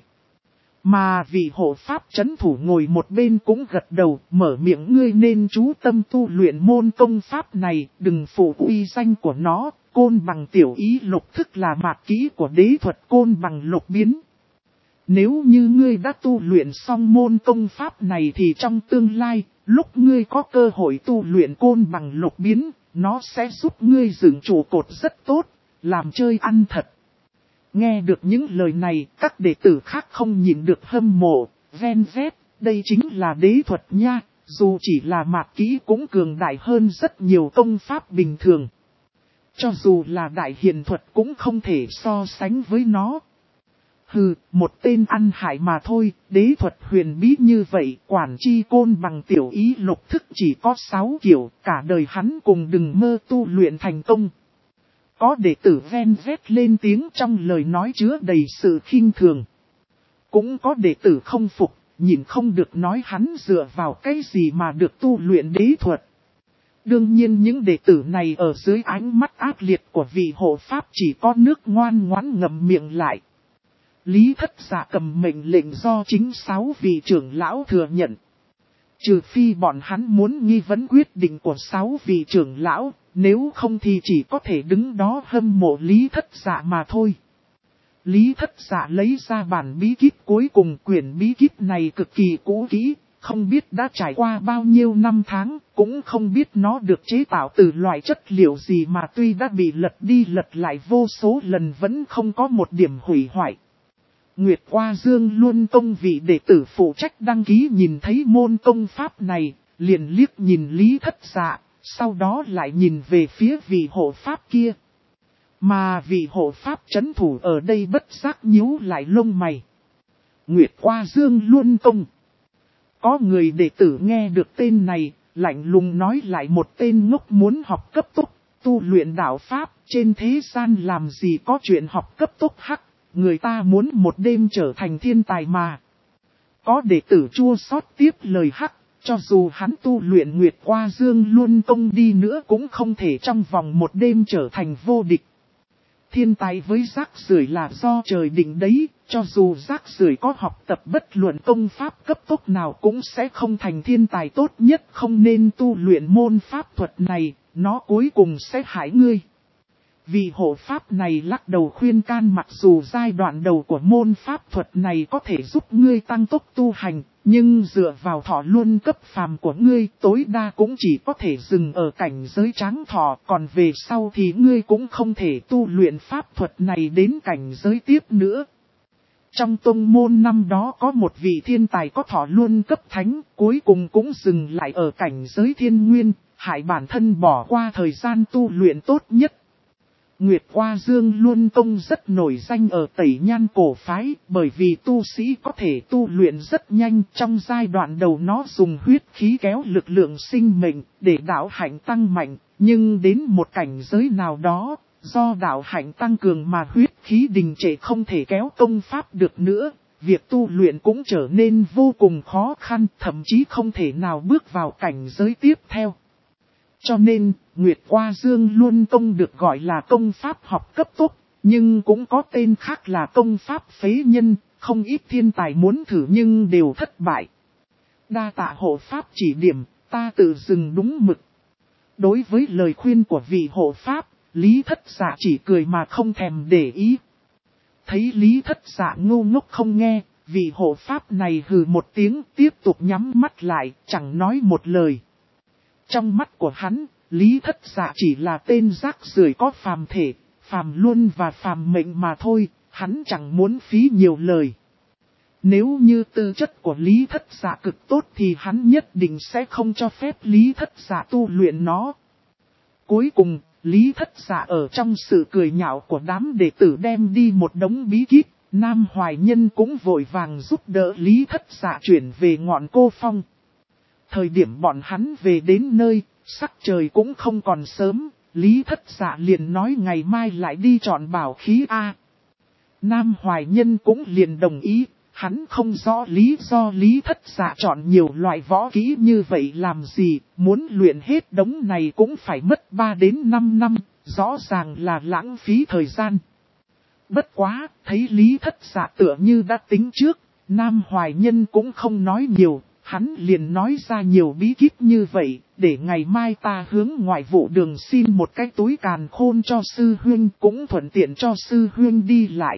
Mà vị hộ pháp chấn thủ ngồi một bên cũng gật đầu, mở miệng ngươi nên chú tâm tu luyện môn công pháp này, đừng phụ uy danh của nó, côn bằng tiểu ý lục thức là mạt kỹ của đế thuật côn bằng lục biến. Nếu như ngươi đã tu luyện xong môn công pháp này thì trong tương lai, lúc ngươi có cơ hội tu luyện côn bằng lục biến, nó sẽ giúp ngươi dựng trụ cột rất tốt, làm chơi ăn thật. Nghe được những lời này, các đệ tử khác không nhịn được hâm mộ, ven vét, đây chính là đế thuật nha, dù chỉ là mạt kỹ cũng cường đại hơn rất nhiều công pháp bình thường. Cho dù là đại hiền thuật cũng không thể so sánh với nó. Hừ, một tên ăn hại mà thôi, đế thuật huyền bí như vậy, quản chi côn bằng tiểu ý lục thức chỉ có 6 kiểu, cả đời hắn cùng đừng mơ tu luyện thành công. Có đệ tử ven vét lên tiếng trong lời nói chứa đầy sự khinh thường. Cũng có đệ tử không phục, nhìn không được nói hắn dựa vào cái gì mà được tu luyện đế thuật. Đương nhiên những đệ tử này ở dưới ánh mắt ác liệt của vị hộ pháp chỉ có nước ngoan ngoãn ngậm miệng lại. Lý Thất Dạ cầm mệnh lệnh do chính 6 vị trưởng lão thừa nhận. Trừ phi bọn hắn muốn nghi vấn quyết định của 6 vị trưởng lão, nếu không thì chỉ có thể đứng đó hâm mộ Lý Thất Dạ mà thôi. Lý Thất Dạ lấy ra bản bí kíp cuối cùng, quyển bí kíp này cực kỳ cũ kỹ, không biết đã trải qua bao nhiêu năm tháng, cũng không biết nó được chế tạo từ loại chất liệu gì mà tuy đã bị lật đi lật lại vô số lần vẫn không có một điểm hủy hoại. Nguyệt Hoa Dương Luân Tông vị đệ tử phụ trách đăng ký nhìn thấy môn công pháp này, liền liếc nhìn Lý Thất Dạ, sau đó lại nhìn về phía vị hộ pháp kia. Mà vị hộ pháp trấn thủ ở đây bất giác nhíu lại lông mày. Nguyệt Hoa Dương Luân Tông. Có người đệ tử nghe được tên này, lạnh lùng nói lại một tên ngốc muốn học cấp tốc, tu luyện đạo pháp, trên thế gian làm gì có chuyện học cấp tốc hắc. Người ta muốn một đêm trở thành thiên tài mà. Có đệ tử chua xót tiếp lời hắc, cho dù hắn tu luyện Nguyệt Hoa Dương Luân Tông đi nữa cũng không thể trong vòng một đêm trở thành vô địch. Thiên tài với rác rưởi là do trời định đấy, cho dù rác rưởi có học tập bất luận công pháp cấp tốc nào cũng sẽ không thành thiên tài tốt nhất, không nên tu luyện môn pháp thuật này, nó cuối cùng sẽ hại ngươi. Vị hộ pháp này lắc đầu khuyên can, mặc dù giai đoạn đầu của môn pháp thuật này có thể giúp ngươi tăng tốc tu hành, nhưng dựa vào thọ luân cấp phàm của ngươi tối đa cũng chỉ có thể dừng ở cảnh giới tráng thọ, còn về sau thì ngươi cũng không thể tu luyện pháp thuật này đến cảnh giới tiếp nữa. Trong tông môn năm đó có một vị thiên tài có thọ luân cấp thánh, cuối cùng cũng dừng lại ở cảnh giới thiên nguyên, hại bản thân bỏ qua thời gian tu luyện tốt nhất. Nguyệt Hoa Dương Luân Tông rất nổi danh ở Tẩy Nhan cổ phái, bởi vì tu sĩ có thể tu luyện rất nhanh. Trong giai đoạn đầu nó dùng huyết khí kéo lực lượng sinh mệnh để đạo hạnh tăng mạnh, nhưng đến một cảnh giới nào đó, do đạo hạnh tăng cường mà huyết khí đình trệ không thể kéo công pháp được nữa, việc tu luyện cũng trở nên vô cùng khó khăn, thậm chí không thể nào bước vào cảnh giới tiếp theo. Cho nên, Nguyệt Hoa Dương Luân Tông được gọi là công pháp học cấp tốc, nhưng cũng có tên khác là công pháp phế nhân, không ít thiên tài muốn thử nhưng đều thất bại. Đa tạ hộ pháp chỉ điểm, ta tự dừng đúng mực. Đối với lời khuyên của vị hộ pháp, Lý Thất Dạ chỉ cười mà không thèm để ý. Thấy Lý Thất Dạ ngu ngốc không nghe, vị hộ pháp này hừ một tiếng tiếp tục nhắm mắt lại, chẳng nói một lời. Trong mắt của hắn, Lý Thất Dạ chỉ là tên rác rưởi có phàm thể, phàm luân và phàm mệnh mà thôi, hắn chẳng muốn phí nhiều lời. Nếu như tư chất của Lý Thất Dạ cực tốt thì hắn nhất định sẽ không cho phép Lý Thất Dạ tu luyện nó. Cuối cùng, Lý Thất Dạ ở trong sự cười nhạo của đám đệ tử đem đi một đống bí kíp, Nam Hoài Nhân cũng vội vàng giúp đỡ Lý Thất Dạ chuyển về ngọn Cô Phong. Thời điểm bọn hắn về đến nơi, sắc trời cũng không còn sớm, Lý Thất Dạ liền nói ngày mai lại đi chọn bảo khí A. Nam Hoài Nhân cũng liền đồng ý, hắn không rõ lý do Lý Thất Dạ chọn nhiều loại võ kỹ như vậy làm gì, muốn luyện hết đống này cũng phải mất 3 đến 5 năm, rõ ràng là lãng phí thời gian. Bất quá, thấy Lý Thất Dạ tựa như đã tính trước, Nam Hoài Nhân cũng không nói nhiều. hắn liền nói ra nhiều bí kíp như vậy, để ngày mai ta hướng ngoại vụ đường xin một cái túi càn khôn cho sư huynh, cũng thuận tiện cho sư huynh đi lại.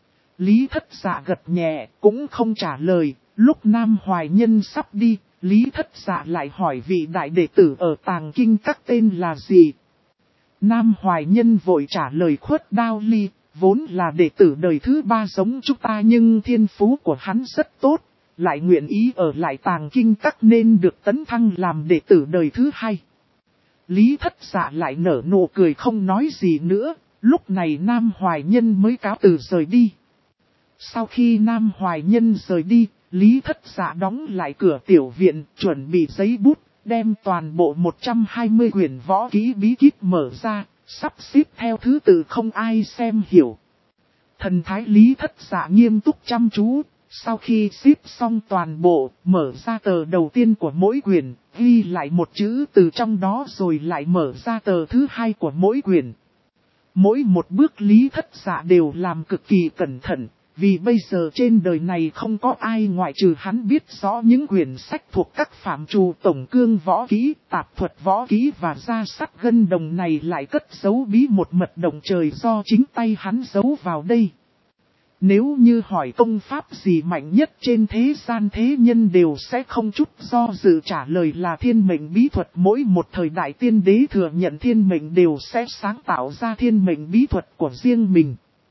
Lý Thất Dạ gật nhẹ, cũng không trả lời. Lúc Nam Hoài Nhân sắp đi, Lý Thất Dạ lại hỏi vị đại đệ tử ở Tàng Kinh Các tên là gì. Nam Hoài Nhân vội trả lời Khuất Đao Ly, vốn là đệ tử đời thứ 3 giống chúng ta nhưng thiên phú của hắn rất tốt, lại nguyện ý ở lại Tàng Kinh Các nên được tấn thăng làm đệ tử đời thứ 2. Lý Thất Dạ lại nở nụ cười không nói gì nữa, lúc này Nam Hoài Nhân mới cáo từ rời đi. Sau khi Nam Hoài Nhân rời đi, Lý Thất Dạ đóng lại cửa tiểu viện, chuẩn bị giấy bút, đem toàn bộ 120 quyển võ kỹ bí kíp mở ra, sắp xếp theo thứ tự không ai xem hiểu. Thần thái Lý Thất Dạ nghiêm túc chăm chú, sau khi xếp xong toàn bộ, mở ra tờ đầu tiên của mỗi quyển, ghi lại một chữ từ trong đó rồi lại mở ra tờ thứ 2 của mỗi quyển. Mỗi một bước Lý Thất Dạ đều làm cực kỳ cẩn thận. Vì bây giờ trên đời này không có ai ngoại trừ hắn biết rõ những quyển sách thuộc các phạm trù tổng cương võ kỹ, tạp thuật võ kỹ và gia sắt gân đồng này lại cất giấu bí một mật động trời do chính tay hắn giấu vào đây. Nếu như hỏi công pháp gì mạnh nhất trên thế gian, thế nhân đều sẽ không chút do dự trả lời là thiên mệnh bí thuật. Mỗi một thời đại tiên đế thừa nhận thiên mệnh đều sẽ sáng tạo ra thiên mệnh bí thuật của riêng mình.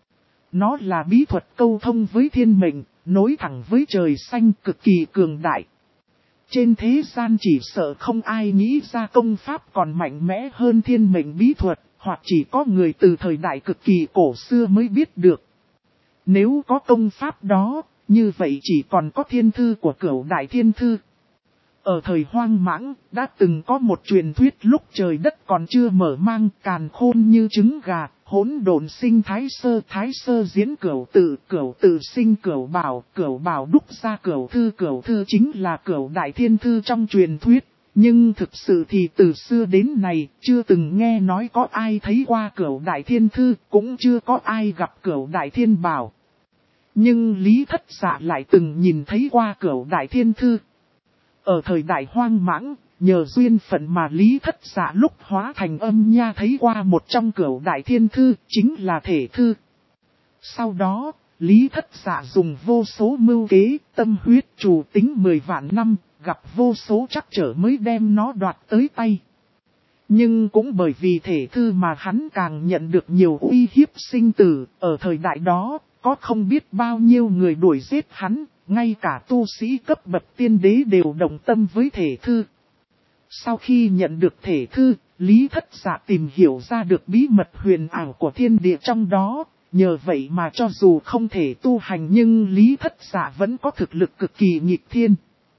Nó là bí thuật câu thông với thiên mệnh, nối thẳng với trời xanh, cực kỳ cường đại. Trên thế gian chỉ sợ không ai nghĩ ra công pháp còn mạnh mẽ hơn thiên mệnh bí thuật, hoặc chỉ có người từ thời đại cực kỳ cổ xưa mới biết được. Nếu có công pháp đó, như vậy chỉ còn có thiên thư của Cửu Đại Thiên Thư. Ở thời Hoang Mãng, đã từng có một truyền thuyết lúc trời đất còn chưa mở mang, càn khôn như trứng gà, hỗn độn sinh thái sơ diễn cửu tự sinh cửu bảo đúc ra cửu thư chính là Cửu Đại Thiên Thư trong truyền thuyết. Nhưng thực sự thì từ xưa đến nay, chưa từng nghe nói có ai thấy qua Cửu Đại Thiên Thư, cũng chưa có ai gặp Cửu Đại Thiên Bảo. Nhưng Lý Thất Dạ lại từng nhìn thấy qua Cửu Đại Thiên Thư. Ở thời đại Hoang Mãng, nhờ duyên phận mà Lý Thất Dạ lúc hóa thành âm nha thấy qua một trong Cửu Đại Thiên Thư, chính là Thể Thư. Sau đó, Lý Thất Dạ dùng vô số mưu kế, tâm huyết trù tính 10 vạn năm, gặp vô số trắc trở mới đem nó đoạt tới tay. Nhưng cũng bởi vì Thể Thư mà hắn càng nhận được nhiều uy hiếp sinh tử, ở thời đại đó, có không biết bao nhiêu người đuổi giết hắn. Ngay cả tu sĩ cấp bậc tiên đế đều đồng tâm với Thể Thư. Sau khi nhận được Thể Thư, Lý Thất Dạ tìm hiểu ra được bí mật huyền ảo của thiên địa trong đó. Nhờ vậy mà cho dù không thể tu hành nhưng Lý Thất Dạ vẫn có thực lực cực kỳ nghịch thiên.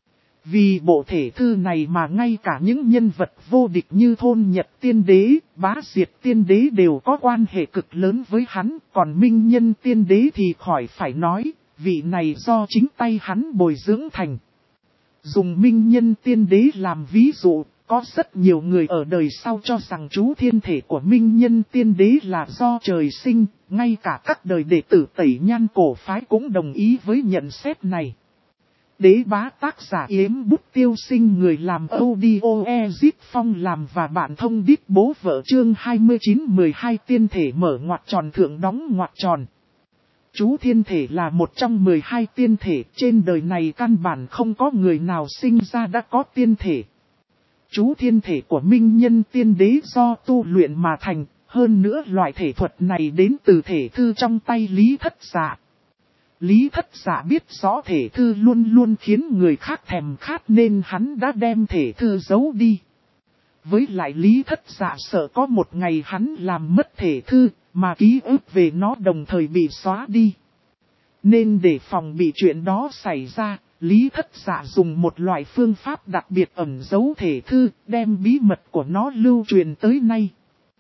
Vì bộ Thể Thư này mà ngay cả những nhân vật vô địch như Thôn Nhật Tiên Đế, Bá Diệt Tiên Đế đều có quan hệ cực lớn với hắn. Còn Minh Nhân Tiên Đế thì khỏi phải nói. Vị này do chính tay hắn bồi dưỡng thành. Dùng Minh Nhân Tiên Đế làm ví dụ, có rất nhiều người ở đời sau cho rằng chú thiên thể của Minh Nhân Tiên Đế là do trời sinh, ngay cả các đời đệ tử Tẩy Nhan cổ phái cũng đồng ý với nhận xét này. Đế Bá tác giả Yếm Bút Tiêu Sinh, người làm audio Ezip Phong làm và bạn thông đít bố vợ chương 29-12 tiên thể mở ngoặc tròn thượng đóng ngoặc tròn. Chú thiên thể là một trong 12 tiên thể, trên đời này căn bản không có người nào sinh ra đã có tiên thể. Chú thiên thể của Minh Nhân Tiên Đế do tu luyện mà thành, hơn nữa loại thể thuật này đến từ Thể Thư trong tay Lý Thất Dạ. Lý Thất Dạ biết rõ Thể Thư luôn luôn khiến người khác thèm khát nên hắn đã đem Thể Thư giấu đi. Với lại Lý Thất Dạ sợ có một ngày hắn làm mất Thể Thư, mà ký ức về nó đồng thời bị xóa đi. Nên để phòng bị chuyện đó xảy ra, Lý Thất Dạ dùng một loại phương pháp đặc biệt ẩn giấu Thể Thư, đem bí mật của nó lưu truyền tới nay.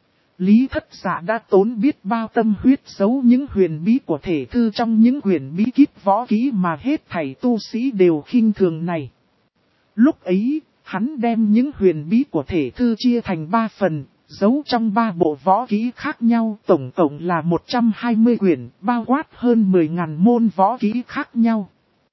Lý Thất Dạ đã tốn biết bao tâm huyết giấu những huyền bí của Thể Thư trong những quyển bí kíp võ kỹ mà hết thảy tu sĩ đều khinh thường này. Lúc ấy, hắn đem những huyền bí của Thể Thư chia thành 3 phần, giấu trong 3 bộ võ kỹ khác nhau, tổng cộng là 120 quyển, bao quát hơn 10.000 môn võ kỹ khác nhau.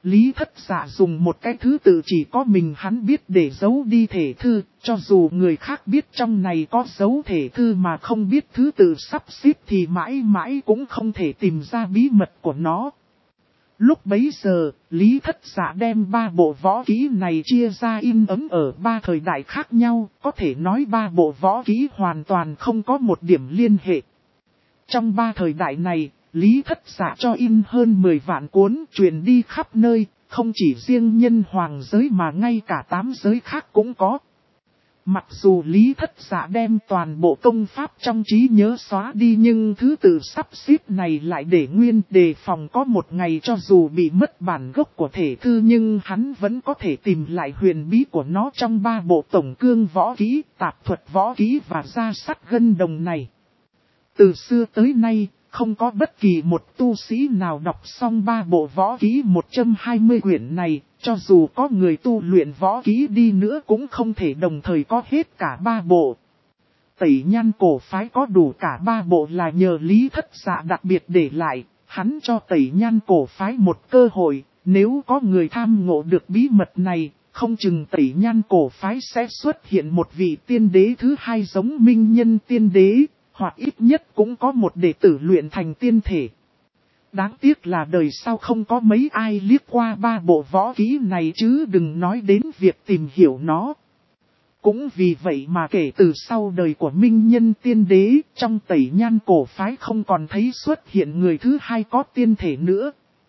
Lý Thất Dạ dùng một cái thứ tự chỉ có mình hắn biết để giấu đi thể thư, cho dù người khác biết trong này có dấu thể thư mà không biết thứ tự sắp xếp thì mãi mãi cũng không thể tìm ra bí mật của nó. Lúc bấy giờ, Lý Thất Dạ đem 3 bộ võ kỹ này chia ra in ấn ở 3 thời đại khác nhau, có thể nói 3 bộ võ kỹ hoàn toàn không có một điểm liên hệ. Trong 3 thời đại này, Lý Thất Dạ cho in hơn 10 vạn cuốn truyền đi khắp nơi, không chỉ riêng nhân hoàng giới mà ngay cả 8 giới khác cũng có. Mặc dù Lý Thất Dạ đem toàn bộ công pháp trong trí nhớ xóa đi nhưng thứ tự sắp xếp này lại để nguyên, đề phòng có một ngày cho dù bị mất bản gốc của thể thư nhưng hắn vẫn có thể tìm lại huyền bí của nó trong 3 bộ tổng cương võ kỹ, tạp thuật võ kỹ và gia sắt gân đồng này. Từ xưa tới nay, không có bất kỳ một tu sĩ nào đọc xong 3 bộ võ kỹ 120 quyển này, cho dù có người tu luyện võ kỹ đi nữa cũng không thể đồng thời có hết cả 3 bộ. Tẩy Nhan cổ phái có đủ cả 3 bộ là nhờ Lý Thất Dạ đặc biệt để lại, hắn cho Tẩy Nhan cổ phái một cơ hội, nếu có người tham ngộ được bí mật này, không chừng Tẩy Nhan cổ phái sẽ xuất hiện một vị tiên đế thứ hai giống Minh Nhân tiên đế. Hoặc ít nhất cũng có một đệ tử luyện thành tiên thể. Đáng tiếc là đời sau không có mấy ai liếc qua 3 bộ võ kỹ này chứ đừng nói đến việc tìm hiểu nó. Cũng vì vậy mà kể từ sau đời của Minh Nhân tiên đế, trong Tẩy Nhan cổ phái không còn thấy xuất hiện người thứ hai có tiên thể nữa.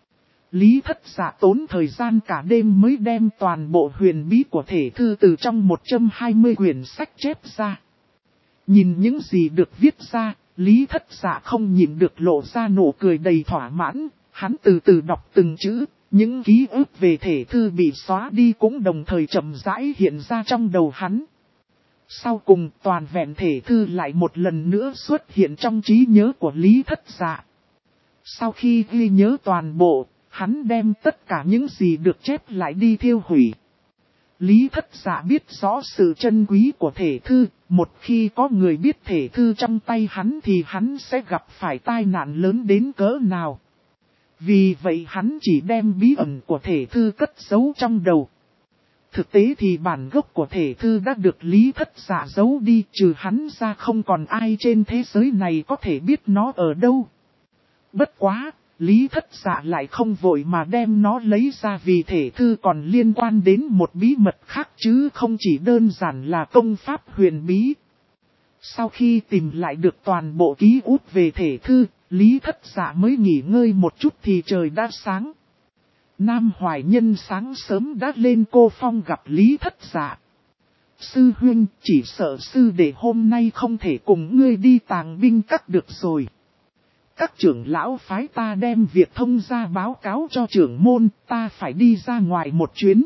Lý Thất Dạ tốn thời gian cả đêm mới đem toàn bộ huyền bí của thể thư từ trong 120 quyển sách chép ra. Nhìn những gì được viết ra, Lý Thất Dạ không nhịn được lộ ra nụ cười đầy thỏa mãn, hắn từ từ đọc từng chữ, những ký ức về thể thư bị xóa đi cũng đồng thời chậm rãi hiện ra trong đầu hắn. Sau cùng toàn vẹn thể thư lại một lần nữa xuất hiện trong trí nhớ của Lý Thất Dạ. Sau khi ghi nhớ toàn bộ, hắn đem tất cả những gì được chép lại đi thiêu hủy. Lý Thất Dạ biết rõ sự chân quý của thể thư, một khi có người biết thể thư trong tay hắn thì hắn sẽ gặp phải tai nạn lớn đến cỡ nào. Vì vậy hắn chỉ đem bí ẩn của thể thư cất giấu trong đầu. Thực tế thì bản gốc của thể thư đã được Lý Thất Dạ giấu đi, trừ hắn ra không còn ai trên thế giới này có thể biết nó ở đâu. Bất quá, Lý Thất Dạ lại không vội mà đem nó lấy ra vì thể thư còn liên quan đến một bí mật khác chứ không chỉ đơn giản là công pháp huyền bí. Sau khi tìm lại được toàn bộ ký ức về thể thư, Lý Thất Dạ mới nghỉ ngơi một chút thì trời đã sáng. Nam Hoài Nhân sáng sớm đã lên cô phong gặp Lý Thất Dạ. Sư huynh, chỉ sợ sư đệ hôm nay không thể cùng ngươi đi tàng binh các được rồi. Các trưởng lão phái ta đem việc thông ra báo cáo cho trưởng môn, ta phải đi ra ngoài một chuyến.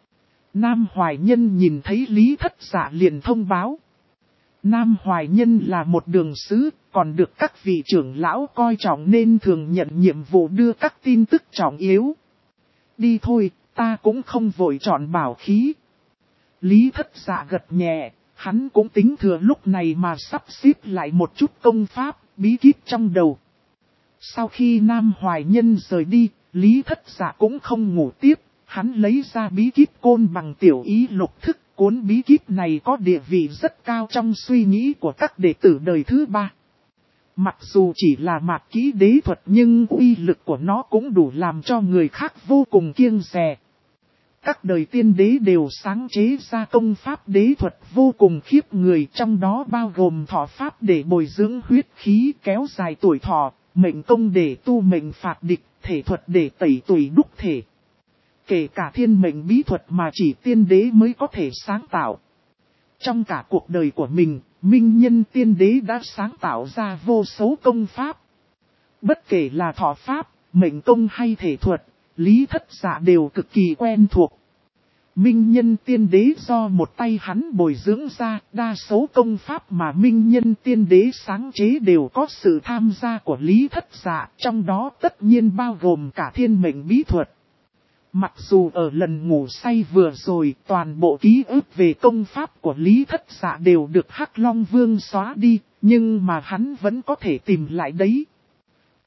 Nam Hoài Nhân nhìn thấy Lý Thất Dạ liền thông báo. Nam Hoài Nhân là một đường sứ, còn được các vị trưởng lão coi trọng nên thường nhận nhiệm vụ đưa các tin tức trọng yếu. Đi thôi, ta cũng không vội chọn bảo khí. Lý Thất Dạ gật nhẹ, hắn cũng tính thừa lúc này mà sắp xếp lại một chút công pháp, bí kíp trong đầu. Sau khi Nam Hoài Nhân rời đi, Lý Thất Dạ cũng không ngủ tiếp, hắn lấy ra bí kíp côn bằng tiểu ý lục thức. Cuốn bí kíp này có địa vị rất cao trong suy nghĩ của các đệ tử đời thứ 3. Mặc dù chỉ là mạt kỹ đế thuật nhưng uy lực của nó cũng đủ làm cho người khác vô cùng kiêng dè. Các đời tiên đế đều sáng chế ra công pháp đế thuật vô cùng khiếp người, trong đó bao gồm thọ pháp để bồi dưỡng huyết khí kéo dài tuổi thọ, mệnh công để tu mệnh phạt địch, thể thuật để tẩy tuổi đúc thể. Kể cả thiên mệnh bí thuật mà chỉ tiên đế mới có thể sáng tạo. Trong cả cuộc đời của mình, Minh Nhân tiên đế đã sáng tạo ra vô số công pháp. Bất kể là thọ pháp, mệnh công hay thể thuật, Lý Thất Dạ đều cực kỳ quen thuộc. Minh Nhân tiên đế do một tay hắn bồi dưỡng ra, đa số công pháp mà Minh Nhân tiên đế sáng chế đều có sự tham gia của Lý Thất Dạ, trong đó tất nhiên bao gồm cả thiên mệnh bí thuật. Mặc dù ở lần ngủ say vừa rồi toàn bộ ký ức về công pháp của Lý Thất Dạ đều được Hắc Long Vương xóa đi, nhưng mà hắn vẫn có thể tìm lại đấy.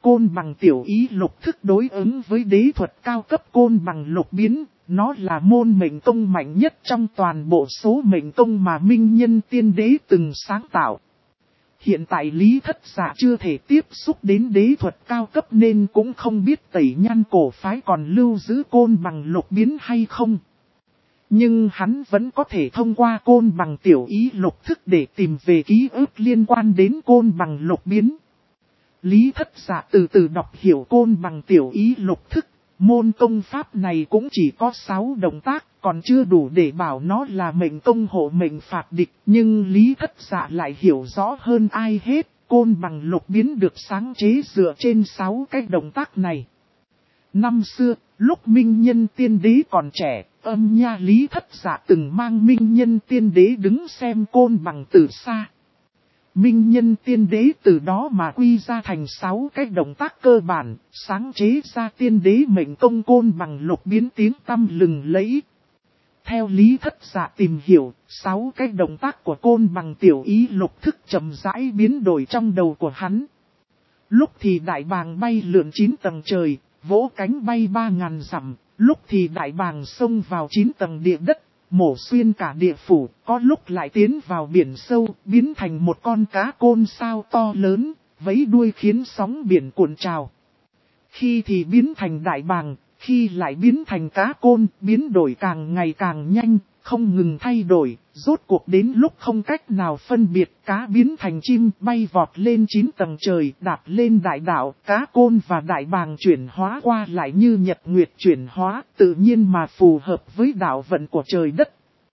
côn bằng tiểu ý lục thức đối ứng với đế thuật cao cấp côn bằng lục biến, nó là môn mệnh tông mạnh nhất trong toàn bộ số mệnh tông mà Minh Nhân Tiên Đế từng sáng tạo. Hiện tại Lý Thất Dạ chưa thể tiếp xúc đến đế thuật cao cấp nên cũng không biết Tẩy Nhan cổ phái còn lưu giữ côn bằng lục biến hay không. Nhưng hắn vẫn có thể thông qua côn bằng tiểu ý lục thức để tìm về ký ức liên quan đến côn bằng lục biến. Lý Thất Dạ từ từ đọc hiểu côn bằng tiểu ý lục thức, môn công pháp này cũng chỉ có 6 động tác, còn chưa đủ để bảo nó là mệnh tông hộ mệnh phạt địch. Nhưng Lý Thất Dạ lại hiểu rõ hơn ai hết, côn bằng lục biến được sáng chế dựa trên 6 cái động tác này. Năm xưa, lúc Minh Nhân Tiên Đế còn trẻ, Âm Nha Lý Thất Dạ từng mang Minh Nhân Tiên Đế đứng xem côn bằng từ xa. Minh Nhân Tiên Đế từ đó mà quy ra thành 6 cái động tác cơ bản, sáng chế ra Tiên Đế mệnh tông côn bằng lục biến tiếng tăm lừng lẫy. Theo Lý Thất Dạ tìm hiểu, 6 cái động tác của côn bằng tiểu ý lục thức chậm rãi biến đổi trong đầu của hắn. Lúc thì đại bàng bay lượn 9 tầng trời, vỗ cánh bay 3.000 dặm, lúc thì đại bàng xông vào 9 tầng địa đất, mổ xuyên cả địa phủ, có lúc lại tiến vào biển sâu, biến thành một con cá côn sao to lớn, vẫy đuôi khiến sóng biển cuộn trào. Khi thì biến thành đại bàng, khi lại biến thành cá côn, biến đổi càng ngày càng nhanh, không ngừng thay đổi, rốt cuộc đến lúc không cách nào phân biệt, cá biến thành chim bay vọt lên 9 tầng trời, đạp lên đại đạo, cá côn và đại bàng chuyển hóa qua lại như nhật nguyệt chuyển hóa, tự nhiên mà phù hợp với đạo vận của trời đất.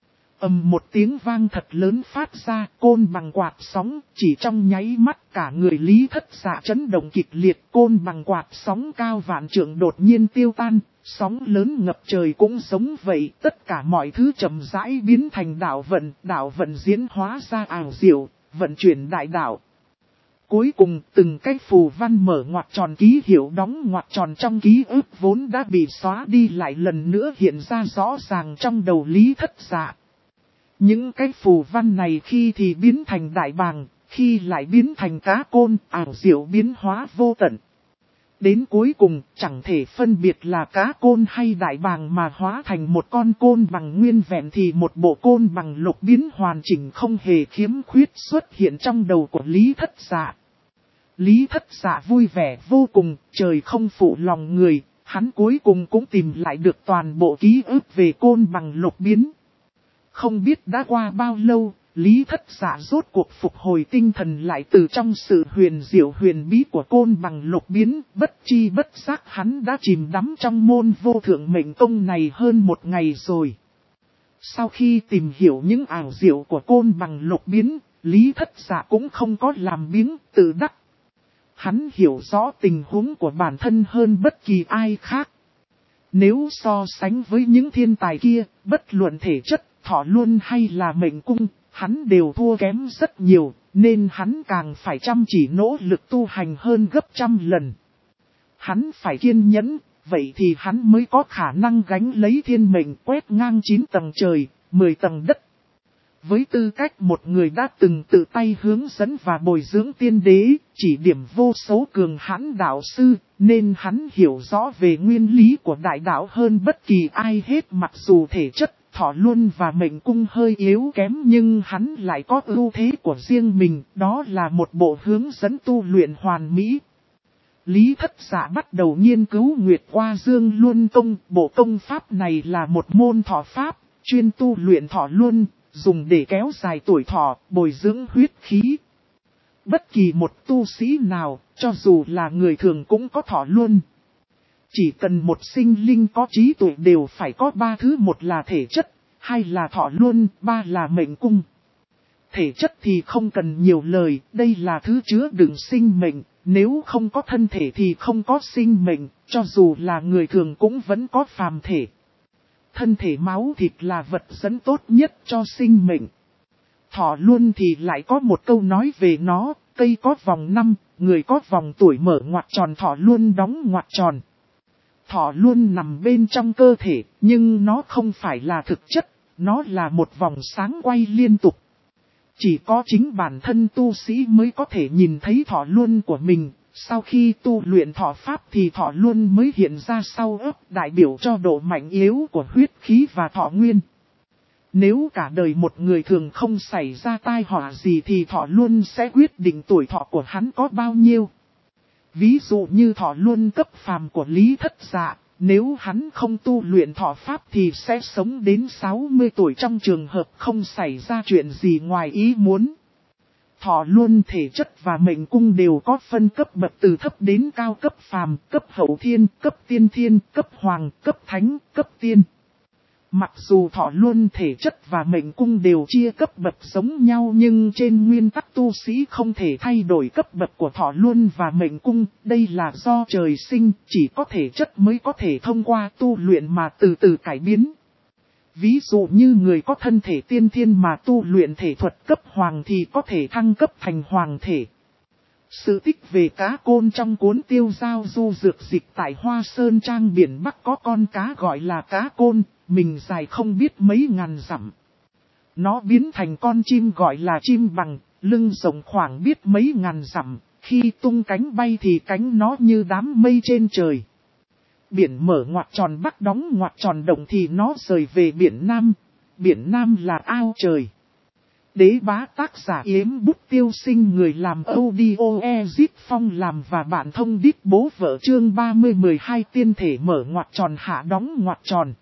Một tiếng vang thật lớn phát ra, côn bằng quạt sóng, chỉ trong nháy mắt cả người Lý Thất Dạ chấn động kịch liệt, côn bằng quạt sóng cao vạn trượng đột nhiên tiêu tan, sóng lớn ngập trời cũng giống vậy, tất cả mọi thứ chậm rãi biến thành đạo vận diễn hóa ra ảo diệu, vận chuyển đại đạo. Cuối cùng từng cái phù văn mở ngoặc tròn ký hiệu đóng ngoặc tròn trong ký ức vốn đã bị xóa đi lại lần nữa hiện ra rõ ràng trong đầu Lý Thất Dạ. Những cái phù văn này khi thì biến thành đại bàng, khi lại biến thành cá côn, ảo diệu biến hóa vô tận. Đến cuối cùng chẳng thể phân biệt là cá côn hay đại bàng mà hóa thành một con côn bằng nguyên vẹn thì một bộ côn bằng lục biến hoàn chỉnh không hề khiếm khuyết xuất hiện trong đầu của Lý Thất Dạ. Lý Thất Dạ vui vẻ vô cùng, trời không phụ lòng người, hắn cuối cùng cũng tìm lại được toàn bộ ký ức về côn bằng lục biến. Không biết đã qua bao lâu, Lý Thất Dạ rốt cuộc phục hồi tinh thần lại từ trong sự huyền diệu huyền bí của côn bằng lục biến, bất chi bất giác hắn đã chìm đắm trong môn vô thượng mệnh tông này hơn một ngày rồi. Sau khi tìm hiểu những ảo diệu của côn bằng lục biến, Lý Thất Dạ cũng không có làm biếng tự đắc. Hắn hiểu rõ tình huống của bản thân hơn bất kỳ ai khác. Nếu so sánh với những thiên tài kia, bất luận thể chất, thọ luân hay là mệnh cung, hắn đều thua kém rất nhiều, nên hắn càng phải chăm chỉ nỗ lực tu hành hơn gấp trăm lần. Hắn phải kiên nhẫn, vậy thì hắn mới có khả năng gánh lấy thiên mệnh quét ngang 9 tầng trời, 10 tầng đất. Với tư cách một người đã từng tự tay hướng dẫn và bồi dưỡng tiên đế, chỉ điểm vô số cường hãn đạo sư, nên hắn hiểu rõ về nguyên lý của đại đạo hơn bất kỳ ai hết. Mặc dù thể chất, thọ luân và mệnh cung hơi yếu kém nhưng hắn lại có ưu thế của riêng mình, đó là một bộ hướng dẫn tu luyện hoàn mỹ. Lý Thất Dạ bắt đầu nghiên cứu Nguyệt Hoa Dương Luân Công, bộ công pháp này là một môn thọ pháp, chuyên tu luyện thọ luân, dùng để kéo dài tuổi thọ, bồi dưỡng huyết khí. Bất kỳ một tu sĩ nào, cho dù là người thường cũng có thọ luân. Chỉ cần một sinh linh có trí tuệ đều phải có 3 thứ, một là thể chất, 2 là thọ luân, 3 là mệnh cung. Thể chất thì không cần nhiều lời, đây là thứ chứa đựng sinh mệnh, nếu không có thân thể thì không có sinh mệnh, cho dù là người thường cũng vẫn có phàm thể. Thân thể máu thịt là vật dẫn tốt nhất cho sinh mệnh. Thọ luân thì lại có một câu nói về nó, cây có vòng năm, người có vòng tuổi mở ngoặc tròn thọ luân đóng ngoặc tròn. Thọ luân nằm bên trong cơ thể, nhưng nó không phải là thực chất, nó là một vòng sáng quay liên tục. Chỉ có chính bản thân tu sĩ mới có thể nhìn thấy thọ luân của mình, Sau khi tu luyện thọ pháp thì thọ luân mới hiện ra sau ấp, đại biểu cho độ mạnh yếu của huyết khí và thọ nguyên. Nếu cả đời một người thường không xảy ra tai họa gì thì thọ luân sẽ quyết định tuổi thọ của hắn có bao nhiêu. Ví dụ như thọ luân cấp phàm của Lý Thất Dạ, nếu hắn không tu luyện thọ pháp thì sẽ sống đến 60 tuổi trong trường hợp không xảy ra chuyện gì ngoài ý muốn. Thọ luân thể chất và mệnh cung đều có phân cấp bậc từ thấp đến cao, cấp phàm, cấp hậu thiên, cấp tiên thiên, cấp hoàng, cấp thánh, cấp tiên. Mặc dù thọ luân thể chất và mệnh cung đều chia cấp bậc giống nhau nhưng trên nguyên tắc tu sĩ không thể thay đổi cấp bậc của thọ luân và mệnh cung. Đây là do trời sinh, chỉ có thể chất mới có thể thông qua tu luyện mà từ từ cải biến. Ví dụ như người có thân thể tiên thiên mà tu luyện thể thuật cấp hoàng thì có thể thăng cấp thành hoàng thể. Sự tích về cá côn trong cuốn Tiêu Giao Du Dược Dịch tại Hoa Sơn Trang biển Bắc có con cá gọi là cá côn, mình dài không biết mấy ngàn dặm. Nó biến thành con chim gọi là chim bằng, lưng rộng khoảng biết mấy ngàn dặm, khi tung cánh bay thì cánh nó như đám mây trên trời. Biển mở ngoặc tròn Bắc đóng ngoặc tròn Đông thì nó rời về biển Nam. Biển Nam là ao trời. Đế Bá tác giả Yếm Bút Tiêu Sinh, người làm audio Ezip Phong làm và bạn thông đít bố vợ, chương 30-12 tiên thể mở ngoặc tròn hạ đóng ngoặc tròn.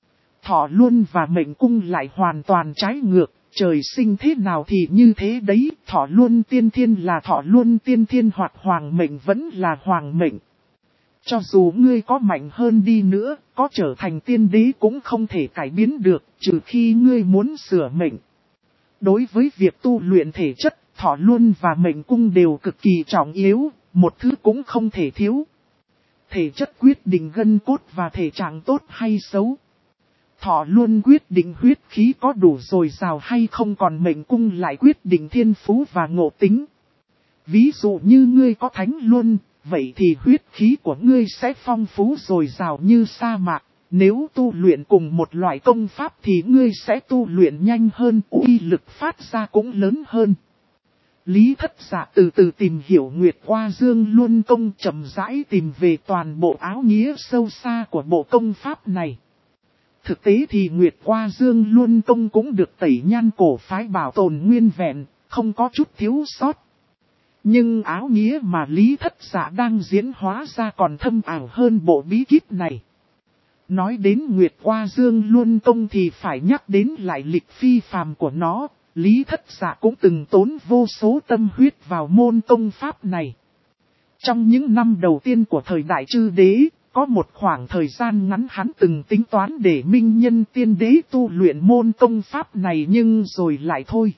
Thọ luân và mệnh cung lại hoàn toàn trái ngược, trời sinh thế nào thì như thế đấy, thọ luân tiên thiên là thọ luân tiên thiên hoặc hoàng mệnh vẫn là hoàng mệnh. Cho dù ngươi có mạnh hơn đi nữa, có trở thành tiên đế cũng không thể cải biến được, trừ khi ngươi muốn sửa mệnh. Đối với việc tu luyện thể chất, thọ luân và mệnh cung đều cực kỳ trọng yếu, một thứ cũng không thể thiếu. Thể chất quyết định gân cốt và thể trạng tốt hay xấu. Thọ luân quyết định huyết khí có đủ dồi dào hay không, còn mệnh cung lại quyết định thiên phú và ngộ tính. Ví dụ như ngươi có thánh luân, vậy thì huyết khí của ngươi sẽ phong phú dồi dào như sa mạc. Nếu tu luyện cùng một loại công pháp thì ngươi sẽ tu luyện nhanh hơn, uy lực phát ra cũng lớn hơn. Lý Thất Dạ từ từ tìm hiểu Nguyệt Hoa Dương Luân Công, chậm rãi tìm về toàn bộ áo nghĩa sâu xa của bộ công pháp này. Thực tế thì Nguyệt Hoa Dương Luân Công cũng được tẩy nhan cổ phái bảo tồn nguyên vẹn, không có chút thiếu sót. Nhưng áo nghĩa mà Lý Thất Dạ đang diễn hóa ra còn thâm ảo hơn bộ bí kíp này. Nói đến Nguyệt Hoa Dương Luân Công thì phải nhắc đến lại lịch phi phàm của nó. Lý Thất Dạ cũng từng tốn vô số tâm huyết vào môn công pháp này. Trong những năm đầu tiên của thời đại Chư Đế, có một khoảng thời gian ngắn hắn từng tính toán để minh nhân tiên đế tu luyện môn công pháp này nhưng rồi lại thôi.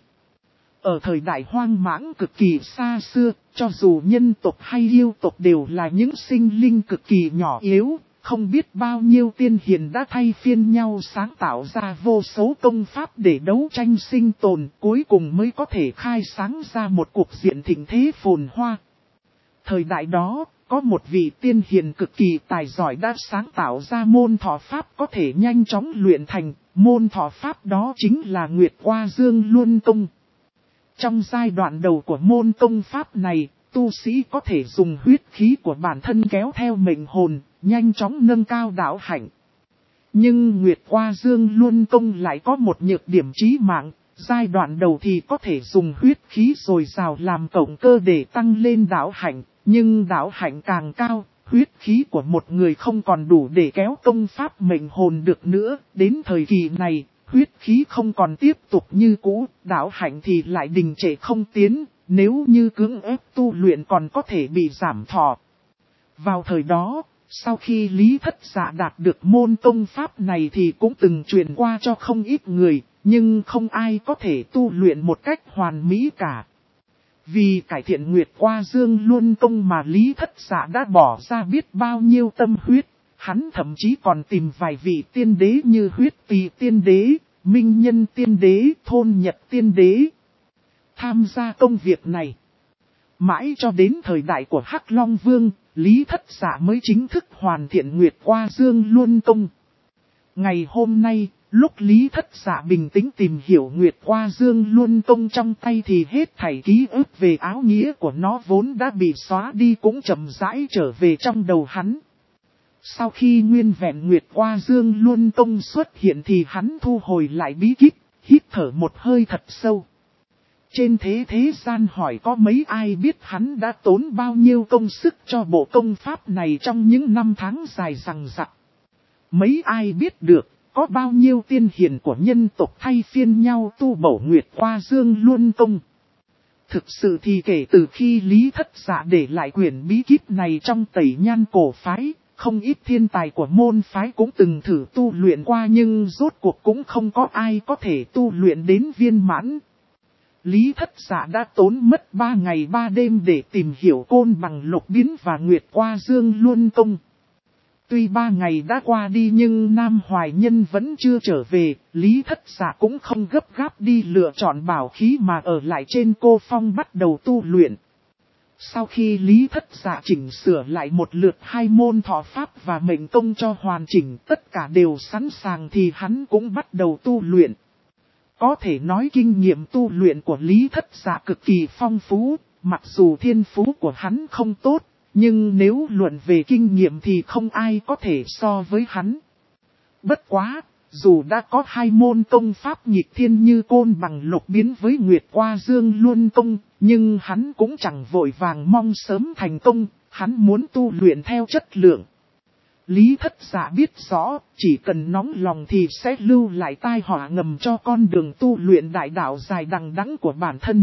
Ở thời đại hoang mãng cực kỳ xa xưa, cho dù nhân tộc hay yêu tộc đều là những sinh linh cực kỳ nhỏ yếu, không biết bao nhiêu tiên hiền đã thay phiên nhau sáng tạo ra vô số công pháp để đấu tranh sinh tồn, cuối cùng mới có thể khai sáng ra một cuộc diện thịnh thế phồn hoa. Thời đại đó, có một vị tiên hiền cực kỳ tài giỏi đã sáng tạo ra môn thọ pháp có thể nhanh chóng luyện thành, môn thọ pháp đó chính là Nguyệt Hoa Dương Luân Công. Trong giai đoạn đầu của môn công pháp này, tu sĩ có thể dùng huyết khí của bản thân kéo theo mệnh hồn, nhanh chóng nâng cao đạo hạnh. Nhưng Nguyệt Hoa Dương Luân Công lại có một nhược điểm chí mạng, giai đoạn đầu thì có thể dùng huyết khí dồi dào làm cộng cơ để tăng lên đạo hạnh, nhưng đạo hạnh càng cao, huyết khí của một người không còn đủ để kéo công pháp mệnh hồn được nữa, đến thời kỳ này. Huyết khí không còn tiếp tục như cũ, đạo hạnh thì lại đình trệ không tiến, nếu như cưỡng ép tu luyện còn có thể bị giảm thọ. Vào thời đó, sau khi Lý Thất Dạ đạt được môn công pháp này thì cũng từng truyền qua cho không ít người, nhưng không ai có thể tu luyện một cách hoàn mỹ cả. Vì cải thiện Nguyệt Hoa Dương Luân Công mà Lý Thất Dạ đã bỏ ra biết bao nhiêu tâm huyết. Hắn thậm chí còn tìm vài vị tiên đế như Huyết Tỳ Tiên Đế, Minh Nhân Tiên Đế, Thôn Nhật Tiên Đế tham gia công việc này. Mãi cho đến thời đại của Hắc Long Vương, Lý Thất Dạ mới chính thức hoàn thiện Nguyệt Hoa Dương Luân Công. Ngày hôm nay, Lúc Lý Thất Dạ bình tĩnh tìm hiểu Nguyệt Qua Dương Luân Công trong tay thì hết thảy ký ức về áo nghĩa của nó vốn đã bị xóa đi cũng chậm rãi trở về trong đầu hắn. Sau khi nguyên vẹn Nguyệt Qua Dương Luân Công xuất hiện thì hắn thu hồi lại bí kíp, hít thở một hơi thật sâu. Trên thế gian hỏi có mấy ai biết hắn đã tốn bao nhiêu công sức cho bộ công pháp này trong những năm tháng dài dằng dặc. Mấy ai biết được, có bao nhiêu tiên hiền của nhân tộc thay phiên nhau tu bổ Nguyệt Qua Dương Luân Công. Thực sự thì kể từ khi Lý Thất Dạ để lại quyển bí kíp này trong Tẩy Nhan cổ phái, không ít thiên tài của môn phái cũng từng thử tu luyện qua nhưng rốt cuộc cũng không có ai có thể tu luyện đến viên mãn. Lý Thất Dạ đã tốn mất 3 ngày 3 đêm để tìm hiểu Côn Bằng Lục Biến và Nguyệt Qua Dương Luân Công. Tuy 3 ngày đã qua đi nhưng Nam Hoài Nhân vẫn chưa trở về, Lý Thất Dạ cũng không gấp gáp đi lựa chọn bảo khí mà ở lại trên Cô Phong bắt đầu tu luyện. Sau khi Lý Thất Dạ chỉnh sửa lại một lượt 2 môn thọ pháp và mệnh công cho hoàn chỉnh, tất cả đều sẵn sàng thì hắn cũng bắt đầu tu luyện. Có thể nói kinh nghiệm tu luyện của Lý Thất Dạ cực kỳ phong phú, mặc dù thiên phú của hắn không tốt, nhưng nếu luận về kinh nghiệm thì không ai có thể so với hắn. Bất quá, dù đã có 2 môn công pháp nghịch thiên như Côn Bằng Lục Biến với Nguyệt Qua Dương Luân Công, nhưng hắn cũng chẳng vội vàng mong sớm thành công, hắn muốn tu luyện theo chất lượng. Lý Thất Dạ biết rõ, chỉ cần nóng lòng thì sẽ lưu lại tai họa ngầm cho con đường tu luyện đại đạo dài đằng đẵng của bản thân.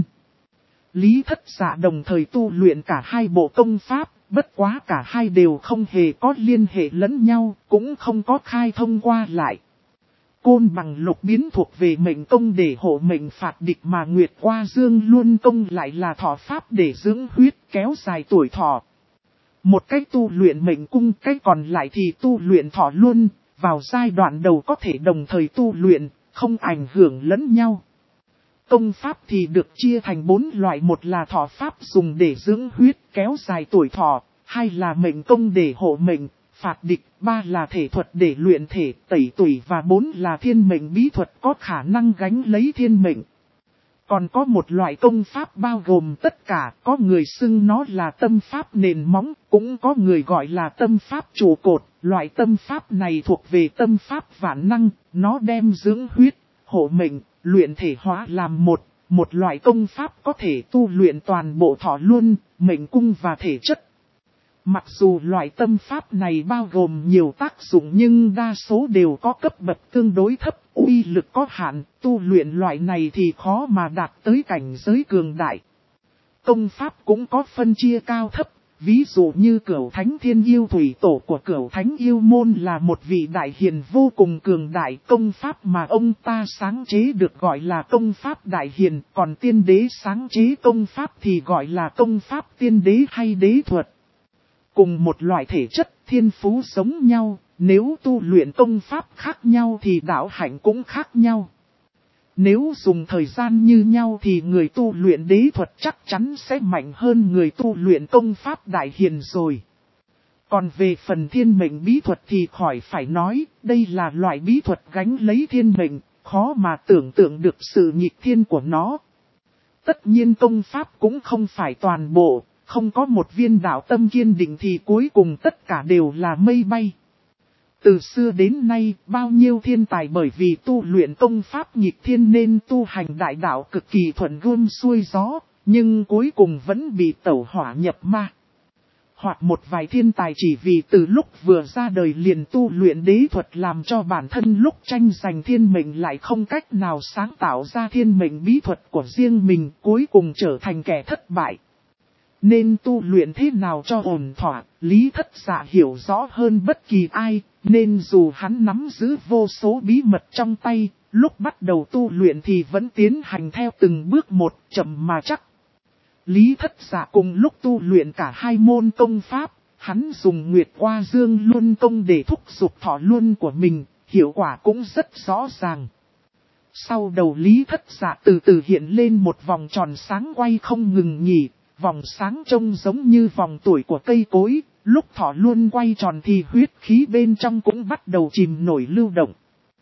Lý Thất Dạ đồng thời tu luyện cả 2 bộ công pháp, bất quá cả 2 đều không hề có liên hệ lẫn nhau, cũng không có khai thông qua lại. Côn Bằng Lục Biến thuộc về mệnh công để hộ mệnh phạt địch mà Nguyệt Qua Dương Luân Công lại là thọ pháp để dưỡng huyết kéo dài tuổi thọ. Một cách tu luyện mệnh cung, cách còn lại thì tu luyện thọ luân, vào giai đoạn đầu có thể đồng thời tu luyện, không ảnh hưởng lẫn nhau. Công pháp thì được chia thành 4 loại, một là thọ pháp dùng để dưỡng huyết kéo dài tuổi thọ, 2 là mệnh công để hộ mệnh, phạt địch, 3 là thể thuật để luyện thể, tẩy tủy và 4 là thiên mệnh bí thuật có khả năng gánh lấy thiên mệnh. Còn có một loại công pháp bao gồm tất cả, có người xưng nó là tâm pháp nền móng, cũng có người gọi là tâm pháp trụ cột. Loại tâm pháp này thuộc về tâm pháp vạn năng, nó đem dưỡng huyết, hộ mệnh, luyện thể hóa làm một loại công pháp có thể tu luyện toàn bộ thọ luân, mệnh cung và thể chất. Mặc dù loại tâm pháp này bao gồm nhiều tác dụng nhưng đa số đều có cấp bậc tương đối thấp, uy lực có hạn, tu luyện loại này thì khó mà đạt tới cảnh giới cường đại. Công pháp cũng có phân chia cao thấp, ví dụ như Cửu Thánh Thiên Yêu Thủy Tổ của Cửu Thánh Yêu Môn là một vị đại hiền vô cùng cường đại, công pháp mà ông ta sáng chế được gọi là công pháp đại hiền, còn tiên đế sáng chế công pháp thì gọi là công pháp tiên đế hay đế thuật. Cùng một loại thể chất thiên phú giống nhau, nếu tu luyện công pháp khác nhau thì đạo hạnh cũng khác nhau. Nếu dùng thời gian như nhau thì người tu luyện đế thuật chắc chắn sẽ mạnh hơn người tu luyện công pháp đại hiền rồi. Còn về phần thiên mệnh bí thuật thì khỏi phải nói, đây là loại bí thuật gánh lấy thiên mệnh, khó mà tưởng tượng được sự nghịch thiên của nó. Tất nhiên công pháp cũng không phải toàn bộ. Không có một viên đạo tâm kiên định thì cuối cùng tất cả đều là mây bay. Từ xưa đến nay, bao nhiêu thiên tài bởi vì tu luyện công pháp nghịch thiên nên tu hành đại đạo cực kỳ thuận buồm xuôi gió, nhưng cuối cùng vẫn bị tẩu hỏa nhập ma. Hoặc một vài thiên tài chỉ vì từ lúc vừa ra đời liền tu luyện đế thuật làm cho bản thân lúc tranh giành thiên mệnh lại không cách nào sáng tạo ra thiên mệnh bí thuật của riêng mình, cuối cùng trở thành kẻ thất bại. Nên tu luyện thế nào cho ổn thỏa, Lý Thất Dạ hiểu rõ hơn bất kỳ ai, nên dù hắn nắm giữ vô số bí mật trong tay, lúc bắt đầu tu luyện thì vẫn tiến hành theo từng bước một, chậm mà chắc. Lý Thất Dạ cùng lúc tu luyện cả 2 môn công pháp, hắn dùng Nguyệt Qua Dương Luân Công để thúc giục thọ luân của mình, hiệu quả cũng rất rõ ràng. Sau đầu Lý Thất Dạ từ từ hiện lên một vòng tròn sáng quay không ngừng nghỉ. Vòng sáng trông giống như vòng tuổi của cây cối, lúc thọ luân quay tròn thì huyết khí bên trong cũng bắt đầu chìm nổi lưu động.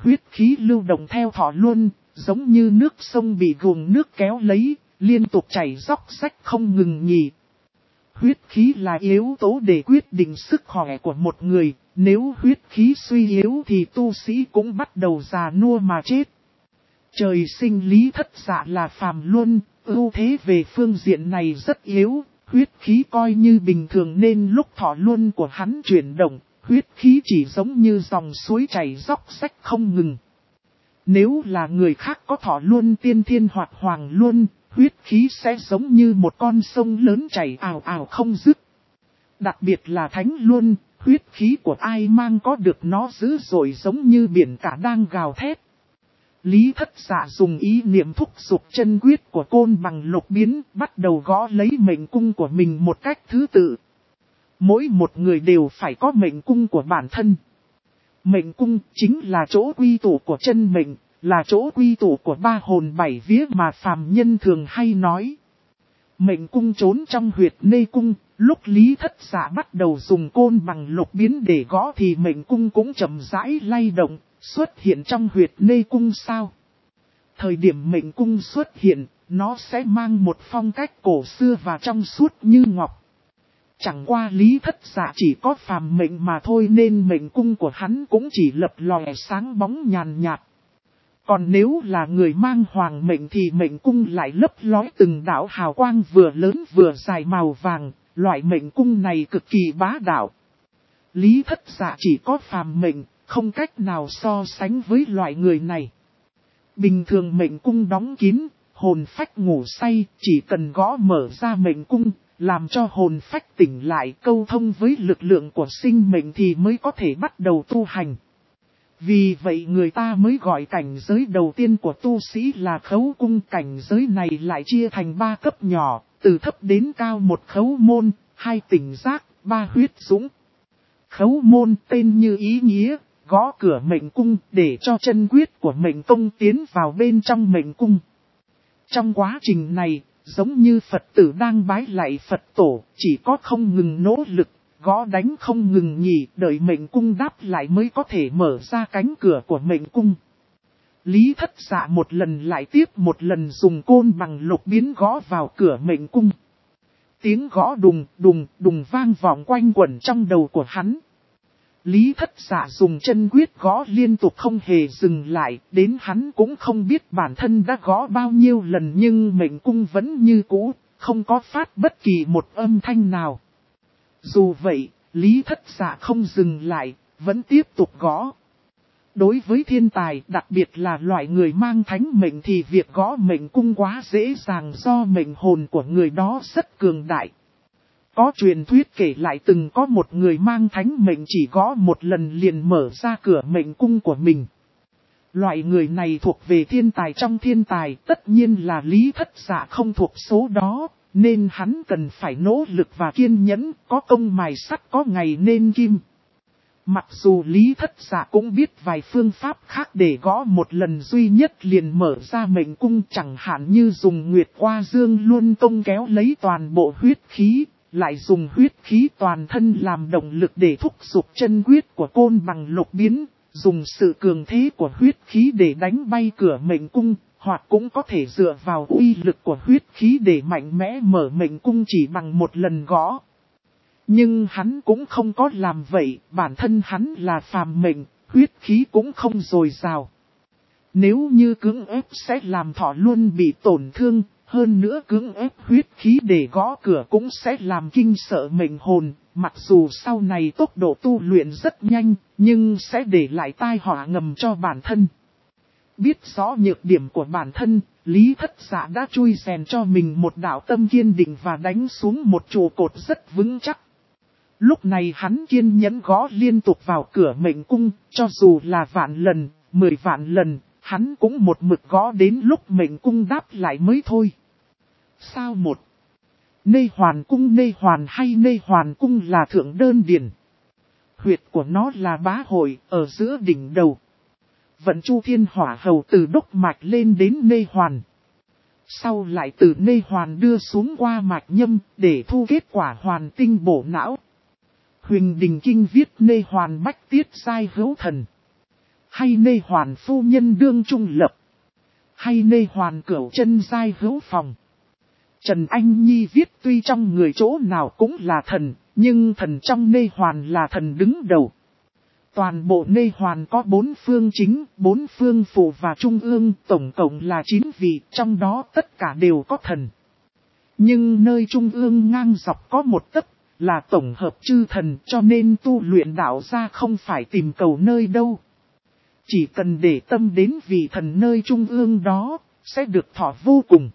Huyết khí lưu động theo thọ luân, giống như nước sông bị guồng nước kéo lấy, liên tục chảy róc rách không ngừng nghỉ. Huyết khí là yếu tố để quyết định sức khỏe của một người, nếu huyết khí suy yếu thì tu sĩ cũng bắt đầu già nua mà chết. Trời sinh Lý Thất Dạ là phàm luân, ưu thế về phương diện này rất yếu, huyết khí coi như bình thường nên lúc thọ luân của hắn chuyển động, huyết khí chỉ giống như dòng suối chảy róc rách không ngừng. Nếu là người khác có thọ luân tiên thiên hoặc hoàng luân, huyết khí sẽ giống như một con sông lớn chảy ào ào không dứt. Đặc biệt là thánh luân, huyết khí của ai mang có được nó dữ dội giống như biển cả đang gào thét. Lý Thất Dạ dùng ý niệm thúc giục chân quyết của côn bằng lục biến, bắt đầu gõ lấy mệnh cung của mình một cách thứ tự. Mỗi một người đều phải có mệnh cung của bản thân. Mệnh cung chính là chỗ quy tụ của chân mệnh, là chỗ quy tụ của ba hồn bảy vía mà phàm nhân thường hay nói. Mệnh cung trốn trong huyệt nê cung, lúc Lý Thất Dạ bắt đầu dùng côn bằng lục biến để gõ thì mệnh cung cũng chậm rãi lay động, xuất hiện trong huyệt nê cung sao. Thời điểm mệnh cung xuất hiện, nó sẽ mang một phong cách cổ xưa và trong suốt như ngọc. Chẳng qua Lý Thất Dạ chỉ có phàm mệnh mà thôi nên mệnh cung của hắn cũng chỉ lập lòe sáng bóng nhàn nhạt. Còn nếu là người mang hoàng mệnh thì mệnh cung lại lấp lói từng đạo hào quang vừa lớn vừa dài màu vàng, loại mệnh cung này cực kỳ bá đạo. Lý Thất Dạ chỉ có phàm mệnh, không cách nào so sánh với loại người này. Bình thường mệnh cung đóng kín, hồn phách ngủ say, chỉ cần gõ mở ra mệnh cung, làm cho hồn phách tỉnh lại câu thông với lực lượng của sinh mệnh thì mới có thể bắt đầu tu hành. Vì vậy người ta mới gọi cảnh giới đầu tiên của tu sĩ là khấu cung. Cảnh giới này lại chia thành 3 cấp nhỏ, từ thấp đến cao: 1 khấu môn, 2 tỉnh giác, 3 huyết dũng. Khấu môn tên như ý nghĩa, gõ cửa mệnh cung để cho chân quyết của mệnh tông tiến vào bên trong mệnh cung. Trong quá trình này, giống như Phật tử đang bái lạy Phật tổ, chỉ có không ngừng nỗ lực, gõ đánh không ngừng nghỉ, đợi mệnh cung đáp lại mới có thể mở ra cánh cửa của mệnh cung. Lý Thất Dạ một lần lại tiếp một lần dùng côn bằng lục biến gõ vào cửa mệnh cung. Tiếng gõ đùng đùng đùng vang vọng quanh quẩn trong đầu của hắn. Lý Thất Dạ dùng chân quyết gõ liên tục không hề dừng lại, đến hắn cũng không biết bản thân đã gõ bao nhiêu lần nhưng mệnh cung vẫn như cũ, không có phát bất kỳ một âm thanh nào. Dù vậy, Lý Thất Dạ không dừng lại, vẫn tiếp tục gõ. Đối với thiên tài, đặc biệt là loại người mang thánh mệnh thì việc gõ mệnh cung quá dễ dàng do mệnh hồn của người đó rất cường đại. Có truyền thuyết kể lại từng có một người mang thánh mệnh chỉ gõ một lần liền mở ra cửa mệnh cung của mình. Loại người này thuộc về thiên tài trong thiên tài, tất nhiên là Lý Thất Dạ không thuộc số đó, nên hắn cần phải nỗ lực và kiên nhẫn, có công mài sắt có ngày nên kim. Mặc dù Lý Thất Dạ cũng biết vài phương pháp khác để gõ một lần duy nhất liền mở ra mệnh cung, chẳng hạn như dùng Nguyệt Hoa Dương Luân Công kéo lấy toàn bộ huyết khí, lại dùng huyết khí toàn thân làm động lực để thúc giục chân quyết của côn bằng lục biến, dùng sự cường thế của huyết khí để đánh bay cửa mệnh cung, hoặc cũng có thể dựa vào uy lực của huyết khí để mạnh mẽ mở mệnh cung chỉ bằng một lần gõ. Nhưng hắn cũng không có làm vậy, bản thân hắn là phàm mệnh, huyết khí cũng không dồi dào. Nếu như cưỡng ép sẽ làm thọ luân bị tổn thương, hơn nữa cưỡng ép huyết khí để gõ cửa cũng sẽ làm kinh sợ mệnh hồn, mặc dù sau này tốc độ tu luyện rất nhanh, nhưng sẽ để lại tai họa ngầm cho bản thân. Biết rõ nhược điểm của bản thân, Lý Thất Dạ đã chui rèn cho mình một đạo tâm kiên định và đánh xuống một trụ cột rất vững chắc. Lúc này hắn kiên nhẫn gõ liên tục vào cửa mệnh cung, cho dù là vạn lần, 10 vạn lần, hắn cũng một mực gõ đến lúc mệnh cung đáp lại mới thôi. Sao một? Nê hoàn cung nê hoàn hay nê hoàn cung là thượng đơn điển. Huyệt của nó là bá hội, ở giữa đỉnh đầu. Vận chu thiên hỏa hầu từ đốc mạch lên đến nê hoàn. Sau lại từ nê hoàn đưa xuống qua mạch nhâm, để thu kết quả hoàn tinh bổ não. Huỳnh Đình Kinh viết nê hoàn bách tiết sai hữu thần. Hay nê hoàn phu nhân đương trung lập. Hay nê hoàn cửu chân giai hữu phòng. Trần Anh Nhi viết tuy trong người chỗ nào cũng là thần, nhưng thần trong nê hoàn là thần đứng đầu. Toàn bộ nê hoàn có 4 phương chính, 4 phương phụ và trung ương, tổng cộng là 9 vị, trong đó tất cả đều có thần. Nhưng nơi trung ương ngang dọc có một tấc, là tổng hợp chư thần, cho nên tu luyện đạo ra không phải tìm cầu nơi đâu. Chỉ cần để tâm đến vị thần nơi trung ương đó, sẽ được thọ vô cùng.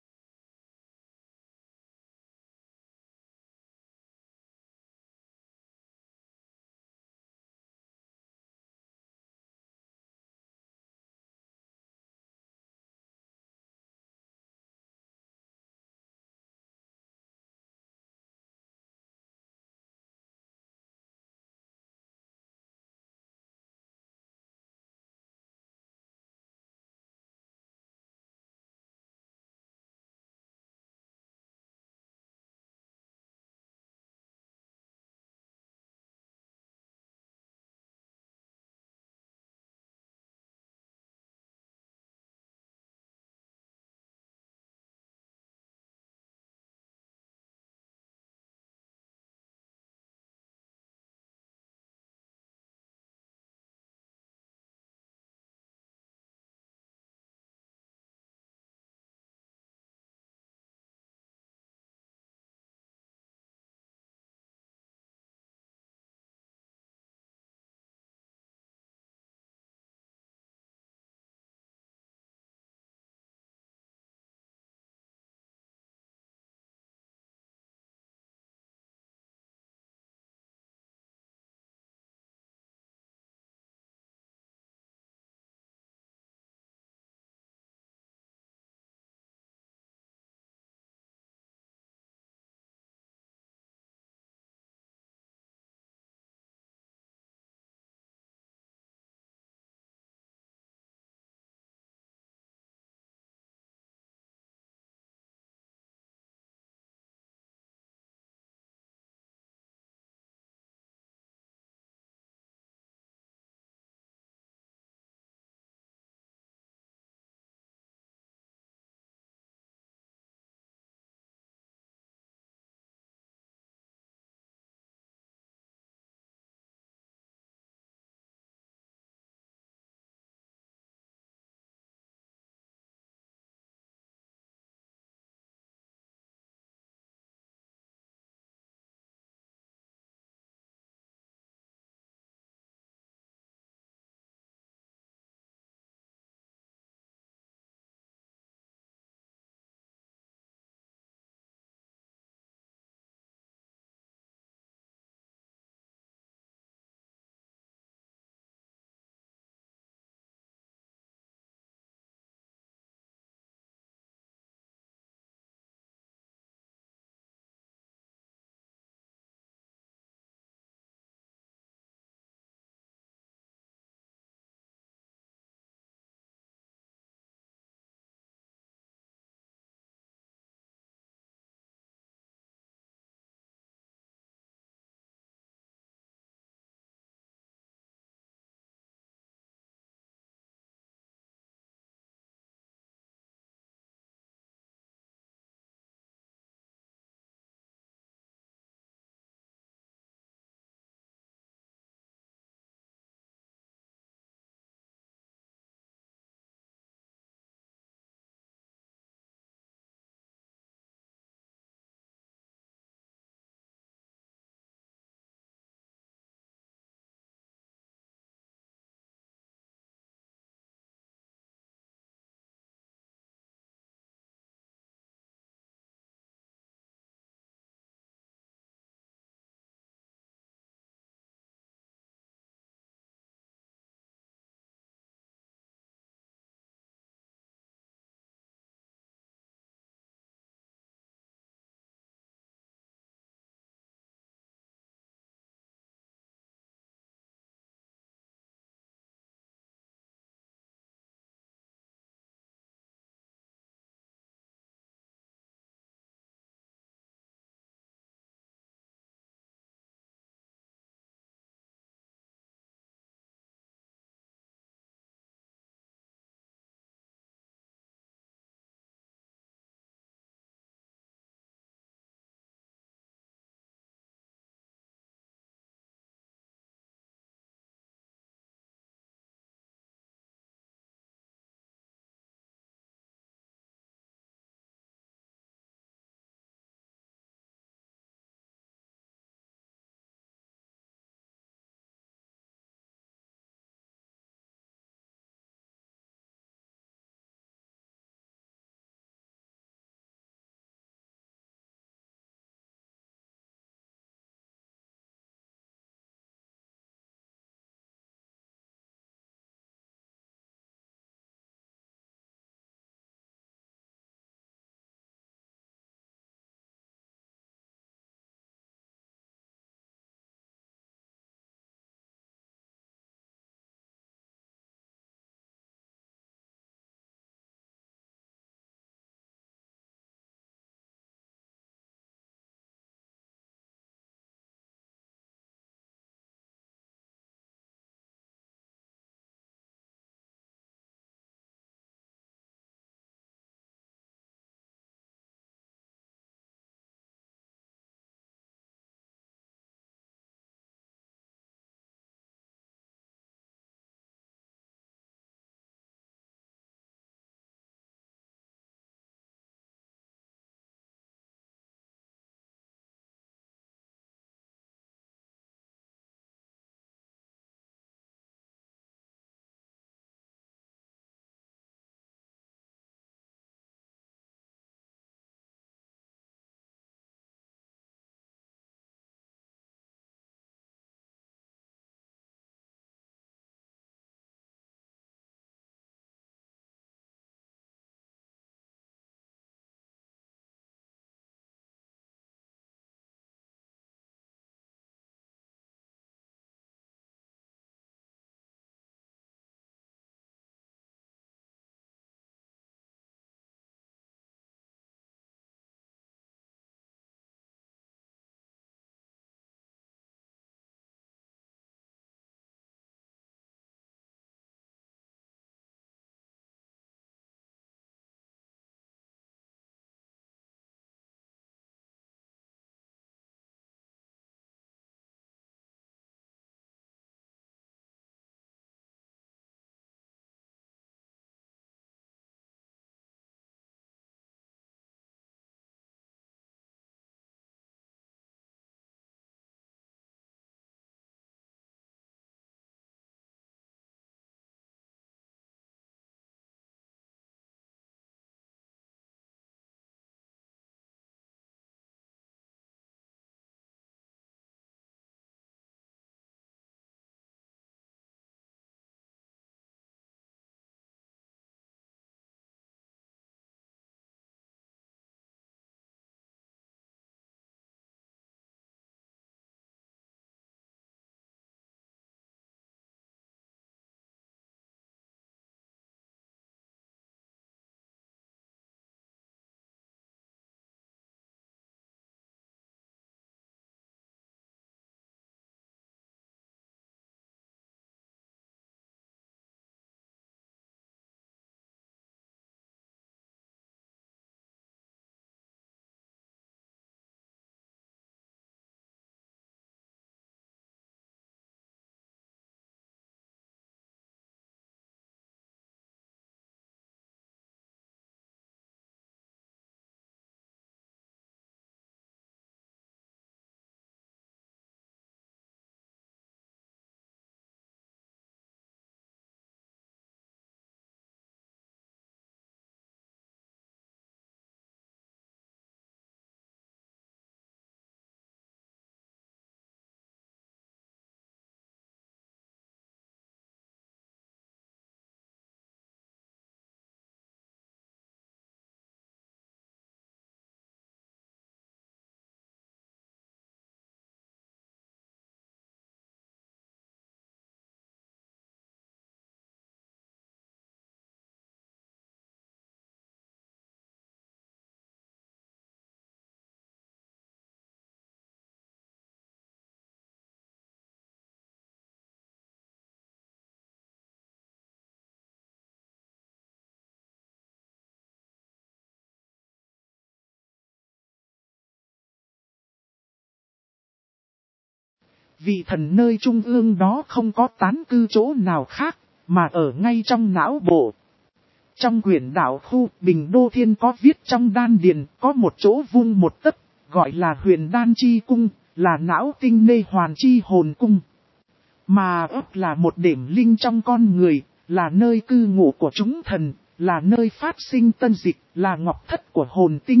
Vị thần nơi trung ương đó không có tán cư chỗ nào khác, mà ở ngay trong não bộ. Trong quyển đạo khu Bình Đô Thiên có viết trong đan điền có một chỗ vuông một tấc, gọi là huyền đan chi cung, là não tinh nê hoàn chi hồn cung. Mà ấp là một điểm linh trong con người, là nơi cư ngụ của chúng thần, là nơi phát sinh tân dịch, là ngọc thất của hồn tinh.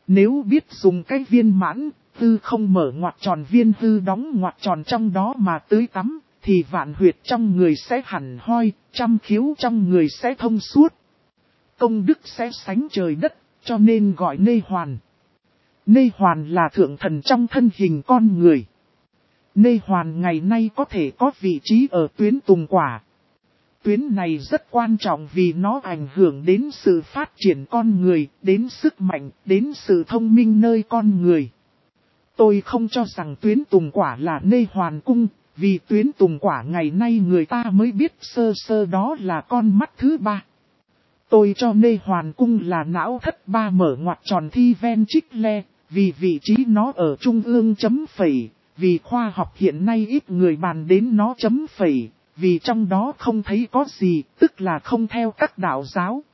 Nếu biết dùng cái viên mãn, tư không mở ngoặc tròn viên tư đóng ngoặc tròn trong đó mà tưới tắm, thì vạn huyệt trong người sẽ hẳn hoi, trăm khiếu trong người sẽ thông suốt. Công đức sẽ sánh trời đất, cho nên gọi Nê Hoàn. Nê Hoàn là thượng thần trong thân hình con người. Nê Hoàn ngày nay có thể có vị trí ở tuyến tùng quả. Tuyến này rất quan trọng vì nó ảnh hưởng đến sự phát triển con người, đến sức mạnh, đến sự thông minh nơi con người. Tôi không cho rằng tuyến tùng quả là Nê Hoàn cung, vì tuyến tùng quả ngày nay người ta mới biết sơ sơ đó là con mắt thứ ba. Tôi cho Nê Hoàn cung là não thất ba mở ngoặc tròn thi ven trích le, vì vị trí nó ở trung ương chấm phẩy, vì khoa học hiện nay ít người bàn đến nó chấm phẩy, vì trong đó không thấy có gì, tức là không theo các đạo giáo.